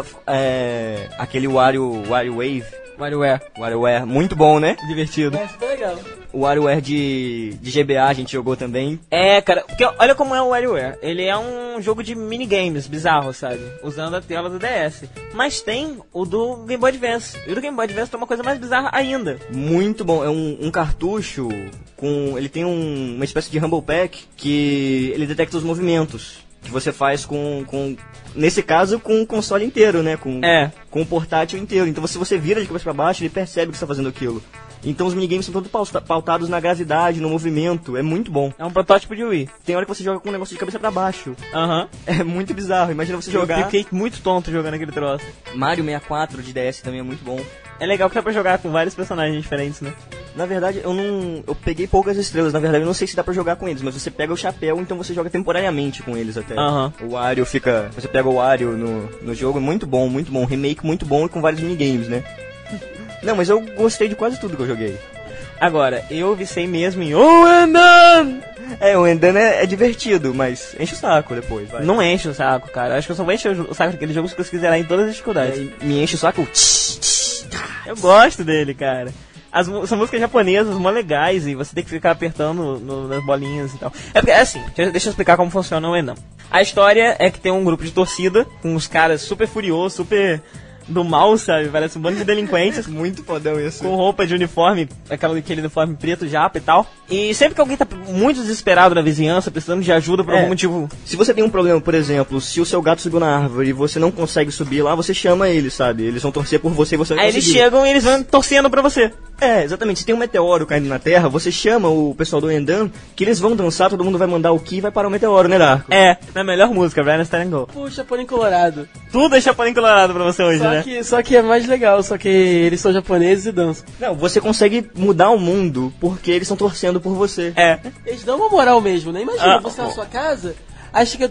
Aquele WarioWare, WarioWare. muito bom, né? Divertido. Essa tá legal. O WarioWare de GBA a gente jogou também. É, cara, porque olha como é o WarioWare. Ele é um jogo de minigames bizarro, sabe? Usando a tela do DS. Mas tem o do Game Boy Advance. E o do Game Boy Advance tem uma coisa mais bizarra ainda. Muito bom, é um cartucho com... Ele tem uma espécie de Rumble Pack que ele detecta os movimentos que você faz nesse caso, com o console inteiro, né? Com o portátil inteiro. Então, se você vira de cabeça pra baixo, ele percebe que você tá fazendo aquilo. Então, os minigames são todos pautados na gravidade, no movimento. É muito bom. É um protótipo de Wii. Tem hora que você joga com um negócio de cabeça pra baixo. Aham. É muito bizarro. Imagina você jogar... Eu fiquei muito tonto jogando aquele troço. Mario 64 de DS também é muito bom. É legal que dá pra jogar com vários personagens diferentes, né? Na verdade, eu peguei poucas estrelas. Na verdade, eu não sei se dá pra jogar com eles, mas você pega o chapéu, então você joga temporariamente com eles até. O Wario fica... Você pega o Wario no jogo, é muito bom. Remake muito bom e com vários minigames, né? Não, mas eu gostei de quase tudo que eu joguei. Agora, eu vicei mesmo em O Endan! O Endan é divertido, mas enche o saco depois, vai. Não enche o saco, cara. Acho que eu só vou encher o saco daquele jogo se você zerar em todas as dificuldades. Me enche o saco... Eu gosto dele, cara. São músicas japonesas mó legais e você tem que ficar apertando nas bolinhas e tal. É porque, assim, deixa eu explicar como funciona o Endan. A história é que tem um grupo de torcida com uns caras super furiosos, super do mal, sabe? Parece um bando de delinquentes. Muito fodão isso. Com roupa de uniforme, aquele uniforme preto japa e tal. E sempre que alguém tá muito desesperado na vizinhança, precisando de ajuda por algum motivo... Se você tem um problema, por exemplo, se o seu gato subiu na árvore e você não consegue subir lá, você chama eles, sabe? Eles vão torcer por você e você vai conseguir. Aí eles chegam e eles vão torcendo pra você. Exatamente. Se tem um meteoro caindo na Terra, você chama o pessoal do Endan, que eles vão dançar, todo mundo vai mandar o ki e vai parar o meteoro, né, Darko? Na melhor música, Brian Stand Go. Puxa, Chapolin Colorado. Tudo é Chapolin Colorado pra você hoje, né? Só que é mais legal, só que eles são japoneses e dançam. Não, você consegue mudar o mundo porque eles estão torcendo por você. Eles dão uma moral mesmo, né? Imagina, você na sua casa, aí chega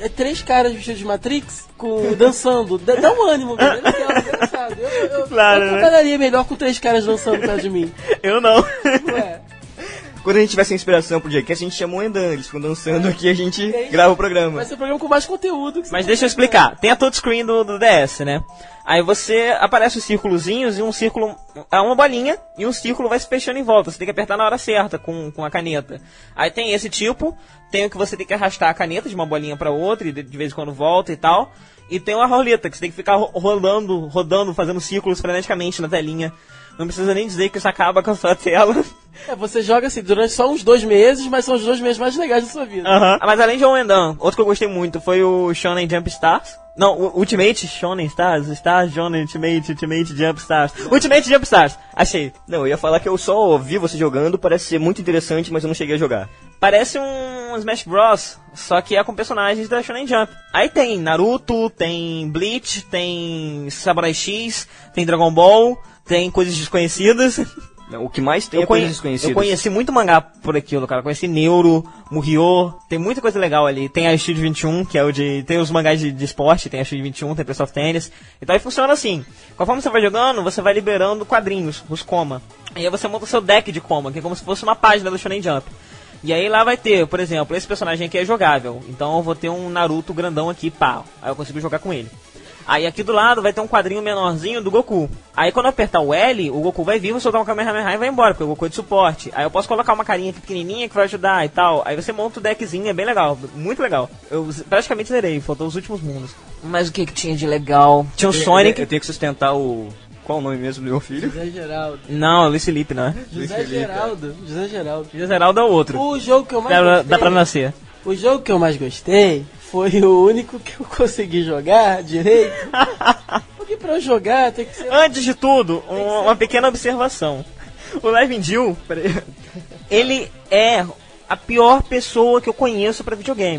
3 caras vestidos de Matrix dançando. Dá um ânimo, velho. É legal, é engraçado. Eu trabalharia melhor com 3 caras dançando perto de mim. Eu não. Ué. Quando a gente tiver sem inspiração pro Jackass, a gente chama o Endan, eles ficam dançando aqui e a gente grava o programa. Vai ser um programa com mais conteúdo. Mas deixa eu explicar. Tem a touchscreen do DS, né? Aí você aparece os círculozinhos e um círculo é uma bolinha e um círculo vai se fechando em volta. Você tem que apertar na hora certa com a caneta. Aí tem esse tipo, tem o que você tem que arrastar a caneta de uma bolinha pra outra e de vez em quando volta e tal. E tem uma roleta que você tem que ficar rodando, fazendo círculos freneticamente na telinha. Não precisa nem dizer que isso acaba com a sua tela. Você joga assim durante só uns 2 meses, mas são os 2 meses mais legais da sua vida. Mas além de Endan, outro que eu gostei muito foi o Shonen Jump Stars. Não, o Ultimate Shonen Stars, Shonen Ultimate Jump Stars. Ultimate Jump Stars, achei. Não, eu ia falar que eu só vi você jogando, parece ser muito interessante, mas eu não cheguei a jogar. Parece um Smash Bros, só que é com personagens da Shonen Jump. Aí tem Naruto, tem Bleach, tem Samurai X, tem Dragon Ball, tem coisas desconhecidas. O que mais tem é coisas desconhecidas. Eu conheci muito mangá por aquilo, cara. Conheci Neuro, Murryo, tem muita coisa legal ali. Tem a Studio 21, que é o de... Tem os mangás de esporte, tem a Studio 21, tem Press of Tennis. Então aí funciona assim. Conforme você vai jogando, você vai liberando quadrinhos, os Koma. E aí você monta o seu deck de Koma, que é como se fosse uma página do Shonen Jump. E aí lá vai ter, por exemplo, esse personagem aqui é jogável. Então eu vou ter um Naruto grandão aqui, pá. Aí eu consigo jogar com ele. Aí aqui do lado vai ter um quadrinho menorzinho do Goku. Aí quando eu apertar o L, o Goku vai vir, vou soltar um Kamehameha e vai embora, porque o Goku é de suporte. Aí eu posso colocar uma carinha aqui pequenininha que vai ajudar e tal. Aí você monta o deckzinho, é bem legal, muito legal. Eu praticamente zerei, faltou os últimos mundos. Mas o que tinha de legal? Tinha o Sonic. Eu tenho que sustentar o... Qual o nome mesmo do meu filho? José Geraldo. Não, Luiz Felipe, não é? José Geraldo. José Geraldo é o outro. O jogo que eu mais gostei... Dá pra nascer. O jogo que eu mais gostei foi o único que eu consegui jogar direito. Porque pra eu jogar tem que ser... Antes de tudo, uma pequena observação. O Levin Jill, ele é a pior pessoa que eu conheço pra videogame.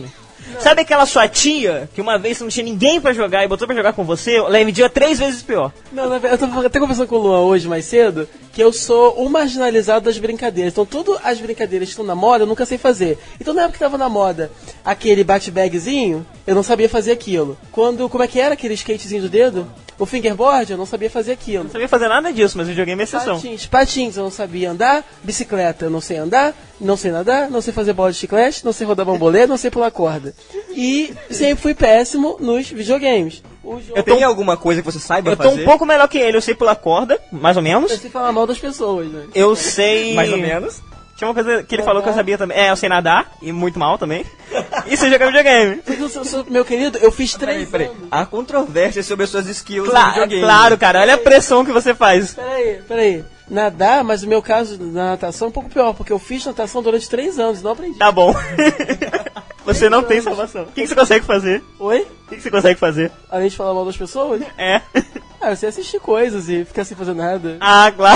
Sabe aquela sua tia, que uma vez não tinha ninguém pra jogar e botou pra jogar com você, ela mediu 3 vezes pior. Não, eu tava até conversando com o Luan hoje, mais cedo, que eu sou o marginalizado das brincadeiras. Então, todas as brincadeiras que estão na moda, eu nunca sei fazer. Então, na época que tava na moda, aquele bate-bagzinho, eu não sabia fazer aquilo. Como é que era aquele skatezinho do dedo? O fingerboard, eu não sabia fazer aquilo. Não sabia fazer nada disso, mas eu joguei minha exceção. Patins, eu não sabia andar. Bicicleta, eu não sei andar. Não sei nadar, não sei fazer bola de chiclete, não sei rodar bambolê, não sei pular corda. E sempre fui péssimo nos videogames. Tem alguma coisa que você saiba fazer? Eu tô um pouco melhor que ele, eu sei pular corda, mais ou menos. Eu sei falar mal das pessoas, né? Eu sei... Mais ou menos. Tinha uma coisa que ele falou que eu sabia também. Eu sei nadar, e muito mal também. E você joga videogame. Meu querido, eu fiz 3 anos. Há controvérsia sobre as suas skills no videogame. Claro, cara, olha a pressão que você faz. Peraí. Nadar, mas no meu caso, na natação é um pouco pior, porque eu fiz natação durante 3 anos e não aprendi. Tá bom. Você não tem salvação. O que você consegue fazer? Oi? O que você consegue fazer? Além de falar mal das pessoas? É. Eu sei assistir coisas e ficar sem fazer nada. Ah, claro.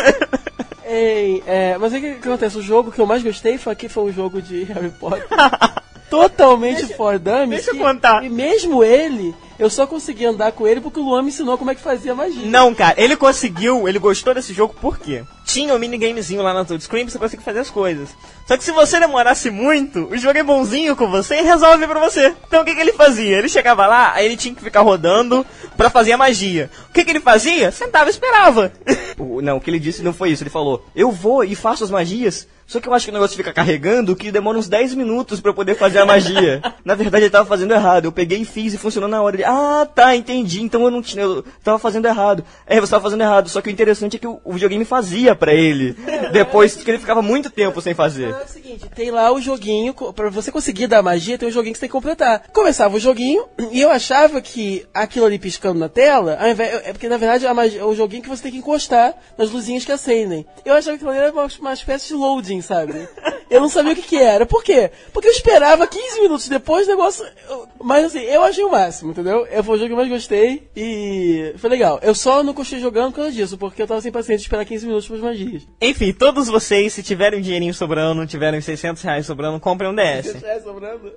Mas o que acontece? O jogo que eu mais gostei foi um jogo de Harry Potter. Totalmente for dummies. Deixa eu contar. E mesmo ele, eu só consegui andar com ele porque o Luan me ensinou como é que fazia magia. Não, cara, ele gostou desse jogo por quê? Tinha um minigamezinho lá na Touchscreen pra você conseguir fazer as coisas. Só que se você demorasse muito, o jogo é bonzinho com você e resolve pra você. Então o que ele fazia? Ele chegava lá, aí ele tinha que ficar rodando pra fazer a magia. O que ele fazia? Sentava e esperava. Não, o que ele disse não foi isso. Ele falou, eu vou e faço as magias, só que eu acho que o negócio fica carregando, que demora uns 10 minutos pra eu poder fazer a magia. Na verdade, ele tava fazendo errado. Eu peguei e fiz e funcionou na hora. Ele, tá, entendi. Então eu tava fazendo errado. Você tava fazendo errado. Só que o interessante é que o videogame fazia pra ele. Depois que ele ficava muito tempo sem fazer. É o seguinte, tem lá o joguinho, pra você conseguir dar magia, tem um joguinho que você tem que completar. Começava o joguinho, e eu achava que aquilo ali piscando na tela, ao invés, porque na verdade é o joguinho que você tem que encostar nas luzinhas que acendem. Eu achava que aquilo ali era uma espécie de loading, sabe? Eu não sabia o que era. Por quê? Porque eu esperava 15 minutos depois o negócio... Mas assim, eu achei o máximo, entendeu? Foi o jogo que eu mais gostei e foi legal. Eu só não continuei jogando por causa disso, porque eu tava sem paciência de esperar 15 minutos para as magias. Enfim, todos vocês, se tiverem um dinheirinho sobrando, tiverem R$600 sobrando, comprem um DS. R$600 sobrando?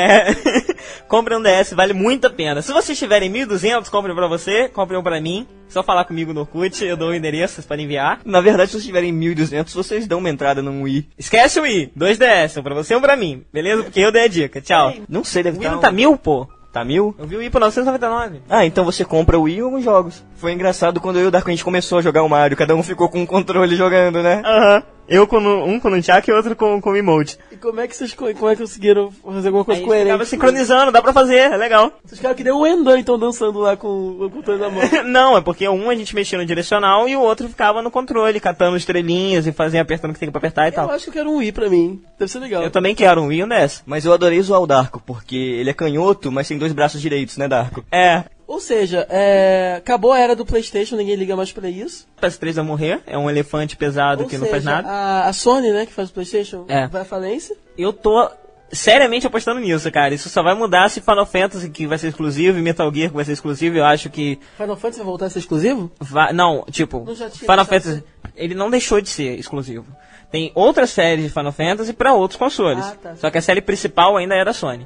Comprem um DS, vale muito a pena. Se vocês tiverem 1.200, comprem pra você, comprem um pra mim. Só falar comigo no Orkut, eu dou o endereço, vocês podem enviar. Na verdade, se vocês tiverem 1.200, vocês dão uma entrada num Wii. Esquece o Wii, 2 DS, um pra você e um pra mim. Beleza? Porque eu dei a dica, tchau. Não sei, deve estar... O Wii não tá 1.000, pô? Tá 1.000? Eu vi o Wii por 999. Então você compra o Wii e alguns jogos. Foi engraçado quando eu e o Darko a gente começou a jogar o Mario, cada um ficou com um controle jogando, né? Eu com um com o Chuck e outro com o emote. E como é que vocês conseguiram fazer alguma coisa coerente? Ficava sincronizando, dá pra fazer, é legal. Vocês ficaram que nem o Endan, então, dançando lá com o controle na mão. Não, é porque um a gente mexia no direcional e o outro ficava no controle, catando estrelinhas e fazia apertando o que tem pra apertar e tal. Eu acho que eu quero um Wii pra mim, deve ser legal. Eu também quero um Wii e um DS. Mas eu adorei zoar o Darko, porque ele é canhoto, mas tem 2 braços direitos, né, Darko? Ou seja, acabou a era do PlayStation, ninguém liga mais pra isso. O PS3 vai morrer, é um elefante pesado que não faz nada. A Sony, né, que faz o PlayStation, vai à falência. Eu tô seriamente apostando nisso, cara. Isso só vai mudar se Final Fantasy, que vai ser exclusivo, e Metal Gear, que vai ser exclusivo. Eu acho que... Final Fantasy vai voltar a ser exclusivo? Não, tipo, Final Fantasy, ele não deixou de ser exclusivo. Tem outras séries de Final Fantasy para outros consoles. Só que a série principal ainda é da Sony.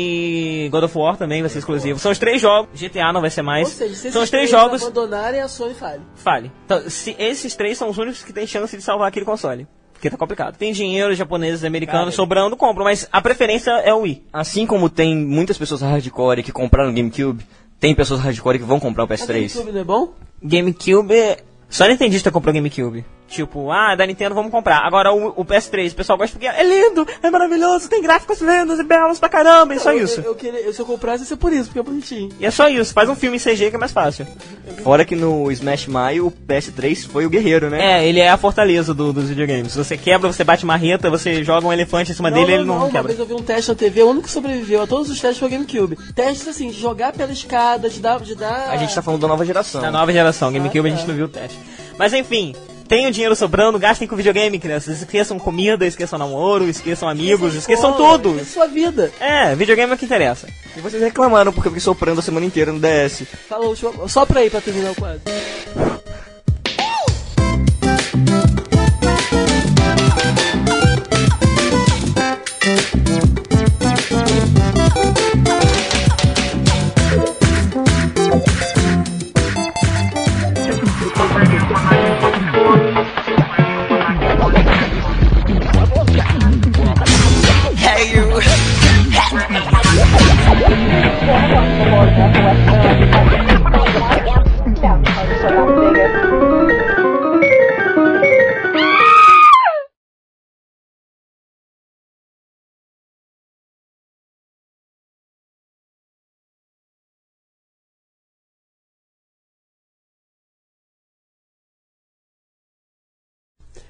E God of War também vai ser exclusivo. São os 3 jogos. GTA não vai ser mais. Ou seja, se são os 3 jogos jogos. abandonarem, a Sony fale. Então, esses 3 são os únicos que têm chance de salvar aquele console. Porque tá complicado. Tem dinheiro, japoneses, americanos sobrando, compram. Mas a preferência é o Wii. Assim como tem muitas pessoas hardcore que compraram o GameCube, tem pessoas hardcore que vão comprar o PS3. O GameCube não é bom? GameCube... Só Nintendista comprou GameCube. Tipo, da Nintendo vamos comprar. Agora o PS3, o pessoal gosta porque é lindo, é maravilhoso, tem gráficos lindos e belos pra caramba, e só isso. Se eu comprasse, ia ser por isso, porque é bonitinho. E é só isso, faz um filme em CG que é mais fácil. Fora que no Smash Mario, o PS3 foi o guerreiro, né? Ele é a fortaleza dos videogames. Você quebra, você bate marreta, você joga um elefante em cima dele, ele não quebra. Uma vez eu vi um teste na TV, o único que sobreviveu a todos os testes foi o GameCube. Testes assim, de jogar pela escada, de dar... A gente tá falando da nova geração. Da nova geração, GameCube a gente não viu o teste. Mas enfim, tenham dinheiro sobrando, gastem com videogame, crianças. Esqueçam comida, esqueçam namoro, esqueçam amigos, esqueçam tudo. Esqueçam sua vida. Videogame é o que interessa. E vocês reclamaram porque eu fiquei soprando a semana inteira no DS. Falou, só pra ir pra terminar o quadro.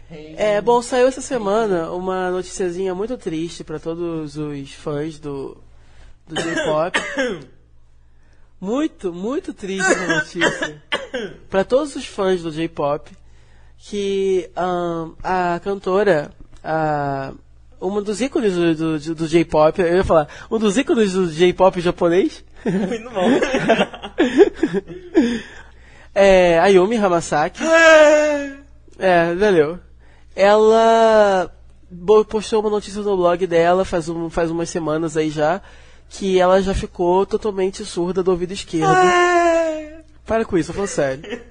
Bom, saiu essa semana uma noticiazinha muito triste pra todos os fãs do J-pop. Muito, muito triste essa notícia. Pra todos os fãs do J-pop, que a cantora, uma dos ícones do J-pop, eu ia falar, um dos ícones do J-pop japonês. Muito bom. A Yumi Hamasaki. Valeu. Ela postou uma notícia no blog dela faz umas semanas aí já, que ela já ficou totalmente surda do ouvido esquerdo. Para com isso, eu falo sério.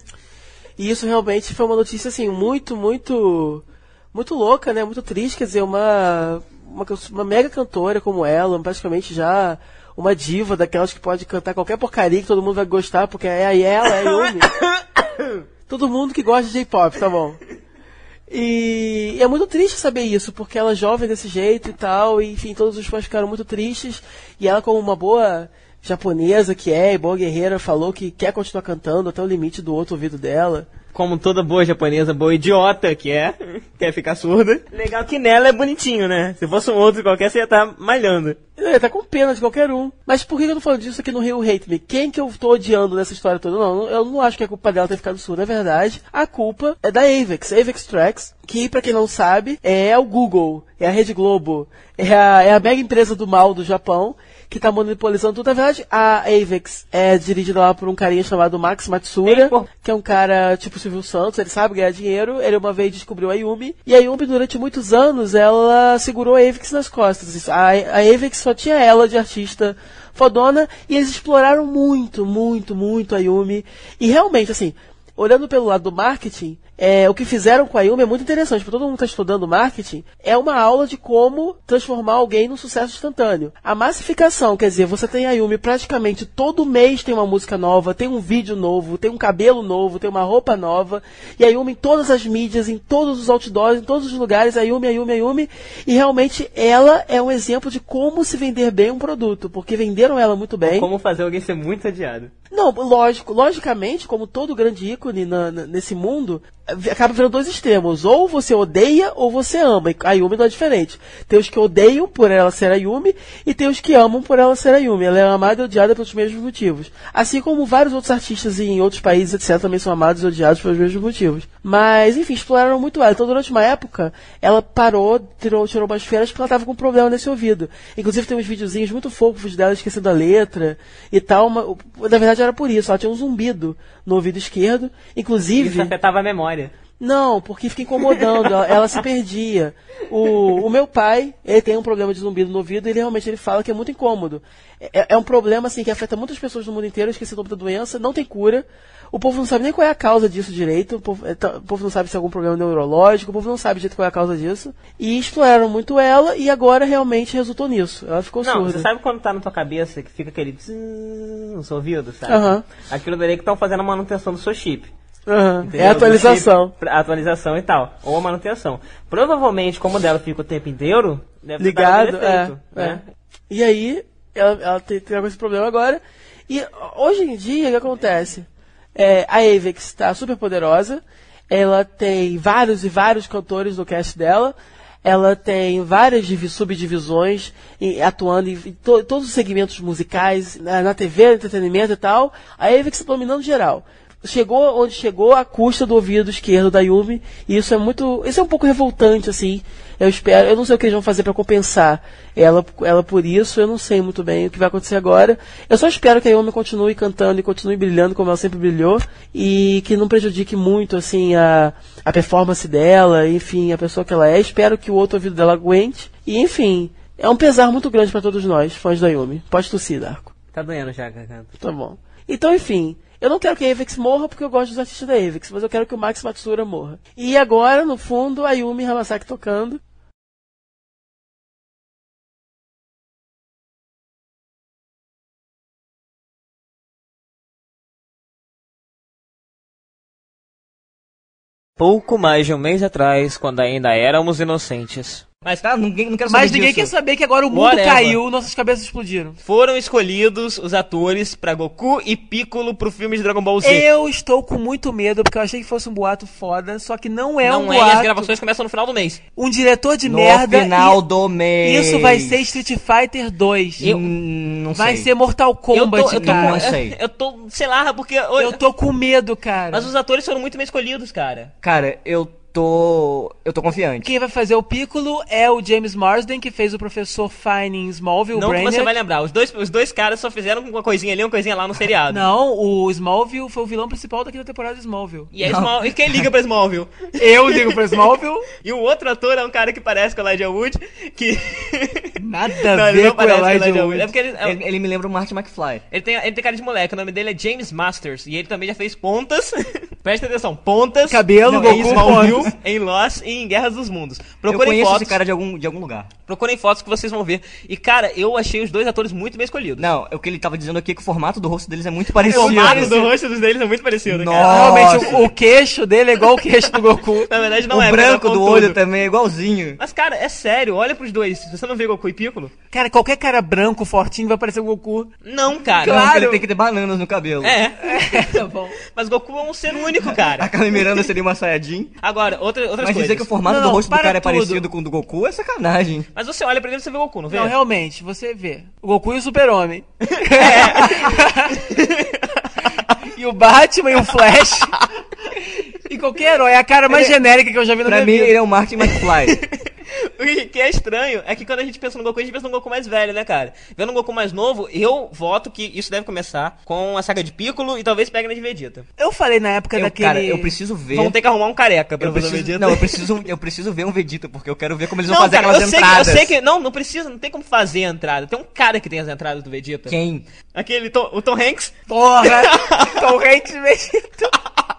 E isso realmente foi uma notícia assim, muito, muito, muito louca, né? Muito triste, quer dizer, uma mega cantora como ela, praticamente já uma diva daquelas que pode cantar qualquer porcaria que todo mundo vai gostar, porque ela é a Yumi. Todo mundo que gosta de J-pop, tá bom. E é muito triste saber isso, porque ela é jovem desse jeito e tal, e enfim, todos os fãs ficaram muito tristes, e ela, como uma boa japonesa que é, e boa guerreira, falou que quer continuar cantando até o limite do outro ouvido dela. Como toda boa japonesa, boa idiota que é, quer ficar surda. Legal que nela é bonitinho, né? Se fosse um outro qualquer, você ia estar malhando. Tá com pena de qualquer um. Mas por que eu tô falando disso aqui no Rio Hate Me? Quem que eu tô odiando nessa história toda? Não, eu não acho que é culpa dela ter ficado surda. Na verdade, a culpa é da Avex Trax, que, pra quem não sabe, é o Google, é a Rede Globo, é a mega empresa do mal do Japão, que tá monopolizando tudo. Na verdade, a Avex é dirigida lá por um carinha chamado Max Matsuura, que é um cara tipo Silvio Santos, ele sabe ganhar dinheiro, ele uma vez descobriu a Yumi, e a Yumi durante muitos anos, ela segurou a Avex nas costas. A Avex só tinha ela de artista fodona, e eles exploraram muito, muito, muito a Yumi, e realmente, assim, olhando pelo lado do marketing, o que fizeram com a Yumi é muito interessante, porque todo mundo está estudando marketing, é uma aula de como transformar alguém num sucesso instantâneo. A massificação, quer dizer, você tem a Yumi praticamente todo mês tem uma música nova, tem um vídeo novo, tem um cabelo novo, tem uma roupa nova, e a Yumi em todas as mídias, em todos os outdoors, em todos os lugares, a Yumi, e realmente ela é um exemplo de como se vender bem um produto, porque venderam ela muito bem. Como fazer alguém ser muito odiado. Não, logicamente, como todo grande ícone nesse mundo, acaba virando dois extremos. Ou você odeia ou você ama. E a Yumi não é diferente. Tem os que odeiam por ela ser a Yumi e tem os que amam por ela ser a Yumi. Ela é amada e odiada pelos mesmos motivos. Assim como vários outros artistas em outros países, etc., também são amados e odiados pelos mesmos motivos. Mas, enfim, exploraram muito ela. Então, durante uma época, ela parou, tirou umas férias porque ela estava com um problema nesse ouvido. Inclusive, tem uns videozinhos muito fofos dela esquecendo a letra e tal. Na verdade, era por isso. Ela tinha um zumbido no ouvido esquerdo. Inclusive... Isso afetava a memória. Não, porque fica incomodando, ela se perdia. O meu pai, ele tem um problema de zumbido no ouvido e ele fala que é muito incômodo. É um problema assim que afeta muitas pessoas no mundo inteiro, esqueci o nome da doença, não tem cura. O povo não sabe nem qual é a causa disso direito, o povo não sabe se é algum problema neurológico, o povo não sabe direito qual é a causa disso. E exploraram muito ela e agora realmente resultou nisso. Ela ficou surda. Você sabe quando tá na tua cabeça que fica aquele no seu ouvido, sabe? Uhum. Aquilo daí que estão fazendo a manutenção do seu chip. Uhum. É a atualização. A atualização e tal. Ou a manutenção. Provavelmente, como dela fica o tempo inteiro, deve ligado, ter defeito, né? E aí, ela tem esse problema agora. E hoje em dia, o que acontece? A Avex está super poderosa. Ela tem vários e vários cantores no cast dela. Ela tem várias subdivisões atuando em todos os segmentos musicais, na TV, no entretenimento e tal. A Avex está dominando geral. Chegou onde chegou à custa do ouvido esquerdo da Yumi, e isso é um pouco revoltante, assim. Eu não sei o que eles vão fazer para compensar ela por isso, eu não sei muito bem o que vai acontecer agora. Eu só espero que a Yumi continue cantando e continue brilhando como ela sempre brilhou, e que não prejudique muito, assim, a performance dela, enfim, a pessoa que ela é. Espero que o outro ouvido dela aguente, e enfim, é um pesar muito grande para todos nós, fãs da Yumi. Pode tossir, Darko. Tá doendo já, Cacá. Tá bom. Então, enfim, eu não quero que a Avex morra porque eu gosto dos artistas da Avex, mas eu quero que o Max Matsuura morra. E agora, no fundo, a Yumi Hamasaki tocando. Pouco mais de um mês atrás, quando ainda éramos inocentes. Mas tá, não quero saber Mas ninguém disso. quer saber que agora o mundo Whatever. caiu, nossas cabeças explodiram. Foram escolhidos os atores pra Goku e Piccolo pro filme de Dragon Ball Z. Eu estou com muito medo, porque eu achei que fosse um boato foda, só que não é um Não é, boato. e as gravações começam no final do mês. Um diretor de No merda. final do mês. Isso vai ser Street Fighter 2. Não Vai sei. ser Mortal Kombat, cara. não sei. Eu tô, sei lá, porque... Eu tô com medo, cara. Mas os atores foram muito bem escolhidos, cara. Cara, eu tô confiante. Quem vai fazer o Piccolo é o James Marsden, que fez o Professor Fine em Smallville, Não que Brainiac. você vai lembrar, os dois caras só fizeram uma coisinha ali, uma coisinha lá no seriado. Não, o Smallville foi o vilão principal daquela temporada de Smallville. E, e quem liga pra Smallville? Eu ligo pra Smallville. E o outro ator é um cara que parece com o Elijah Wood, que... Nada Não, a ele ver não com o parece com Elijah Wood. É porque Ele me lembra o Marty McFly. ele tem cara de moleque, o nome dele é James Masters, e ele também já fez pontas, presta atenção, pontas, Cabelo, em Goku, Smallville, pontas. em Lost e em Guerras dos Mundos. Eu Procurem conheço fotos, esse cara de algum lugar. procurem fotos que vocês vão ver. E cara, eu achei os dois atores muito bem escolhidos. Não, é o que ele tava dizendo aqui, que o formato do rosto deles é muito O parecido. formato do rosto deles é muito parecido, cara. Nossa. Realmente, o queixo dele é igual o queixo do Goku. Na verdade não O é, branco mas do contudo. olho também é igualzinho. Mas cara, é sério, olha pros dois. Se você não vê Goku e Piccolo, Cara, qualquer cara branco, fortinho, vai parecer o Goku. não, cara. Claro. Ele tem que ter bananas no cabelo. É. Tá bom. Mas Goku é um ser único, cara. A Carmen Miranda seria uma Saiyajin. Agora, outras Mas coisas. dizer que o formato Não, do rosto do para cara é tudo. parecido com o do Goku é sacanagem. Mas você olha pra ele e você vê o Goku, não vê? Não, realmente, você vê. O Goku e o Super-Homem. E o Batman e o Flash. E qualquer herói. É a cara mais genérica que eu já vi na Pra minha mim, vida. ele é o Marty McFly. O que é estranho é que quando a gente pensa no Goku, a gente pensa no Goku mais velho, né, cara? Vendo um Goku mais novo, eu voto que isso deve começar com a saga de Piccolo e talvez pegue na de Vegeta. Eu falei na época daquele... Cara, eu preciso ver. Vamos ter que arrumar um careca pra Eu fazer o preciso, Vegeta. não, eu preciso ver um Vegeta, porque eu quero ver como eles vão Não, fazer cara, aquelas entradas. eu sei que... Não precisa, não tem como fazer a entrada. Tem um cara que tem as entradas do Vegeta. Quem? O Tom Hanks. Porra! Tom Hanks Vegeta.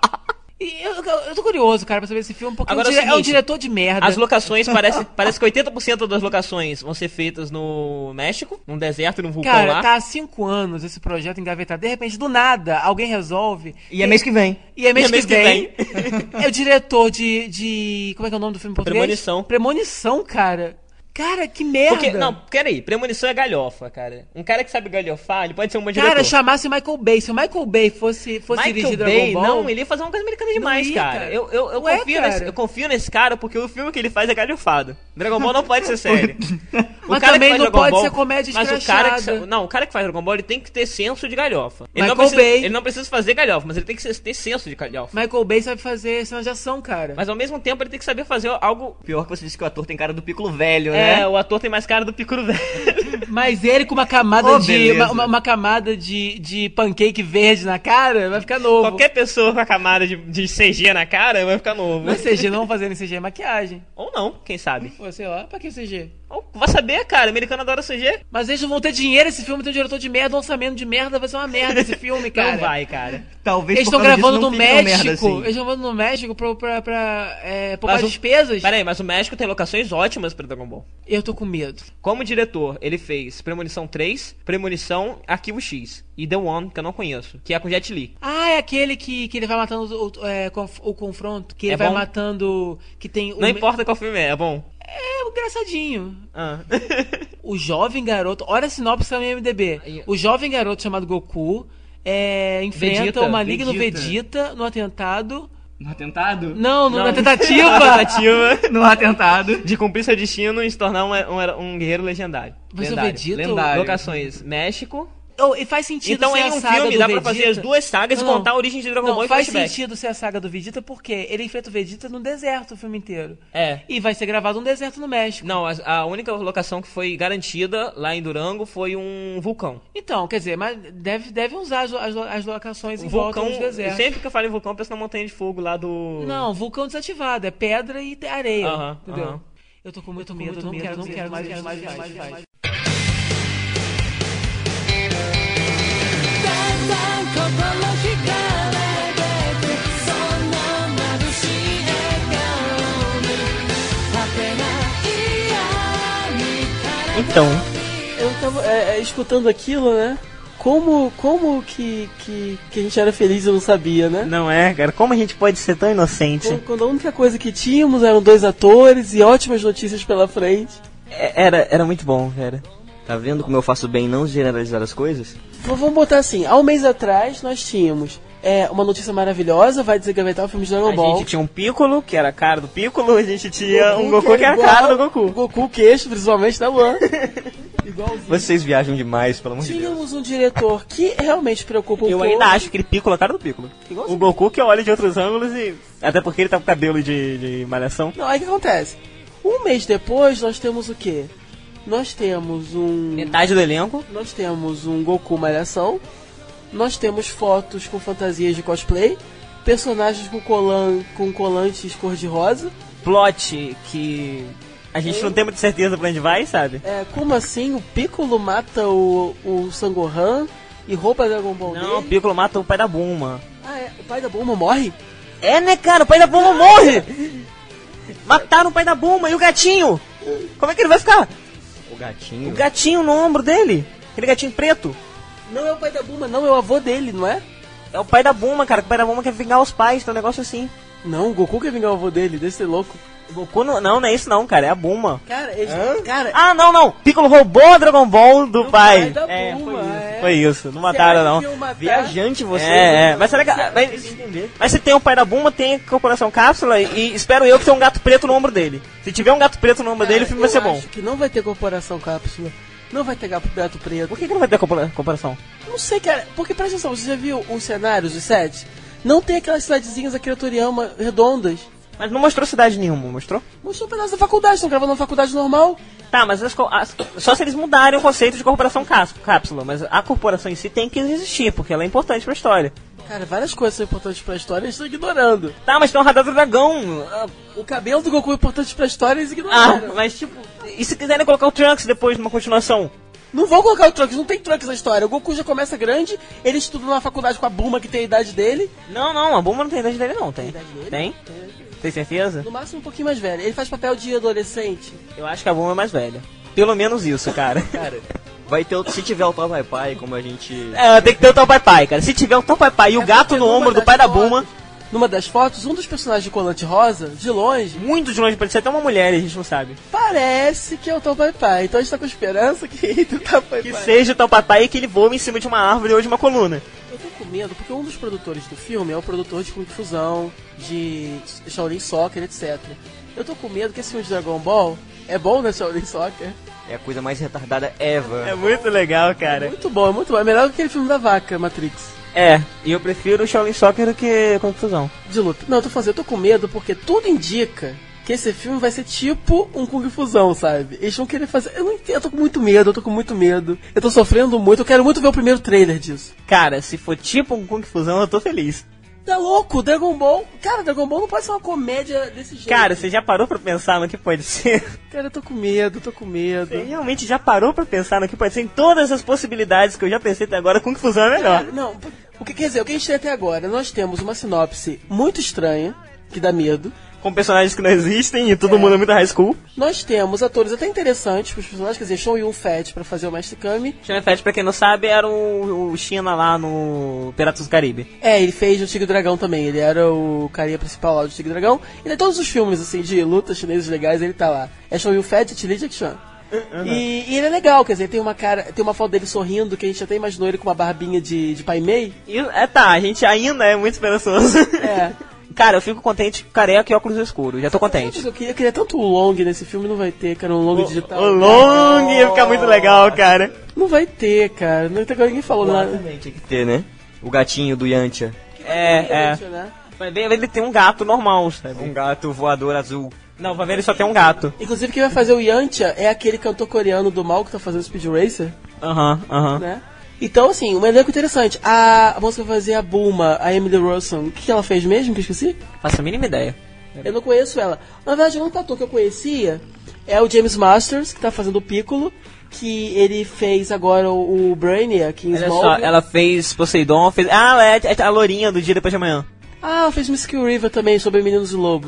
E eu tô curioso, cara, pra saber esse filme, porque Agora é um seguinte, diretor de merda. As locações, parece que 80% das locações vão ser feitas no México, num deserto e num vulcão Cara, lá. tá há 5 anos esse projeto engavetado. De repente, do nada, alguém resolve. E é mês que vem. E é mês mês que que vem. É o diretor de... Como é que é o nome do filme em português? Premonição. Premonição, cara. Cara, que merda. Porque, não, peraí, premonição é galhofa, cara. Um cara que sabe galhofar, ele pode ser um bom diretor. Cara, chamasse Michael Bay. Se o Michael Bay fosse Michael dirigir Bay, Dragon Ball... não, ele ia fazer uma coisa americana demais, ia, cara. cara. Eu Ué, confio cara. eu confio nesse cara porque o filme que ele faz é galhofado. Dragon Ball não pode ser sério. Mas também não pode ser comédia mas escrachada. o cara que faz Dragon Ball, ele tem que ter senso de galhofa. Bay. Ele não precisa fazer galhofa, mas ele tem que ter senso de galhofa. Michael Bay sabe fazer cena de ação, cara. Mas ao mesmo tempo ele tem que saber fazer algo... Pior que você disse que o ator tem cara do Piccolo velho, É, né? o ator tem mais cara do Piccolo velho. Mas ele com uma camada Oh, de... beleza. Uma camada de pancake verde na cara, vai ficar novo. Qualquer pessoa com a camada de CG na cara vai ficar novo. Não é CG, não fazendo CG, é maquiagem. Ou não, quem sabe. Pô, sei lá, pra que CG? Vai saber, cara. O americano adora CG. Mas eles não vão ter dinheiro, esse filme tem um diretor de merda, um orçamento de merda, vai ser uma merda esse filme, cara. Não vai, cara. Talvez Eles por estão causa gravando disso no não fique tão merda México. assim. Eles estão gravando no México pra poupar Mas despesas. Peraí, mas o México tem locações ótimas pra Dragon Ball. Eu tô com medo. Como diretor, ele fez Premonição 3, Premonição Arquivo X e The One, que eu não conheço, que é com Jet Li. Ah, é aquele que ele vai matando o confronto. Que ele É vai bom? matando. Que tem. Não importa qual filme é bom. É engraçadinho. Ah. O jovem garoto. Olha a sinopse da MDB. O jovem garoto chamado Goku enfrenta Vegeta, o maligno Vegeta no atentado. No atentado? Não, Não. na tentativa. Na tentativa No atentado. de cumprir seu destino e se tornar um guerreiro legendário. Vai ser o Lendário. Vegeta? Lendário. Locações México. Oh, e faz sentido Então ser em a um saga filme do dá pra Vegeta. fazer as duas sagas e Não, contar a origem de Dragon não, Ball e faz flashback. sentido ser a saga do Vegeta porque ele enfrenta o Vegeta no deserto o filme inteiro. É. E vai ser gravado no deserto no México. Não, a única locação que foi garantida lá em Durango foi um vulcão. Então, quer dizer, mas deve usar as locações Um em volta vulcão, dos desertos. sempre que eu falo em vulcão, eu penso na montanha de fogo lá do... Não, vulcão desativado, é pedra e areia, Aham, entendeu? aham. Eu tô com muito medo, não quero mais. Então, Eu tava escutando aquilo, né? Como que a gente era feliz e não sabia, né? Não é, cara? Como a gente pode ser tão inocente? Quando a única coisa que tínhamos eram 2 atores e ótimas notícias pela frente. Era muito bom, cara. Tá vendo como eu faço bem não generalizar as coisas? Vamos botar assim, há um mês atrás nós tínhamos uma notícia maravilhosa, vai desengavetar o filme de Dragon Ball. A gente tinha um Piccolo, que era a cara do Piccolo, a gente tinha um Goku que era a cara do Goku. O Goku, queixo, principalmente da Luan. Igualzinho. Vocês viajam demais, pelo amor de Deus. Tínhamos um diretor que realmente preocupa um pouco. Eu ainda acho aquele Piccolo a cara do Piccolo. O Goku que olha de outros ângulos e... Até porque ele tá com cabelo de malhação. Não, aí o que acontece? Um mês depois nós temos o quê? Nós temos metade do elenco. Nós temos um Goku malhação. Nós temos fotos com fantasias de cosplay. Personagens com colantes cor-de-rosa. Plot que a gente não tem muita certeza pra onde vai, sabe? Como assim? O Piccolo mata o Sangohan e rouba Dragon Ball dele? Não, o Piccolo mata o pai da Bulma. O pai da Bulma morre? É, né, cara? O pai da Bulma morre! Mataram o pai da Bulma e o gatinho! Como é que ele vai ficar? O gatinho? O gatinho no ombro dele. Aquele gatinho preto. Não é o pai da Bulma, não. É o avô dele, não é? É o pai da Bulma, cara. O pai da Bulma quer vingar os pais. Tem um negócio assim. Não, o Goku quer vingar o avô dele. Deve ser louco. O Goku não é isso não, cara. É a Bulma. Cara, cara... Ah, não. Piccolo roubou a Dragon Ball do pai. Da Bulma, foi isso. Não mataram, não. Viajante você. Mas será que... Mas se tem o pai da Bulma, tem a Corporação Cápsula e espero eu que tenha um gato preto no ombro dele. Se tiver um gato preto no ombro dele, o filme vai ser bom. Eu acho que não vai ter Corporação Cápsula. Não vai ter gato preto. Por que não vai ter comparação? Não sei, cara. Porque, presta atenção, você já viu os cenários, os sets? Não tem aquelas cidadezinhas Akira Toriyama redondas. Mas não mostrou cidade nenhuma, mostrou? Mostrou um pedaço da faculdade, estão gravando uma faculdade normal. Tá, mas só se eles mudarem o conceito de corporação cápsula. Mas a corporação em si tem que existir, porque ela é importante pra história. Cara, várias coisas são importantes pra história e eles estão ignorando. Tá, mas tem um radar do dragão. O cabelo do Goku é importante pra história e eles ignoraram. Mas tipo, e se quiserem colocar o Trunks depois numa continuação? Não vão colocar o Trunks, não tem Trunks na história. O Goku já começa grande, ele estuda numa faculdade com a Bulma que tem a idade dele. Não, a Bulma não tem a idade dele não, tem. Tem? Tem certeza? No máximo um pouquinho mais velho. Ele faz papel de adolescente. Eu acho que a Bulma é mais velha. Pelo menos isso, cara. Vai ter se tiver o Tal Pai Pai, como a gente... Tem que ter o Tal Pai Pai, cara. Se tiver o Tal Pai Pai e o gato no ombro do pai da Bulma... Numa das fotos, um dos personagens de colante rosa, de longe... Muito de longe, pode ser até uma mulher, a gente não sabe. Parece que é o Tal Pai Pai. Então a gente tá com esperança que o Tal Pai Pai... Que seja o Tal Pai Pai e que ele voe em cima de uma árvore ou de uma coluna. Eu tô com medo, porque um dos produtores do filme é o produtor de Kung Fusão, de Shaolin Soccer, etc. Eu tô com medo que esse filme de Dragon Ball... É bom, né, Shaolin Soccer? É a coisa mais retardada ever. É muito legal, cara. É muito bom, é muito bom. É melhor do que aquele filme da vaca, Matrix. E eu prefiro o Shaolin Soccer do que Confusão. De luta. Não, eu tô com medo porque tudo indica que esse filme vai ser tipo um Kung Fusão, sabe? Eles vão querer fazer... Eu não entendo, eu tô com muito medo. Eu tô sofrendo muito, eu quero muito ver o primeiro trailer disso. Cara, se for tipo um Kung Fusão, eu tô feliz. Tá louco? Dragon Ball... Cara, Dragon Ball não pode ser uma comédia desse jeito. Cara, você já parou pra pensar no que pode ser? Cara, eu tô com medo. Você realmente já parou pra pensar no que pode ser? Em todas as possibilidades que eu já pensei até agora, Kung Fusão é melhor. Cara, não, o que quer dizer? O que a gente tem até agora? Nós temos uma sinopse muito estranha, que dá medo. Com personagens que não existem e todo mundo é muito high school. Nós temos atores até interessantes pros personagens, quer dizer, Sean Yun-Fat pra fazer o Mestre Kami. Sean Yun-Fat, pra quem não sabe, era o China lá no Piratas do Caribe. Ele fez o Tigre e Dragão também, ele era o carinha principal lá do Tigre e Dragão. E em todos os filmes, assim, de lutas chineses legais, ele tá lá. É Sean Yun-Fat e Chili Jack-chan. E ele é legal, quer dizer, tem uma foto dele sorrindo, que a gente até imaginou ele com uma barbinha de Pai Mei. A gente ainda é muito esperançoso. Cara, eu fico contente com careca e óculos escuros, já tô contente. Eu queria tanto o Long nesse filme, não vai ter, cara, um Long digital. O Long ia ficar muito legal, cara. Não vai ter, cara, não tem ninguém falou nada. Tinha que ter, né? O gatinho do Yantia. Vai ver, ele tem um gato normal, sabe? Um gato voador azul. Não, vai ver, ele só tem um gato. Inclusive, quem vai fazer o Yantia é aquele cantor coreano do mal que tá fazendo Speed Racer. Né? Então, assim, um elenco interessante. A moça que vai fazer a Bulma, a Emily Rossum, o que ela fez mesmo, que eu esqueci? Faço a mínima ideia. Eu não conheço ela. Na verdade, o único ator que eu conhecia é o James Masters, que tá fazendo o Piccolo, que ele fez agora o Brainiac em Smallville. Ela fez Poseidon, ela é a lourinha do Dia Depois de Amanhã. Ela fez Miss River também, sobre Meninos e Lobos.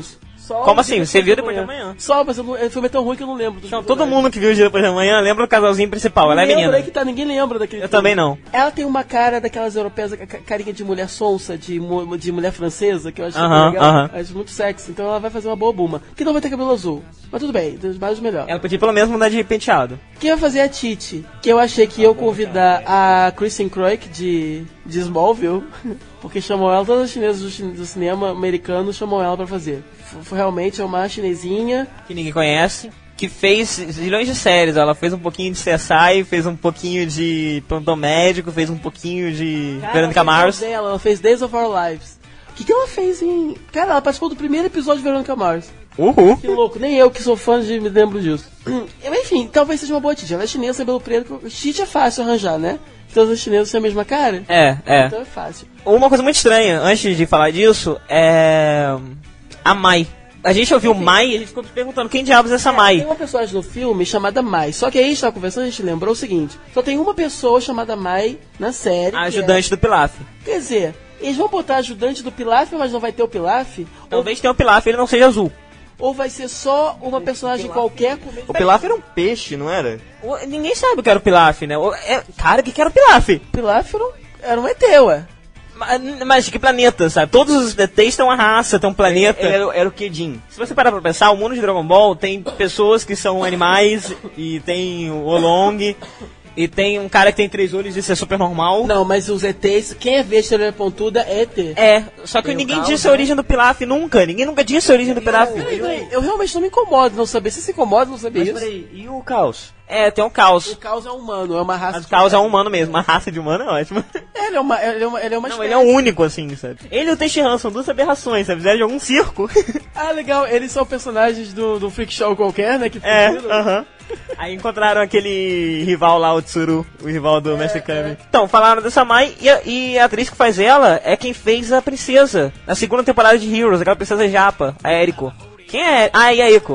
Só Como o assim? Dia Você viu depois de amanhã? Só, mas o filme é tão ruim que eu não lembro. Então, todo mundo que viu o Dia Depois de Amanhã lembra o casalzinho principal, ela é menina. Aí que tá, ninguém lembra daquele Eu filme. também não. Ela tem uma cara daquelas europeias, carinha de mulher sonsa, de mulher francesa, que eu acho super legal. Acho muito sexy. Então ela vai fazer uma boa Buma. Que não vai ter cabelo azul. Mas tudo bem, mais o melhor. Ela podia pelo menos mudar de penteado. Quem vai fazer é a Titi, que eu achei que eu convidar a Kristen Croik de Smallville, porque chamam ela, todas as chinesas do cinema americano chamam ela pra fazer. Realmente é uma chinesinha. Que ninguém conhece. Que fez zilhões de séries. Ela fez um pouquinho de CSI, fez um pouquinho de Plantão Médico, fez um pouquinho de Verônica Mars. Ela fez Days of Our Lives. O que ela fez em... Cara, ela participou do primeiro episódio de Verônica Mars. Uhul. Que louco, nem eu que sou fã de me lembro disso. Enfim, talvez seja uma boa Titi. Ela é chinesa, cabelo preto. Titi é fácil arranjar, né? Todos os chineses têm a mesma cara? É. Então é fácil. Uma coisa muito estranha, antes de falar disso, é... a Mai. A gente ouviu Mai e a gente ficou perguntando quem diabos é essa Mai. Tem uma personagem no filme chamada Mai. Só que aí a gente tava conversando, a gente lembrou o seguinte. Só tem uma pessoa chamada Mai na série. A ajudante do Pilaf. Quer dizer, eles vão botar ajudante do Pilaf, mas não vai ter o Pilaf? Talvez tenha o Pilaf e ele não seja azul. Ou vai ser só uma personagem qualquer com... O Pilaf era um peixe, não era? Ninguém sabe o que era o Pilaf, né? Cara, o que era o Pilaf? Pilaf era um ET, ué. Mas de que planeta, sabe? Todos os ETs têm uma raça, tem um planeta. Era o Kedin. Se você parar pra pensar, o mundo de Dragon Ball tem pessoas que são animais, e tem o Olong, e tem um cara que tem 3 olhos e isso é super normal. Não, mas os ETs, quem é verde e pontuda é ET. É, só que ninguém disse a origem do Pilaf nunca. Ninguém nunca disse a origem do Pilaf. Eu realmente não me incomodo não saber. Se incomoda não saber isso. Peraí, e o Caos? É, tem um Caos. O Caos é humano, é uma raça. Mas o Caos é um humano mesmo, uma raça de humano é ótima. Ele é uma Não, espécie. ele é o único, assim, sabe? Ele e o Teixeira são duas aberrações, sabe? Fizeram de algum circo. Ah, legal, eles são personagens do Freak Show qualquer, né? Que fugiram. Aí encontraram aquele rival lá, o Tsuru, o rival do Mestre Kami. Então, falaram dessa Mai e a atriz que faz ela é quem fez a princesa na segunda temporada de Heroes, aquela princesa japa, a Eriko. Quem é? Ah, e a Eriko.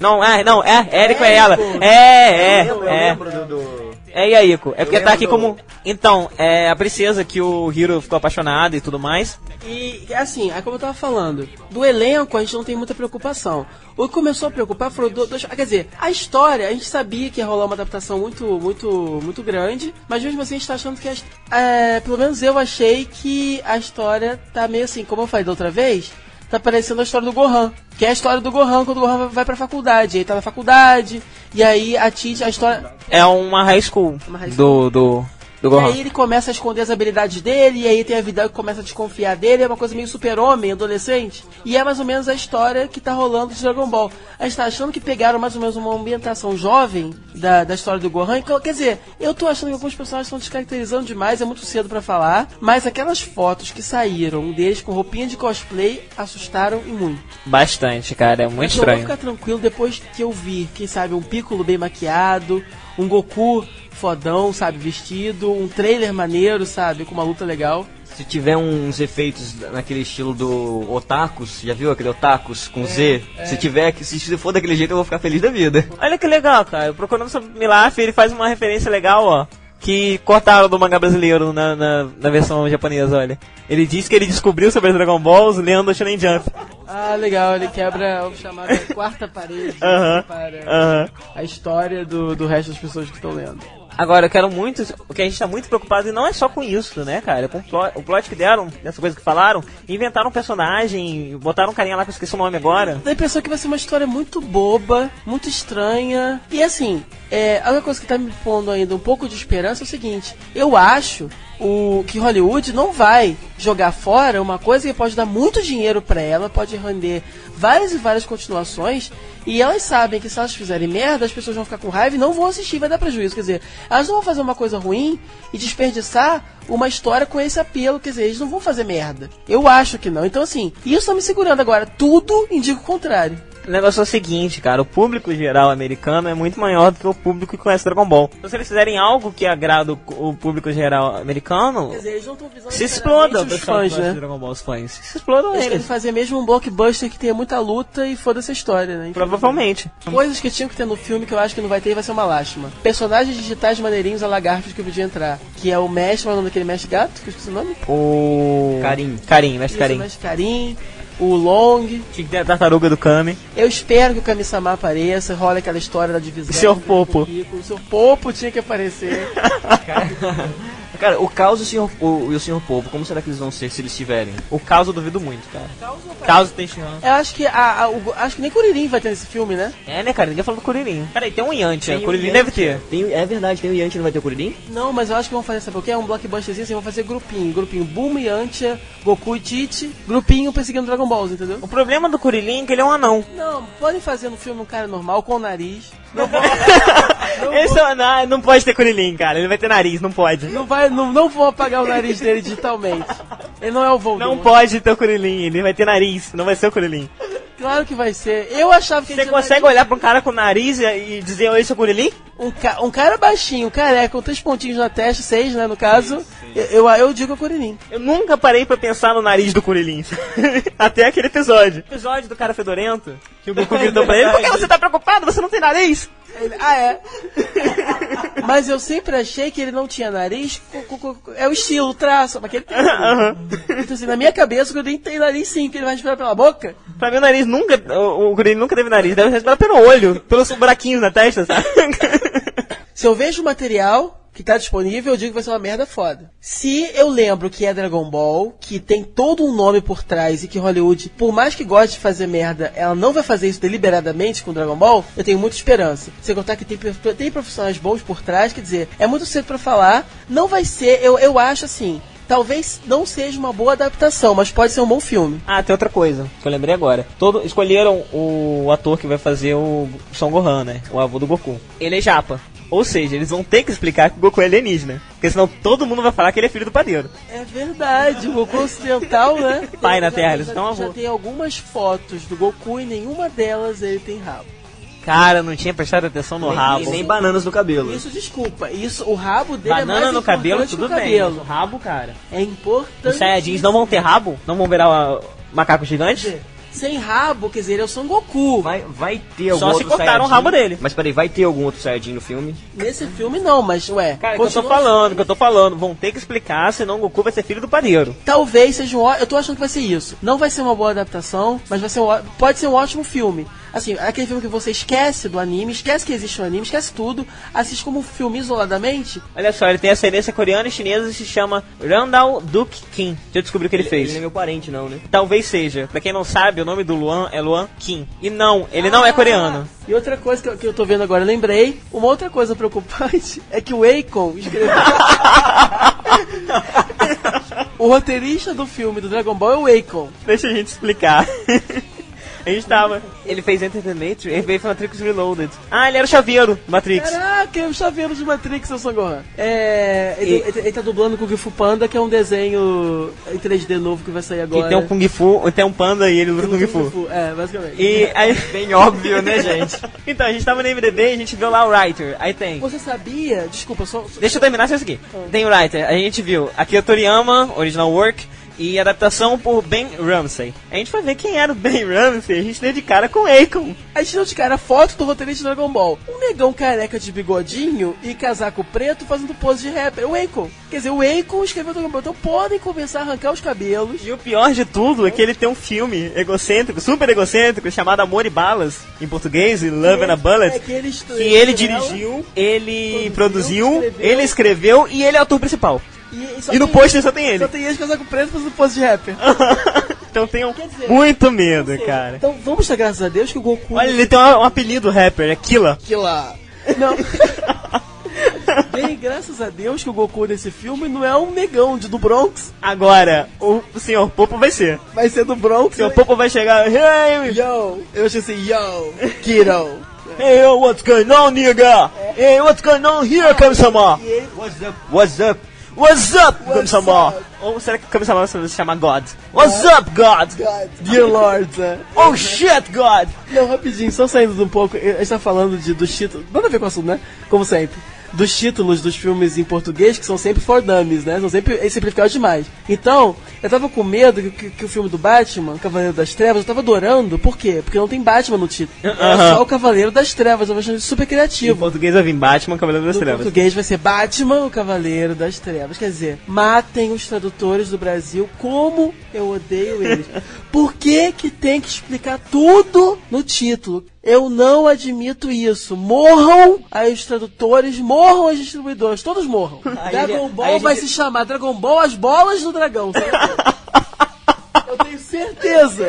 Eriko é ela. Eu lembro do... É Yaiko. É porque tá aqui como... Então, é a princesa que o Hiro ficou apaixonado e tudo mais. E, assim, é como eu tava falando, do elenco a gente não tem muita preocupação. O que começou a preocupar foram dois... Quer dizer, a história, a gente sabia que ia rolar uma adaptação muito grande, mas mesmo assim a gente tá achando que... pelo menos eu achei que a história tá meio assim, como eu falei da outra vez... Tá parecendo a história do Gohan, que é a história do Gohan quando o Gohan vai pra faculdade. Aí tá na faculdade, e aí a história... É uma high school, do Gohan. E aí ele começa a esconder as habilidades dele, e aí tem a Videl que começa a desconfiar dele, é uma coisa meio super-homem, adolescente. E é mais ou menos a história que tá rolando de Dragon Ball. A gente tá achando que pegaram mais ou menos uma ambientação jovem da história do Gohan. Quer dizer, eu tô achando que alguns personagens estão descaracterizando demais, é muito cedo pra falar, mas aquelas fotos que saíram deles com roupinha de cosplay assustaram e muito. Bastante, cara, é muito estranho. Eu vou ficar tranquilo depois que eu vi, quem sabe, um Piccolo bem maquiado, um Goku fodão, sabe, vestido, um trailer maneiro, sabe, com uma luta legal. Se tiver uns efeitos naquele estilo do Otakus, já viu aquele Otakus com Z? Se for daquele jeito eu vou ficar feliz da vida. Olha que legal, cara, procurando sobre Pilaf, ele faz uma referência legal, ó, que cortaram do mangá brasileiro na versão japonesa, olha. Ele disse que ele descobriu sobre Dragon Balls lendo o Shonen Jump. Ah, legal, ele quebra o chamado quarta parede para a história do resto das pessoas que estão lendo. Agora, eu quero muito... O que a gente tá muito preocupado, e não é só com isso, né, cara? Com o plot que deram, dessa coisa que falaram, inventaram um personagem, botaram um carinha lá que eu esqueci o nome agora. Dá a impressão que vai ser uma história muito boba, muito estranha. E assim, a única coisa que tá me pondo ainda um pouco de esperança é o seguinte. Eu acho que Hollywood não vai jogar fora uma coisa que pode dar muito dinheiro pra ela, pode render várias e várias continuações, e elas sabem que se elas fizerem merda, as pessoas vão ficar com raiva e não vão assistir, vai dar prejuízo. Quer dizer, elas não vão fazer uma coisa ruim e desperdiçar uma história com esse apelo, quer dizer, eles não vão fazer merda. Eu acho que não. Então assim, isso tá me segurando agora. Tudo indica o contrário. O negócio é o seguinte, cara, o público geral americano é muito maior do que o público que conhece Dragon Ball. Então se eles fizerem algo que agrada o público geral americano, quer dizer, eles não estão visando se exploda os fãs, né? Dragon Ball, os fãs. Se explodam eles eles. querem fazer mesmo um blockbuster que tenha muita luta e foda-se a história, né? Provavelmente. Coisas que tinham que ter no filme que eu acho que não vai ter e vai ser uma lástima. Personagens digitais maneirinhos a lagartos que eu podia entrar. Que é o mestre, mas o nome daquele mestre gato, que eu esqueci o nome? O... Karim, mestre Karim. Mestre Karim. o Long. Tinha que ter a tartaruga do Kami. Eu espero que o Kami-sama apareça, rola aquela história da divisão. O Sr. Popo. O Sr. Popo tinha que aparecer. Cara, o Caos e o Sr. Popo, como será que eles vão ser se eles tiverem? O Caos eu duvido muito, cara. Caos tem chance. Eu acho que acho que nem Kuririn vai ter nesse filme, né? É, né, cara? Ninguém falou do Kuririn. Peraí, tem um Yantia. Tem Kuririn o deve ter. É verdade, tem o Yantia, não vai ter o Kuririn? Não, mas eu acho que vão fazer, sabe o que? É um blockbusterzinho, assim, vão fazer grupinho. Grupinho Bulma, Yantia, Goku e Tite. Grupinho perseguindo Dragon Balls, entendeu? O problema do Kuririn é que ele é um anão. Não, podem fazer no filme um cara normal, com o nariz. Não não pode ter Kuririn, cara. Ele vai ter nariz, não pode. Não vou apagar o nariz dele digitalmente. Ele não é o Voldemort. Não pode ter o Kuririn, ele vai ter nariz, não vai ser o Kuririn. Claro que vai ser. Eu achava que você consegue olhar pra um cara com nariz e dizer, oi, seu Kuririn? Um cara baixinho, careca, com 3 pontinhos na testa, 6, né, no caso, eu digo Kuririn. Eu nunca parei pra pensar no nariz do Kuririn. Até aquele episódio. O episódio do cara fedorento, que o Goku gritou pra ele, por que você tá preocupado? Você não tem nariz? É. Mas eu sempre achei que ele não tinha nariz, é o estilo, o traço, mas que ele tem. Então assim, na minha cabeça, o Kuririn tem nariz sim, que ele vai respirar pela boca. Pra mim o nariz o Kuririn nunca teve nariz, deve respirar pelo olho, pelos buraquinhos na testa, sabe? Se eu vejo o material que tá disponível, eu digo que vai ser uma merda foda. Se eu lembro que é Dragon Ball, que tem todo um nome por trás e que Hollywood, por mais que goste de fazer merda, ela não vai fazer isso deliberadamente com Dragon Ball, eu tenho muita esperança. Sem contar que tem profissionais bons por trás, quer dizer, é muito cedo pra falar, não vai ser, eu acho assim, talvez não seja uma boa adaptação, mas pode ser um bom filme. Ah, tem outra coisa que eu lembrei agora. Escolheram o ator que vai fazer o Son Gohan, né? O avô do Goku. Ele é japa. Ou seja, eles vão ter que explicar que o Goku é alienígena. Porque senão todo mundo vai falar que ele é filho do padeiro. É verdade, o Goku ocidental, né? Pai na Terra, eles estão avô. Já tem algumas fotos do Goku e nenhuma delas ele tem rabo. Cara, não tinha prestado atenção no rabo. E nem bananas no cabelo. Isso, desculpa. O rabo dele banana é mais no cabelo, tudo bem. O rabo, cara. É importante. Os Saiyajins não vão ter rabo? Não vão virar macaco gigante? Sem rabo, quer dizer, ele é o Son Goku. Vai ter algum Só outro se cortaram o rabo dele. Mas peraí, vai ter algum outro Saiyajin no filme? Nesse filme não, mas ué. Cara, que eu tô falando. Vão ter que explicar, senão o Goku vai ser filho do padeiro. Talvez seja eu tô achando que vai ser isso. Não vai ser uma boa adaptação, mas vai ser pode ser um ótimo filme. Assim, aquele filme que você esquece do anime, esquece que existe um anime, esquece tudo, assiste como um filme isoladamente. Olha só, ele tem ascendência coreana e chinesa e se chama Randall Duke Kim. Deixa eu descobrir o que ele fez. Ele não é meu parente não, né? Talvez seja. Pra quem não sabe, o nome do Luan é Luan Kim. E não, ele não é coreano. E outra coisa que eu tô vendo agora, lembrei, uma outra coisa preocupante é que o Akon escreveu... O roteirista do filme do Dragon Ball é o Akon. Deixa a gente explicar. A gente tava. Ele fez Entertainment, ele veio pra Matrix Reloaded. Ah, ele era o chaveiro do Matrix. Caraca, é o chaveiro de Matrix, seu Son Gohan. Ele tá dublando Kung Fu Panda, que é um desenho em 3D novo que vai sair agora. Que tem um Kung Fu, tem um panda e ele luta Kung Fu. É, basicamente. E aí... Bem óbvio, né, gente? Então, a gente tava no MDB e a gente viu lá o Writer. Aí tem... Você sabia? Desculpa, só... Deixa eu terminar isso aqui. Tem o Writer. A gente viu Akira Toriyama, Original Work... E adaptação por Ben Ramsey. A gente foi ver quem era o Ben Ramsey. A gente deu de cara com o Akon. A gente deu de cara a foto do roteirista de Dragon Ball. Um negão careca de bigodinho e casaco preto fazendo pose de rapper. O Akon. Quer dizer, o Akon escreveu Dragon Ball. Então podem começar a arrancar os cabelos. E o pior de tudo é que ele tem um filme egocêntrico, super egocêntrico, chamado Amor e Balas, em português, e Love and a Bullet. Que ele dirigiu, ele produziu, ele escreveu e ele é o ator principal. E no pôster só tem ele. Só tem ele de casaco preto fazendo pose de rapper. Então tenham muito medo, cara. Então vamos dar graças a Deus que o Goku... Olha, ele tem um apelido rapper, é Killa. Killa. Não. Bem, graças a Deus que o Goku nesse filme não é um negão do Bronx. Agora, o Sr. Popo vai ser. Vai ser do Bronx. O Sr. Popo vai chegar... Hey! Yo! Eu achei assim, yo! Kiddo! Hey, yo, what's going on, nigga? Hey, what's going on here, Kami-sama? What's up? What's up? What's up, Kami-sama? Ou será que o Kami-sama se chama God? What's up, God? Dear Lord, Oh shit, God! Não, rapidinho, só saindo um pouco, a gente tá falando dos títulos, nada a ver com o assunto, né? Como sempre. dos títulos dos filmes em português, que são sempre for dummies, né? São sempre simplificados demais. Então, eu tava com medo que o filme do Batman, Cavaleiro das Trevas, eu tava adorando. Por quê? Porque não tem Batman no título. É só o Cavaleiro das Trevas. Eu achando isso super criativo. Em português vai vir Batman, Cavaleiro das Trevas. Em português vai ser Batman, o Cavaleiro das Trevas. Quer dizer, matem os tradutores do Brasil, como eu odeio eles. Por que tem que explicar tudo no título? Eu não admito isso. Morram os tradutores, morram as distribuidoras, todos morram. Dragon Ball vai se chamar Dragon Ball As Bolas do Dragão. Eu tenho certeza.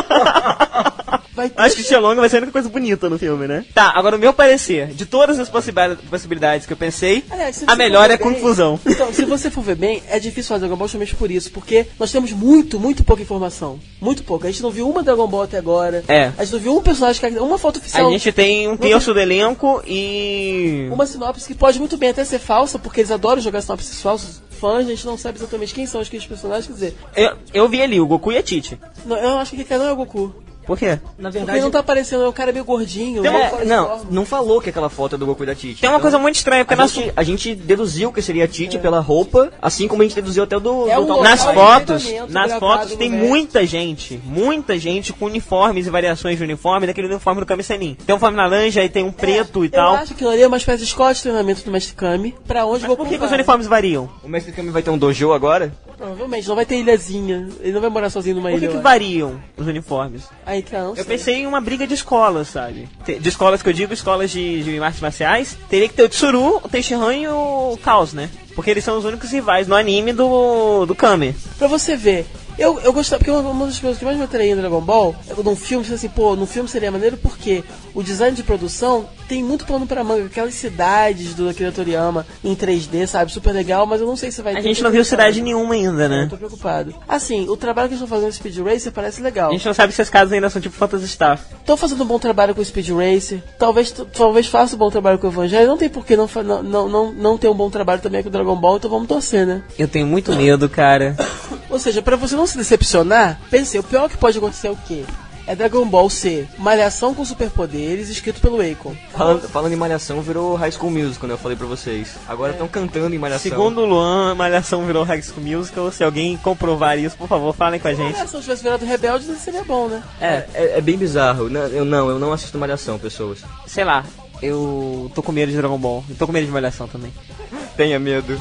Acho que Xelong vai ser a única coisa bonita no filme, né? Tá, agora o meu parecer, de todas as possibilidades que eu pensei, a melhor é a confusão. Então, se você for ver bem, é difícil fazer Dragon Ball justamente por isso, porque nós temos muito pouca informação. Muito pouca. A gente não viu uma Dragon Ball até agora. A gente não viu um personagem, uma foto oficial. A gente tem um terço do elenco e... uma sinopse que pode muito bem até ser falsa, porque eles adoram jogar sinopses falsas. Fãs, a gente não sabe exatamente quem são aqueles personagens, quer dizer... Eu vi ali, o Goku e a Tite. Não, eu acho que aquele não é o Goku. Por quê? Na verdade, porque não tá aparecendo, é um cara meio gordinho. Não falou que aquela foto é do Goku e da Tite. Tem uma coisa muito estranha, porque a gente deduziu que seria a Tite pela roupa, assim como a gente deduziu até o do Nas fotos tem muita gente com uniformes e variações de uniforme, daquele uniforme do Kami Senin. Tem um uniforme laranja e tem um preto e tal. Eu acho que ali é uma espécie de escola de treinamento do Mestre Kami, pra onde Goku vai. Por que os uniformes variam? O Mestre Kami vai ter um dojo agora? Provavelmente, não vai ter ilhazinha. Ele não vai morar sozinho numa ilha. Por que variam os uniformes? Então, eu pensei em uma briga de escolas, sabe? De escolas que eu digo, escolas de artes marciais. Teria que ter o Tsuru, o Tenshinhan e o Caos, né? Porque eles são os únicos rivais no anime do Kami. Pra você ver, eu gostava, porque uma das coisas que mais me atraía em Dragon Ball é num filme, assim, num filme seria maneiro porque o design de produção tem muito pano pra manga, aquelas cidades do Akira Toriyama em 3D, sabe? Super legal, mas eu não sei se vai ter. A gente não viu cidade nenhuma ainda, né? Eu tô preocupado. Assim, o trabalho que eles estão fazendo no Speed Racer parece legal. A gente não sabe se as casas ainda são tipo Phantasy Star. Estão fazendo um bom trabalho com o Speed Racer, talvez faça um bom trabalho com o Evangelho, não tem por que não ter um bom trabalho também com o Dragon Ball, então vamos torcer, né? Eu tenho muito medo, cara. Ou seja, pra você não se decepcionar, pensei, o pior que pode acontecer é o quê? É Dragon Ball ser Malhação com superpoderes, escrito pelo Akon. Falando em Malhação, virou High School Musical, né? Eu falei pra vocês. Agora estão cantando em Malhação. Segundo o Luan, Malhação virou High School Musical. Se alguém comprovar isso, por favor, falem com a gente. Se Malhação tivesse virado Rebelde, seria bom, né? É bem bizarro. Eu não assisto Malhação, pessoas. Sei lá, eu tô com medo de Dragon Ball. Eu tô com medo de Malhação também. Tenha medo.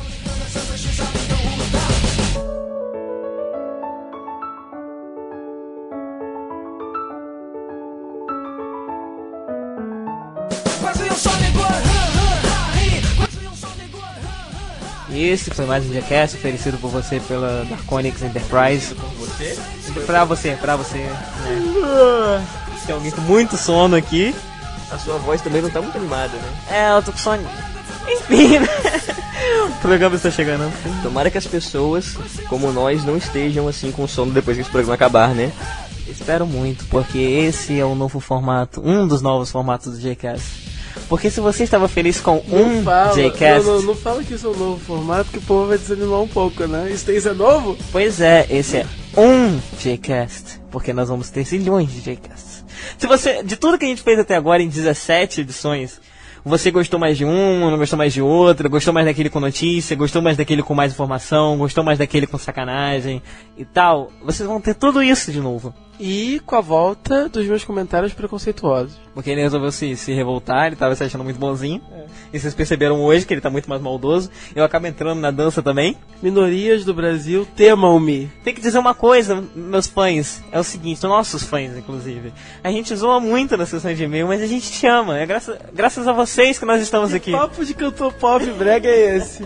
Esse foi mais um Jackass, oferecido por você pela Darkonix Enterprise. Você? Pra você. Né? Tem alguém com muito sono aqui. A sua voz também não tá muito animada, né? Eu tô com sono. Enfim, né? O programa está chegando. Tomara que as pessoas, como nós, não estejam assim com sono depois que esse programa acabar, né? Espero muito, porque esse é o novo formato, um dos novos formatos do Jcast. Porque se você estava feliz com Jcast... Não fala que isso é um novo formato, porque o povo vai desanimar um pouco, né? Isso é novo? Pois é, esse é um Jcast, porque nós vamos ter zilhões de Jcasts. Se você, de tudo que a gente fez até agora em 17 edições, você gostou mais de um, não gostou mais de outro, gostou mais daquele com notícia, gostou mais daquele com mais informação, gostou mais daquele com sacanagem e tal, vocês vão ter tudo isso de novo. E com a volta dos meus comentários preconceituosos. Porque ele resolveu se revoltar, ele tava se achando muito bonzinho. E vocês perceberam hoje que ele tá muito mais maldoso. Eu acabo entrando na dança também. Minorias do Brasil, temam-me. Tem que dizer uma coisa, meus fãs. É o seguinte, são nossos fãs, inclusive. A gente zoa muito na sessão de e-mail, mas a gente te ama. É graças a vocês que nós estamos aqui. Que papo de cantor pop brega é esse?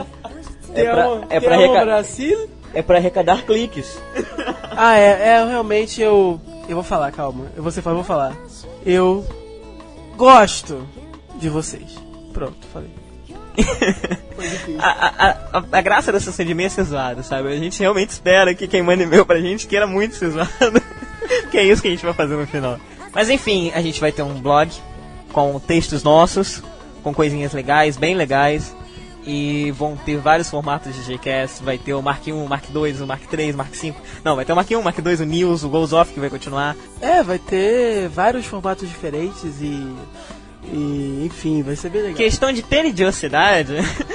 Brasil? É pra arrecadar cliques. Realmente eu vou falar, calma. Eu vou falar. Eu gosto de vocês. Pronto, falei. A graça dessa sessão de e-mail é ser zoada, sabe? A gente realmente espera que quem manda e-mail pra gente queira muito ser zoado. Que é isso que a gente vai fazer no final. Mas enfim, a gente vai ter um blog com textos nossos, com coisinhas legais, bem legais. E vão ter vários formatos de Jcast. Vai ter o Mark 1, o Mark 2, o Mark 3, o Mark 5. Não, vai ter o Mark 1, o Mark 2, o News, o Goes Off, que vai continuar. Vai ter vários formatos diferentes e E, enfim, vai ser bem legal. Questão de periodicidade,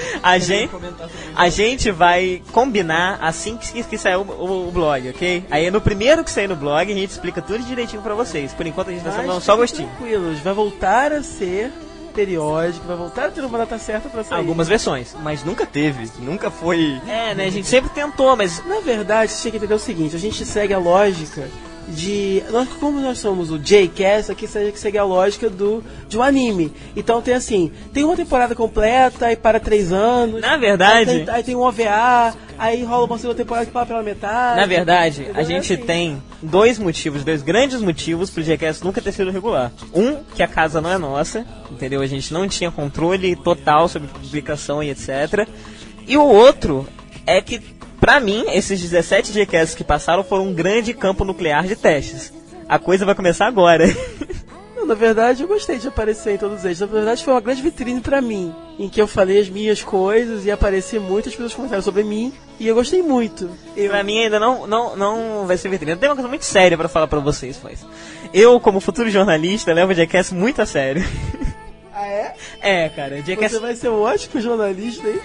a gente vai combinar assim que sair o blog, ok? Aí no primeiro que sair no blog, a gente explica tudo direitinho pra vocês. Por enquanto a gente tá dando só gostinho. Tranquilos, vai voltar a ser periódico, vai voltar a ter uma data certa pra sair. Algumas versões. Mas nunca teve, nunca foi... É, né, a gente sempre tentou, mas... Na verdade, você tinha que entender o seguinte, a gente segue a lógica de... Como nós somos o J-Cast, aqui você segue a lógica de um anime. Então tem assim, tem uma temporada completa, aí para 3 anos. Na verdade... Aí tem um OVA, aí rola uma segunda temporada que para pela metade. Na verdade, entendeu? a gente tem dois grandes motivos pro J-Cast nunca ter sido regular. Um, que a casa não é nossa, entendeu? A gente não tinha controle total sobre publicação e etc. E o outro é que, pra mim, esses 17 J-Casts que passaram foram um grande campo nuclear de testes. A coisa vai começar agora. Não, na verdade, eu gostei de aparecer em todos eles. Na verdade, foi uma grande vitrine pra mim, em que eu falei as minhas coisas e apareci muitas pessoas comentaram sobre mim, e eu gostei muito. Pra mim ainda não vai ser vitrine. Tem uma coisa muito séria pra falar pra vocês, mas eu, como futuro jornalista, levo o J-Cast muito a sério. Ah, é? É, cara. J-Cast... Você vai ser um ótimo jornalista, hein?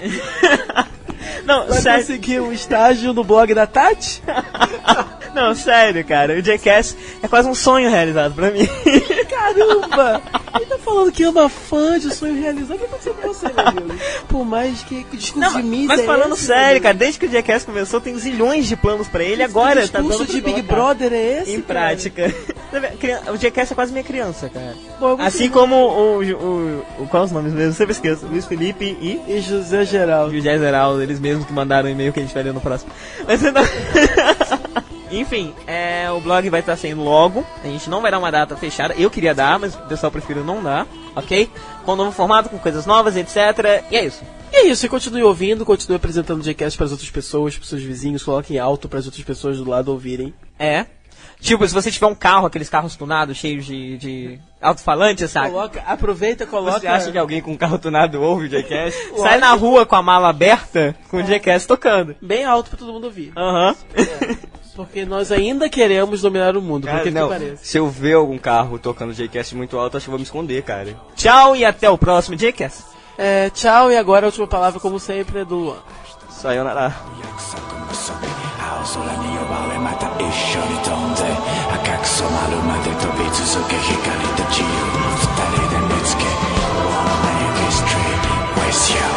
Não, vai sério. conseguir um estágio no blog da Tati? Não, sério, cara. O J-Cast é quase um sonho realizado pra mim. Caramba! Ele tá falando que ama fã de sonho realizado. O que aconteceu com você, meu amigo? Por mais que discurso de mim. Mas falando sério, cara, desde que o J-Cast começou, tem zilhões de planos pra ele. Agora tá dando... O discurso de Big Brother é esse, em prática. O J-Cast é quase minha criança, cara. Bom, assim como qual é os nomes mesmo? Eu sempre esqueço. Luiz Felipe e José Geraldo. José Geraldo, eles mesmos que mandaram o e-mail que a gente vai ler no próximo. Mas não... Enfim, o blog vai estar saindo logo. A gente não vai dar uma data fechada. Eu queria dar, mas o pessoal prefere não dar, ok? Com um novo formato, com coisas novas, etc. E é isso. E é isso, e continue ouvindo, continue apresentando o J-Cast para as outras pessoas, para seus vizinhos, coloquem alto para as outras pessoas do lado ouvirem. É. Tipo, se você tiver um carro, aqueles carros tunados, cheios de alto-falante, sabe? Aproveita, coloca... Você acha que alguém com um carro tunado ouve o J-Cast? Sai na rua com a mala aberta, com o J-Cast tocando. Bem alto pra todo mundo ouvir. Aham. Porque nós ainda queremos dominar o mundo, cara, porque não, que parece. Se eu ver algum carro tocando J-Cast muito alto, acho que eu vou me esconder, cara. Tchau e até o próximo J-Cast. Tchau, e agora a última palavra, como sempre, é do Luan. Sayonara. 空に呼ばれまた一緒に飛んで赤く染まるまで飛び続け光と自由二人で見つけ Wanna make history with you